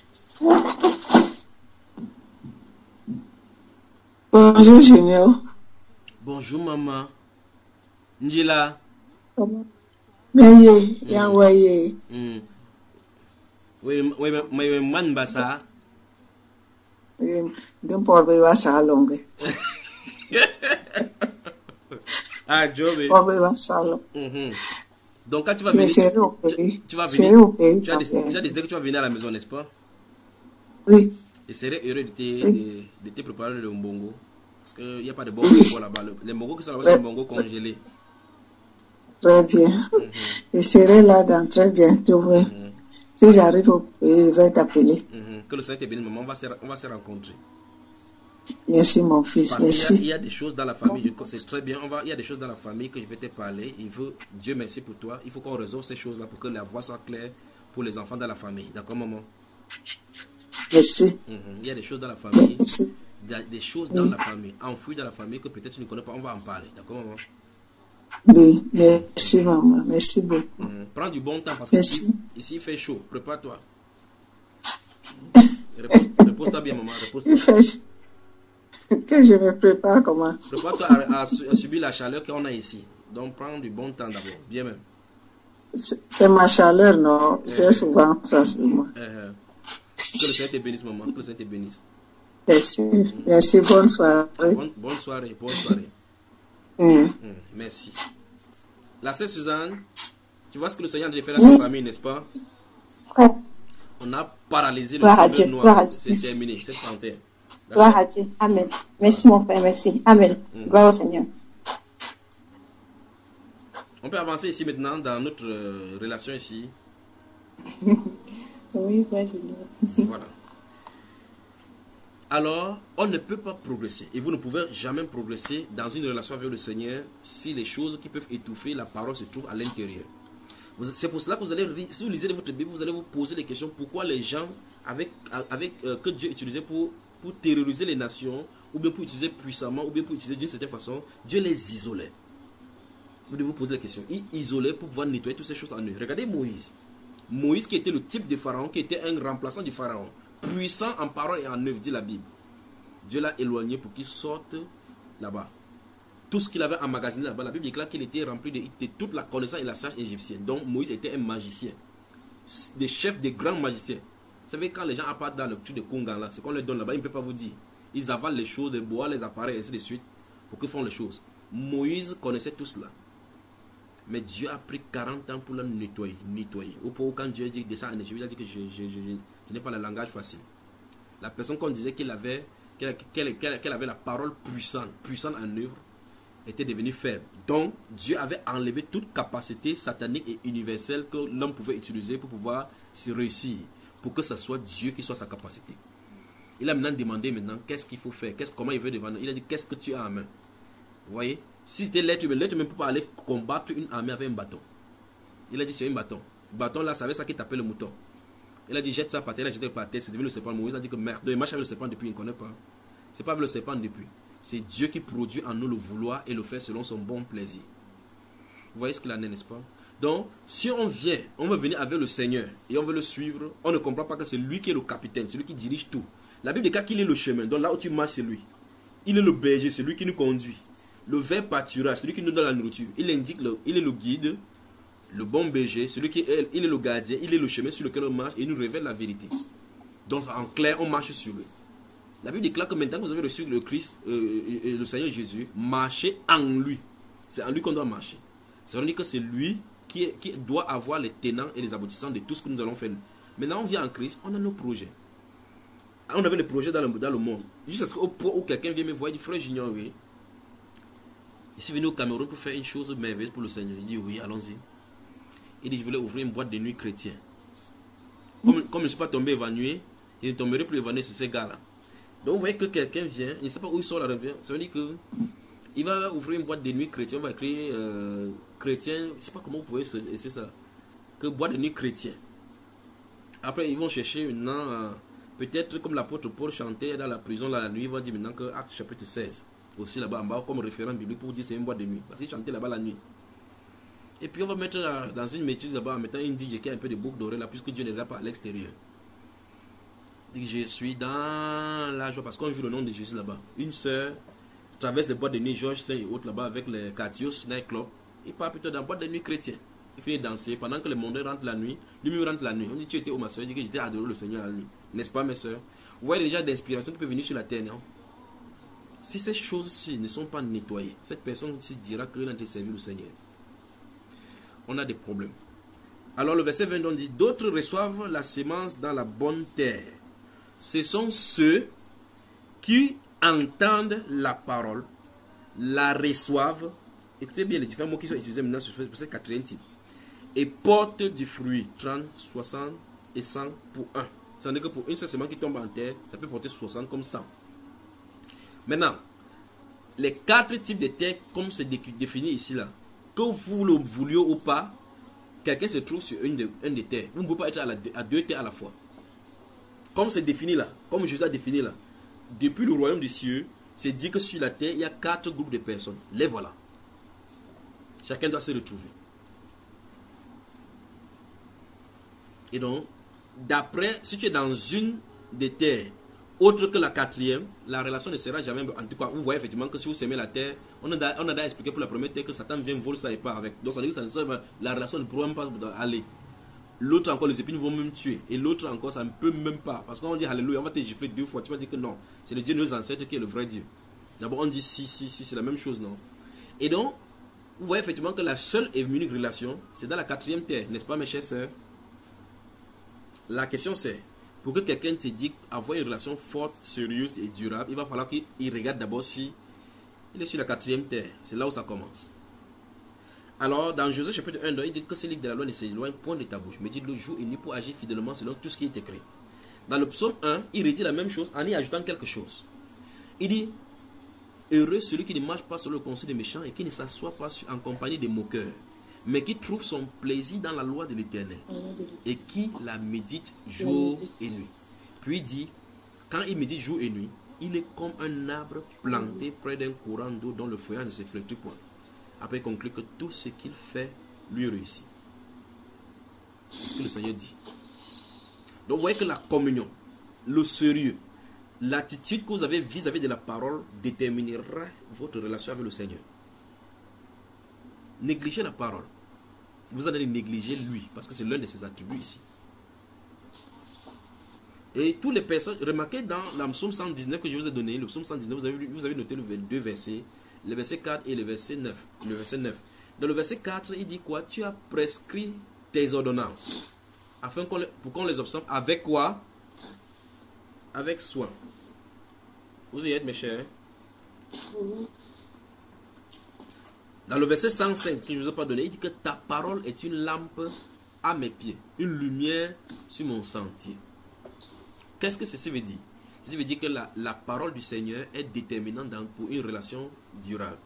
S10: Bonjour Junior.
S2: Bonjour maman. Njila.
S10: Comment? Meye, yanwaye.
S2: Hmm. Oui, oui, mais man basa.
S10: Oui, d'un porbe basa longue.
S2: Ah, Joby.
S10: Porbe basa longue.
S2: Mhm. Donc quand tu vas
S10: Je
S2: venir,
S10: serai
S2: tu,
S10: au
S2: tu-
S10: pays.
S2: tu vas
S10: Je serai
S2: venir,
S10: au pays.
S2: tu as, décidé,
S10: papa.
S2: tu as décidé que tu vas venir à la maison, n'est-ce pas?
S10: Oui.
S2: Et serait heureux de te,
S10: Oui.
S2: de, de te préparer le mbongo. Parce qu'il n'y a pas de bon mbongo là-bas. Le- Les mbongos qui sont là-bas, c'est
S10: Ouais.
S2: des mbongos congelés.
S10: Très bien.
S2: Mhm,
S10: Je serai là dans très bientôt. Oui.
S2: mhm,
S10: Si j'arrive au pays, je vais t'appeler.
S2: mhm. Que le Seigneur te bénisse, maman. On va se, on va se rencontrer.
S10: Merci, mon fils.
S2: Parce qu'il y a, il
S10: Merci.
S2: y a des choses dans la famille, je- c'est très bien, on va, il y a des choses dans la famille que je vais te parler. Il veut, Dieu merci pour toi. Il faut qu'on résolve ces choses-là pour que la voix soit claire pour les enfants dans la famille. D'accord, maman?
S10: Merci.
S2: Mhm. Il y a des choses dans la famille,
S10: Merci.
S2: des, des choses dans la famille, enfouies dans la famille que peut-être tu ne connais pas. On va en parler. D'accord, maman?
S10: Oui. Merci, maman. Merci beaucoup.
S2: Mhm. Prends du bon temps parce que ici,
S10: Merci.
S2: ici il fait chaud. Prépare-toi. Repose- Repose-toi bien, maman. Repose-toi.
S10: Il fait que je me prépare comment?
S2: Prépare-toi à, à su- à subir la chaleur qu'on a ici. Donc, prends du bon temps d'abord. Bien même.
S10: C'est c'est ma chaleur, non? J'ai souvent ça sur moi.
S2: Euh, que le Seigneur te bénisse, maman. Que le Seigneur te bénisse.
S10: Merci. Merci. Bonne soirée.
S2: Bonne, bonne soirée. Bonne soirée.
S10: Hum.
S2: Hum, merci. La sœur Suzanne, tu vois ce que le Seigneur a fait dans sa
S9: Oui.
S2: famille, n'est-ce pas?
S9: Ouais.
S2: On a paralysé le
S9: Gloire à
S2: semeur
S9: Dieu,
S2: noir.
S9: gloire à
S2: C'est
S9: Dieu.
S2: c'est terminé. C'est panthère.
S9: Gloire à Dieu. Amen. Merci, mon frère. Merci. Amen.
S2: Mm.
S9: Gloire au Seigneur.
S2: On peut avancer ici maintenant dans notre euh, relation ici.
S3: Oui, ça, je l'ai.
S2: Voilà. Alors, on ne peut pas progresser. Et vous ne pouvez jamais progresser dans une relation avec le Seigneur si les choses qui peuvent étouffer la parole se trouvent à l'intérieur. Vous- C'est pour cela que vous allez, ri- si vous lisez votre Bible, vous allez vous poser des questions. Pourquoi les gens avec, avec, euh, que Dieu utilisait pour, pour terroriser les nations, ou bien pour utiliser puissamment, ou bien pour utiliser d'une certaine façon, Dieu les isolait. Vous devez vous poser la question. Il isolait pour pouvoir nettoyer toutes ces choses en eux. Regardez Moïse. Moïse qui était le type de pharaon, qui était un remplaçant du pharaon, puissant en parole et en œuvre, dit la Bible. Dieu l'a éloigné pour qu'il sorte là-bas. Tout ce qu'il avait emmagasiné là-bas, la Bible déclare qu'il était rempli de, de toute la connaissance et la science égyptienne. Donc Moïse était un magicien, des chefs, des grands magiciens. Vous savez, quand les gens appartent dans le truc de Kungan, là, ce qu'on leur donne là-bas, ils ne peuvent pas vous dire. Ils avalent les choses, les bois, les appareils, et ainsi de suite, pour qu'ils font les choses. Moïse connaissait tout cela. Mais Dieu a pris quarante ans pour le nettoyer. nettoyer. Au point où quand Dieu dit descend en Égypte, il a dit que je, je, je, je, je n'ai pas le langage facile. La personne qu'on disait qu'elle avait, qu'elle, qu'elle, qu'elle, qu'elle avait la parole puissante, puissante en œuvre, était devenue faible. Donc, Dieu avait enlevé toute capacité satanique et universelle que l'homme pouvait utiliser pour pouvoir se réussir, pour que ce soit Dieu qui soit sa capacité. Il a maintenant demandé maintenant qu'est-ce qu'il faut faire, qu'est-ce, comment il veut devenir. Il a dit qu'est-ce que tu as en main. Vous voyez, si c'était l'être humain, l'être humain ne peut pas aller combattre une armée avec un bâton. Il a dit c'est un bâton. Le bâton là, c'est avec ça qu'il tapait le mouton. Il a dit jette ça par terre, il a jeté par terre, c'est devenu le serpent. Moïse a dit que merde, il marche avec le serpent depuis, il ne connaît pas. C'est pas avec le serpent depuis. C'est Dieu qui produit en nous le vouloir et le faire selon son bon plaisir. Vous voyez ce qu'il en est, n'est-ce pas? Donc, si on vient, on veut venir avec le Seigneur et on veut le suivre, on ne comprend pas que c'est lui qui est le capitaine, c'est lui qui dirige tout. La Bible déclare qu'il est le chemin, donc là où tu marches, c'est lui. Il est le berger, c'est lui qui nous conduit. Le ver pâturage, c'est lui qui nous donne la nourriture. Il indique, le, il est le guide, le bon berger, celui qui est, il est le gardien, il est le chemin sur lequel on marche et il nous révèle la vérité. Donc, en clair, on marche sur lui. La Bible déclare que maintenant que vous avez reçu le Christ, euh, et le Seigneur Jésus, marchez en lui. C'est en lui qu'on doit marcher. Ça veut dire que c'est lui qui, est, qui doit avoir les tenants et les aboutissants de tout ce que nous allons faire. Maintenant, on vient en Christ, on a nos projets. On avait des projets dans le, dans le monde. Jusqu'à ce qu'au point où quelqu'un vient me voir, il dit, frère Junior, oui. Je suis venu au Cameroun pour faire une chose merveilleuse pour le Seigneur. Il dit, oui, allons-y. Il dit, je voulais ouvrir une boîte de nuit chrétienne. Comme, comme je ne suis pas tombé évanoui, il ne tomberait plus évanoui sur ces gars-là. Donc vous voyez que quelqu'un vient, il ne sait pas où il sort la réveil. Ça veut dire que il va ouvrir une boîte de nuit chrétienne, on va écrire euh, chrétien, je ne sais pas comment vous pouvez essayer ça, que boîte de nuit chrétien. Après ils vont chercher maintenant, euh, peut-être comme l'apôtre Paul chantait dans la prison là, la nuit, il va dire maintenant que Acte chapitre seize, aussi là-bas en bas comme référent biblique pour dire c'est une boîte de nuit, parce qu'il chantait là-bas la nuit. Et puis on va mettre euh, dans une méthode là-bas en mettant une D J qui a un peu de boucle dorée là, puisque Dieu n'est là pas à l'extérieur. Je suis dans la joie parce qu'on joue le nom de Jésus là-bas. Une sœur traverse les boîtes de nuit Georges Saint et autres là-bas avec les Catios Night Club. Il part plutôt dans la boîte de nuit chrétienne. Il finit danser pendant que le monde rentre la nuit. Lui-même rentre la nuit. On dit tu étais où ma soeur? Il dit que j'étais adoré le Seigneur la nuit. N'est-ce pas mes soeurs? Vous voyez déjà d'inspiration qui peut venir sur la terre, non? Si ces choses-ci ne sont pas nettoyées, cette personne-ci dira que n'a pas servi le Seigneur. on a des problèmes. Alors le verset vingt dit, d'autres reçoivent la sémence dans la bonne terre. Ce sont ceux qui entendent la parole, la reçoivent. Écoutez bien les différents mots qui sont utilisés maintenant pour ce quatrième type. Et portent du fruit, trente, soixante et cent pour un. Ça veut dire que pour une seule semence qui tombe en terre, ça peut porter soixante comme cent. Maintenant, les quatre types de terre, comme c'est défini ici là, que vous le vouliez ou pas, quelqu'un se trouve sur une, de, une des terres. Vous ne pouvez pas être à, la, à deux terres à la fois. Comme c'est défini là, comme Jésus a défini là, depuis le royaume des cieux, c'est dit que sur la terre, il y a quatre groupes de personnes. Les voilà. Chacun doit se retrouver. Et donc, d'après, si tu es dans une des terres, autre que la quatrième, la relation ne sera jamais... En tout cas, vous voyez effectivement que si vous semez la terre, on a, on a déjà expliqué pour la première terre que Satan vient voler ça et part avec. Donc ça veut dire que ça, la relation ne pourra même pas aller. L'autre encore, les épines vont même tuer. Et l'autre encore, ça ne peut même pas. Parce qu'on dit Alléluia, on va te gifler deux fois. Tu vas dire que non, c'est le Dieu de nos ancêtres qui est le vrai Dieu. D'abord, on dit si, si, si, c'est la même chose, non? Et donc, vous voyez effectivement que la seule et unique relation, c'est dans la quatrième terre, n'est-ce pas, mes chers sœurs? La question c'est, pour que quelqu'un te dise avoir une relation forte, sérieuse et durable, il va falloir qu'il regarde d'abord si il est sur la quatrième terre. C'est là où ça commence. Alors, dans Josué chapitre un, il dit que ce livre de la loi ne s'éloigne point de ta bouche, mais dit le jour et nuit pour agir fidèlement selon tout ce qui est écrit. Dans le psaume un, il redit la même chose en y ajoutant quelque chose. Il dit, heureux celui qui ne marche pas sur le conseil des méchants et qui ne s'assoit pas en compagnie des moqueurs, mais qui trouve son plaisir dans la loi de l'Éternel et qui la médite jour et nuit. Puis il dit, quand il médite jour et nuit, il est comme un arbre planté près d'un courant d'eau dont le feuillage ne se flétrit point. Après, il conclut que tout ce qu'il fait lui réussit. C'est ce que le Seigneur dit. Donc vous voyez que la communion, le sérieux, l'attitude que vous avez vis-à-vis de la parole déterminera votre relation avec le Seigneur. Négligez la parole, vous allez négliger lui, parce que c'est l'un de ses attributs ici. Et tous les personnes, remarquez dans le psaume cent dix-neuf que je vous ai donné, le psaume cent dix-neuf, vous avez, vous avez noté le deux versets, le verset quatre et le verset neuf. Le verset neuf. Dans le verset quatre, il dit quoi? Tu as prescrit tes ordonnances, afin qu'on les, pour qu'on les observe avec quoi? Avec soin. Vous y êtes, mes chers? Dans le verset cent cinq que je ne vous ai pas donné, il dit que ta parole est une lampe à mes pieds, une lumière sur mon sentier. Qu'est-ce que ceci veut dire? Ceci veut dire que la, la parole du Seigneur est déterminante dans, pour une relation durable.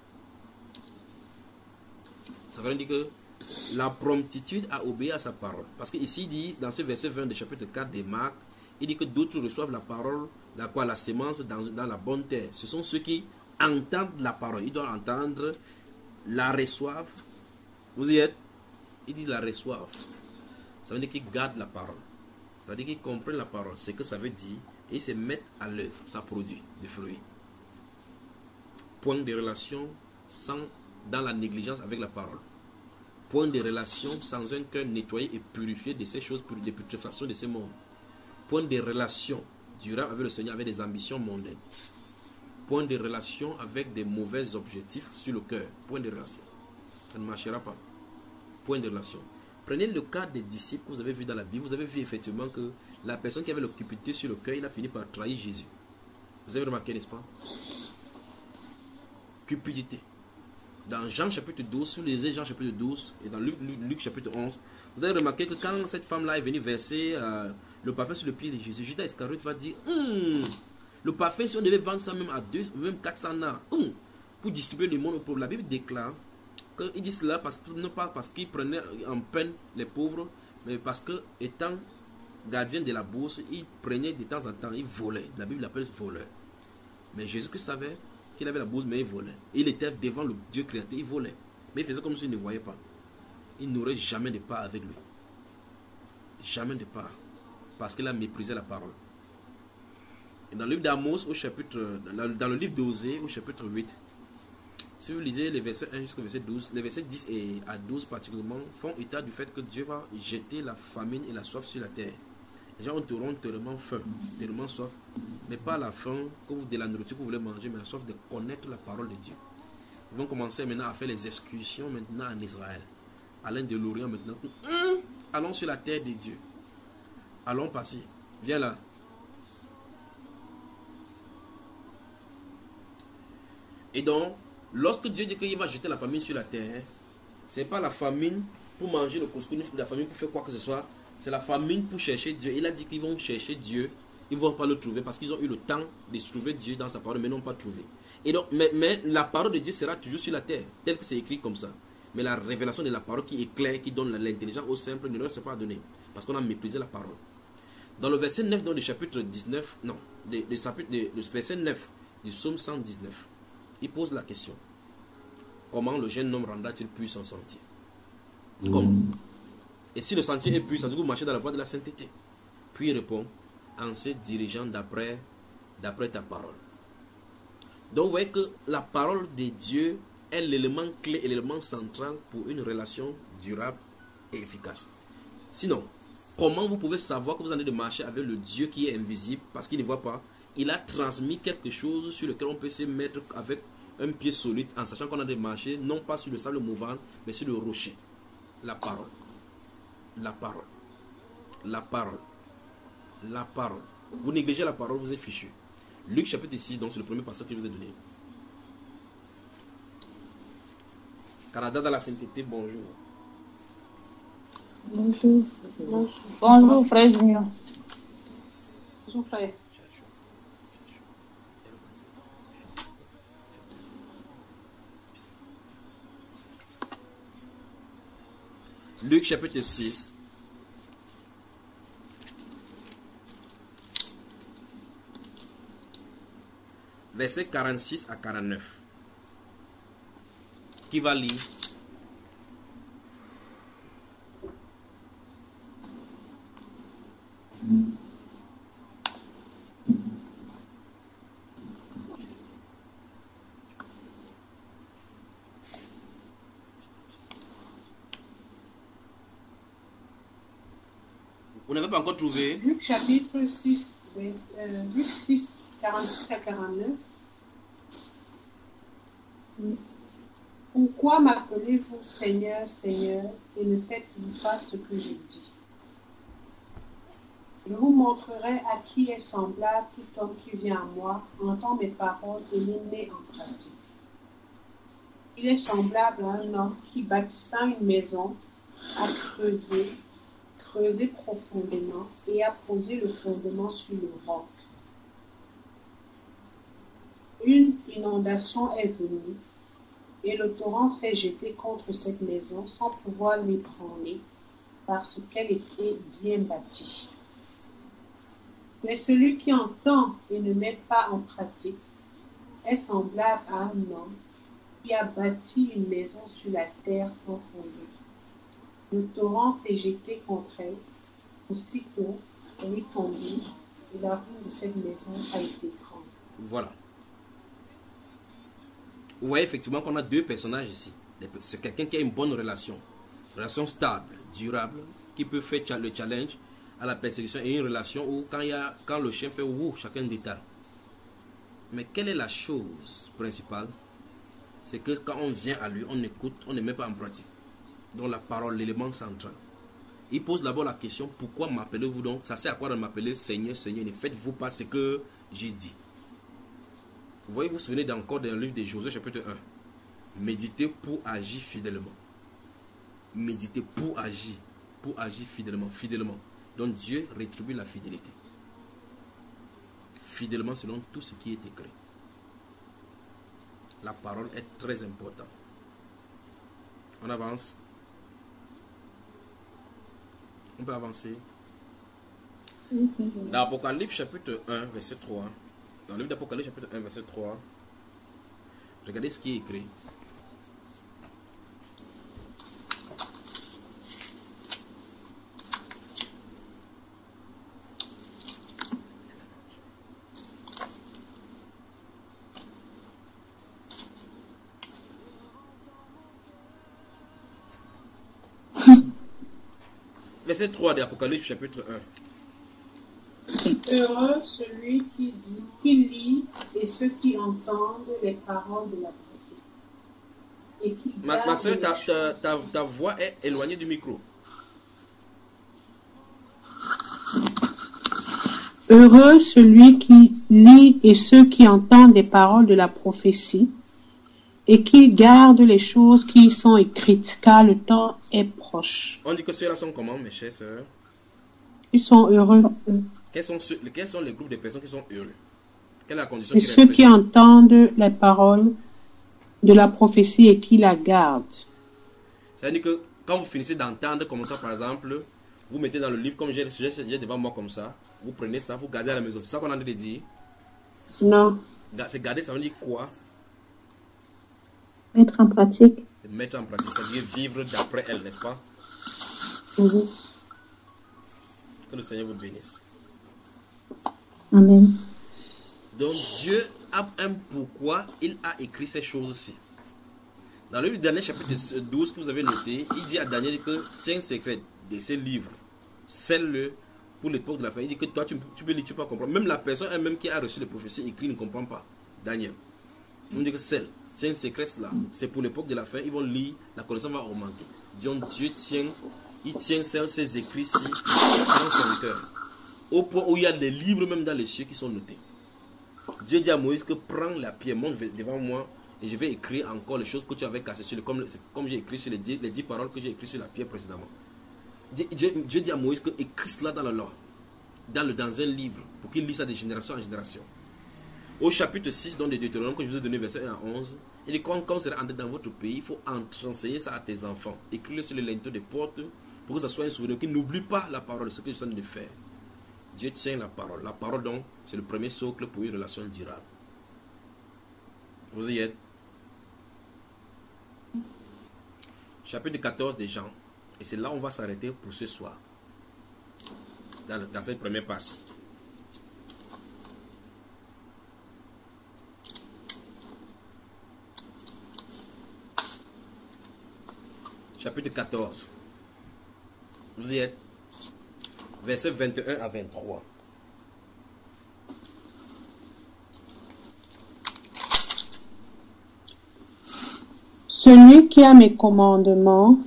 S2: Ça veut dire que la promptitude à obéir à sa parole. Parce qu'ici, il dit, dans ce verset vingt du chapitre quatre de Marc, il dit que d'autres reçoivent la parole, la, quoi, la sémence dans, dans la bonne terre. Ce sont ceux qui entendent la parole. Ils doivent entendre, la reçoivent. Vous y êtes? Il dit la reçoivent. Ça veut dire qu'ils gardent la parole. Ça veut dire qu'ils comprennent la parole, c'est que ça veut dire, et ils se mettent à l'œuvre. Ça produit des fruits. Point de relation sans, dans la négligence avec la parole. Point de relation sans un cœur nettoyé et purifié de ces choses, de putréfaction de ces mondes. Point de relation durable avec le Seigneur, avec des ambitions mondaines. Point de relation avec des mauvais objectifs sur le cœur. Point de relation. Ça ne marchera pas. Point de relation. Prenez le cas des disciples que vous avez vu dans la Bible. Vous avez vu effectivement que la personne qui avait le cupidité sur le cœur, il a fini par trahir Jésus. Vous avez remarqué, n'est-ce pas? Cupidité. Dans Jean chapitre douze, si vous lisez Jean chapitre douze et dans Luc, Luc, Luc chapitre onze, vous avez remarqué que quand cette femme-là est venue verser euh, le parfum sur le pied de Jésus, Judas Iscariote va dire hm, le parfum, si on devait vendre ça même à deux, même quatre cents nars, hm, pour distribuer le monde aux pauvres. La Bible déclare qu'il dit cela parce que, non pas parce qu'il prenait en peine les pauvres, mais parce que, étant gardien de la bourse, il prenait de temps en temps, il volait. La Bible l'appelle voleur. Mais Jésus-Christ savait qu'il avait la bourse, mais il volait. Il était devant le Dieu créateur, il volait. Mais il faisait comme s'il ne voyait pas. Il n'aurait jamais de part avec lui. Jamais de part. Parce qu'il a méprisé la parole. Et dans le livre d'Amos, au chapitre, dans le livre d'Osée, au chapitre huit, si vous lisez les versets un jusqu'au verset douze, les versets dix et à douze particulièrement font état du fait que Dieu va jeter la famine et la soif sur la terre. Les gens auront tellement faim, tellement soif, mais pas la faim que vous, de la nourriture que vous voulez manger, mais la soif de connaître la parole de Dieu. Ils vont commencer maintenant à faire les excursions maintenant en Israël, Alain de Lorient maintenant. Hum, allons sur la terre de Dieu. Allons passer. Viens là. Et donc, lorsque Dieu dit qu'il va jeter la famine sur la terre, ce n'est pas la famine pour manger le couscous, la famine pour faire quoi que ce soit. C'est la famine pour chercher Dieu. Il a dit qu'ils vont chercher Dieu. Ils ne vont pas le trouver parce qu'ils ont eu le temps de trouver Dieu dans sa parole, mais n'ont pas trouvé. Et donc, mais, mais la parole de Dieu sera toujours sur la terre, tel que c'est écrit comme ça. Mais la révélation de la parole qui est claire, qui donne l'intelligence au simple, ne leur est pas donnée. Parce qu'on a méprisé la parole. Dans le verset neuf, dans le chapitre dix-neuf, non, le, le, chapitre, le, le verset neuf du psaume cent dix-neuf, il pose la question. Comment le jeune homme rendra-t-il puissant son sentier? Comment? Et si le sentier est puissant, vous marchez dans la voie de la sainteté. Puis il répond, en se dirigeant d'après d'après ta parole. Donc vous voyez que la parole de Dieu est l'élément clé et l'élément central pour une relation durable et efficace. Sinon, comment vous pouvez savoir que vous en êtes de marcher avec le Dieu qui est invisible parce qu'il ne voit pas? Il a transmis quelque chose sur lequel on peut se mettre avec un pied solide en sachant qu'on a de marcher non pas sur le sable mouvant mais sur le rocher. La parole. La parole. La parole. La parole. Vous négligez la parole, vous êtes fichu. Luc chapitre six, donc c'est le premier passage que je vous ai donné. Canada dans la sainteté, bonjour.
S4: Bonjour. Bonjour, frère Junior.
S7: Bonjour, frère.
S2: Luc chapitre six. Verset quarante-six à quarante-neuf. Qui va lire? Vous n'avez pas encore trouvé?
S5: Luc chapitre six, euh, Luc six, quarante-six à quarante-neuf. Pourquoi m'appelez-vous Seigneur, Seigneur, et ne faites-vous pas ce que je dis? Je vous montrerai à qui est semblable tout homme qui vient à moi, entend mes paroles et les met en pratique. Il est semblable à un homme qui, bâtissant une maison, a creusé, creusé profondément et a posé le fondement sur le roc. Une inondation est venue et le torrent s'est jeté contre cette maison sans pouvoir l'ébranler parce qu'elle était bien bâtie. Mais celui qui entend et ne met pas en pratique est semblable à un homme qui a bâti une maison sur la terre sans fondement. Le torrent s'est jeté contre elle, aussitôt elle est tombée et la ruine de cette maison a été grande.
S2: Voilà. Vous voyez effectivement qu'on a deux personnages ici. C'est quelqu'un qui a une bonne relation. Une relation stable, durable, qui peut faire le challenge à la persécution et une relation où quand, il y a, quand le chien fait ouh, chacun détale. Mais quelle est la chose principale? C'est que quand on vient à lui, on écoute, on ne met pas en pratique. Donc la parole, l'élément central. Il pose d'abord la question, pourquoi m'appelez-vous donc? Ça sert à quoi de m'appeler Seigneur, Seigneur? Ne faites-vous pas ce que j'ai dit? Vous voyez, vous vous souvenez encore d'un livre de Josué chapitre un. Méditez pour agir fidèlement. Méditez pour agir. Pour agir fidèlement. Fidèlement. Donc Dieu rétribue la fidélité. Fidèlement selon tout ce qui est écrit. La parole est très importante. On avance. On peut avancer. Dans Apocalypse chapitre un, verset trois. Dans le livre d'Apocalypse chapitre un, verset trois. Regardez ce qui est écrit. Verset trois de Apocalypse chapitre un.
S5: Heureux celui qui dit, qui lit et ceux qui entendent les paroles de la prophétie.
S2: Ma, ma soeur, ta, ta, ta, ta voix est éloignée du micro.
S5: Heureux celui qui lit et ceux qui entendent les paroles de la prophétie et qui gardent les choses qui y sont écrites, car le temps est proche.
S2: On dit que ceux-là sont comment, mes chers sœurs?
S5: Ils sont heureux.
S2: Quels sont, ceux, quels sont les groupes de personnes qui sont heureux? Quelle est la condition
S5: Et
S2: qui
S5: ceux qui entendent les paroles de la prophétie et qui la gardent.
S2: C'est-à-dire que quand vous finissez d'entendre comme ça, par exemple, vous mettez dans le livre, comme j'ai le sujet devant moi comme ça, vous prenez ça, vous gardez à la maison. C'est ça qu'on a envie de dire?
S5: Non.
S2: C'est garder, ça veut dire quoi?
S9: Mettre en pratique.
S2: Mettre en pratique, c'est-à-dire vivre d'après elle, n'est-ce pas?
S9: Mm-hmm.
S2: Que le Seigneur vous bénisse.
S9: Amen.
S2: Donc Dieu a un pourquoi il a écrit ces choses-ci. Dans le dernier chapitre douze que vous avez noté, il dit à Daniel que tiens secret de ces livres, scelle-le pour l'époque de la fin. Il dit que toi tu, tu peux lire, tu peux comprendre. Même la personne elle-même qui a reçu les prophéties écrites ne comprend pas. Daniel. On dit que celle, tiens secret cela, c'est pour l'époque de la fin. Ils vont lire, la connaissance va augmenter. Donc Dieu tient, il tient ces écrits-ci dans son cœur. Au point où il y a des livres même dans les cieux qui sont notés. Dieu dit à Moïse que prends la pierre, monte devant moi et je vais écrire encore les choses que tu avais cassées sur le, comme, comme j'ai écrit sur les dix, les dix paroles que j'ai écrites sur la pierre précédemment. Dieu, Dieu, Dieu dit à Moïse que écris cela dans la loi, dans, le, dans un livre, pour qu'il lise ça de génération en génération. Au chapitre six donc de Deutéronome que je vous ai donné verset un à onze, il dit quand, quand vous serez entré dans votre pays, il faut enseigner ça à tes enfants. Écris-le sur les linteaux des portes pour que ça soit un souvenir, qu'ils n'oublient pas la parole, ce que je suis en train de faire. Dieu tient la parole. La parole, donc, c'est le premier socle pour une relation durable. Vous y êtes? Chapitre quatorze des Jean. Et c'est là où on va s'arrêter pour ce soir. Dans, dans cette première partie. Chapitre quatorze. Vous y êtes? Versets vingt et un à vingt-trois.
S5: Celui qui a mes commandements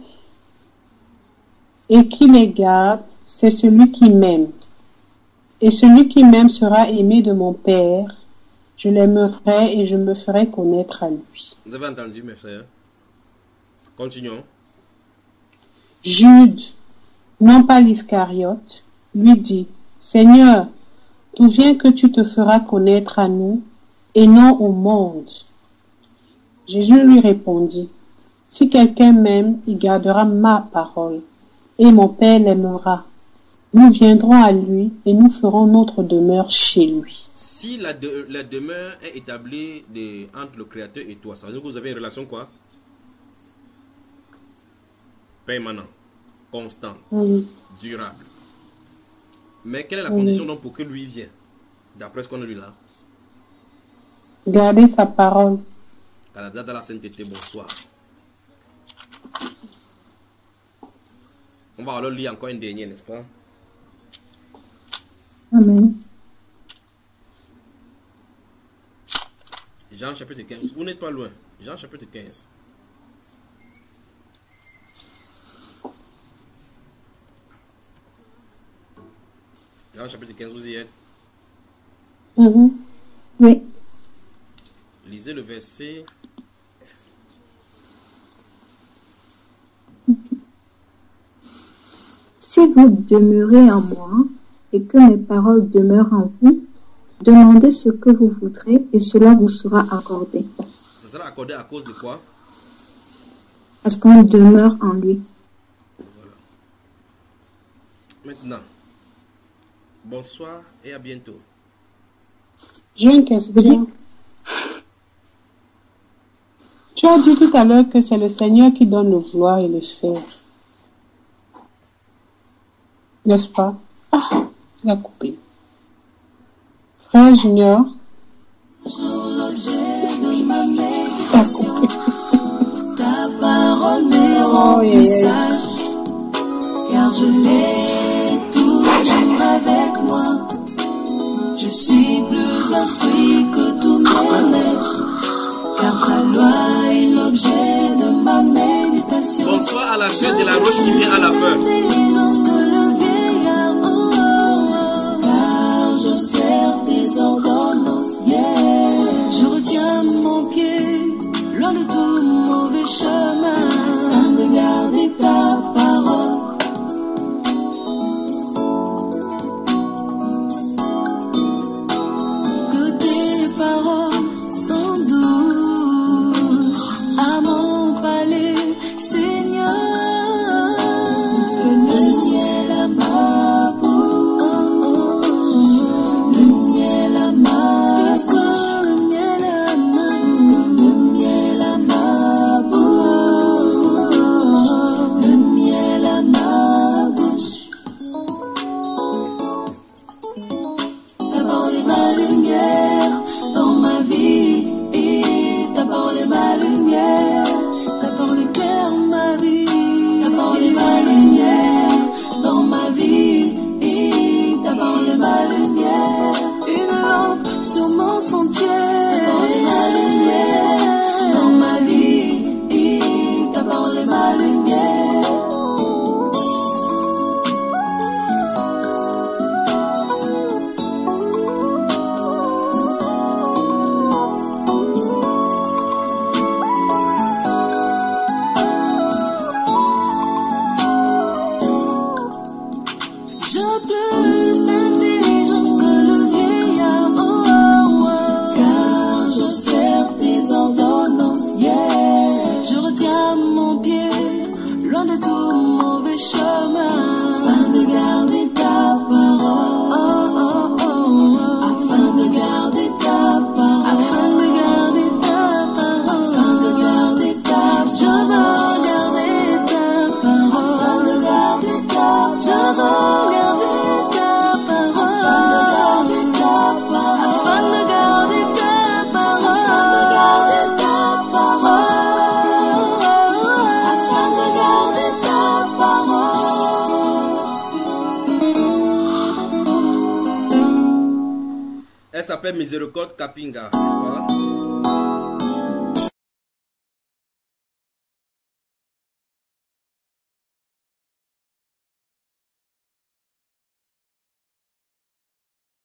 S5: et qui les garde, c'est celui qui m'aime. Et celui qui m'aime sera aimé de mon Père. Je l'aimerai et je me ferai connaître à lui.
S2: Vous avez entendu, mes frères? Continuons.
S5: Jude, non pas l'Iscariote, lui dit, Seigneur, d'où vient que tu te feras connaître à nous et non au monde? Jésus lui répondit, si quelqu'un m'aime, il gardera ma parole, et mon Père l'aimera. Nous viendrons à lui et nous ferons notre demeure chez lui.
S2: Si la, de, la demeure est établie de, entre le Créateur et toi, ça veut dire que vous avez une relation quoi? Permanente, constante,
S5: Oui.
S2: durable. Mais quelle est la
S5: Oui.
S2: condition donc pour que lui vienne? D'après ce qu'on a lu là.
S5: Gardez sa parole.
S2: À la date de la sainteté, bonsoir. On va alors lire encore une dernière, n'est-ce pas?
S9: Amen.
S2: Jean chapitre quinze. Vous n'êtes pas loin. Jean chapitre quinze. Jean chapitre quinze, vous y êtes?
S9: Mhm. Oui.
S2: Lisez le verset.
S9: Si vous demeurez en moi et que mes paroles demeurent en vous, demandez ce que vous voudrez et cela vous sera accordé.
S2: Ça sera accordé à cause de quoi?
S9: Parce qu'on demeure en lui.
S2: Voilà. Maintenant, bonsoir et à bientôt.
S5: J'ai une question. Tu as dit tout à l'heure que c'est le Seigneur qui donne le vouloir et le faire. N'est-ce pas? Ah, il a coupé. Frère Junior.
S11: Ta parole m'est
S5: Oh, yeah, yeah.
S11: message, car je l'ai toujours avec moi. Je suis plus instruit que tous mes maîtres, car ta loi est l'objet de
S2: Bonsoir à la sœur de la roche qui vient à la peur.
S11: Car j'observe tes ordonnances, yeah. Je retiens mon pied, loin de tout mauvais chemin, afin de garder ta parole. Que tes paroles sont douces à mon palais, Seigneur. Que le miel à ma bouche, le miel à ma bouche, le miel à ma bouche, le miel à ma bouche, le miel à ma bouche. Ta parole est ma lumière dans ma vie, et ta parole est ma lumière, ta parole éclaire ma vie, ta parole est ma lumière dans ma vie, et ta parole est ma lumière, une lampe sur mon sentier, ta parole est ma lumière dans ma vie, et ta parole est ma lumière. J'ai plus d'intelligence que le vieillard, oh, oh, oh. Car j'observe tes ordonnances, yeah. Je retiens mon pied, loin de tout mauvais chemin, afin de garder ta parole, oh, oh, oh, oh. Afin de garder ta parole, afin de garder ta parole, afin de garder ta parole. Je veux garder ta parole, afin de garder ta parole. Je veux
S2: Elle s'appelle Miséricorde Kapinga, n'est-ce pas?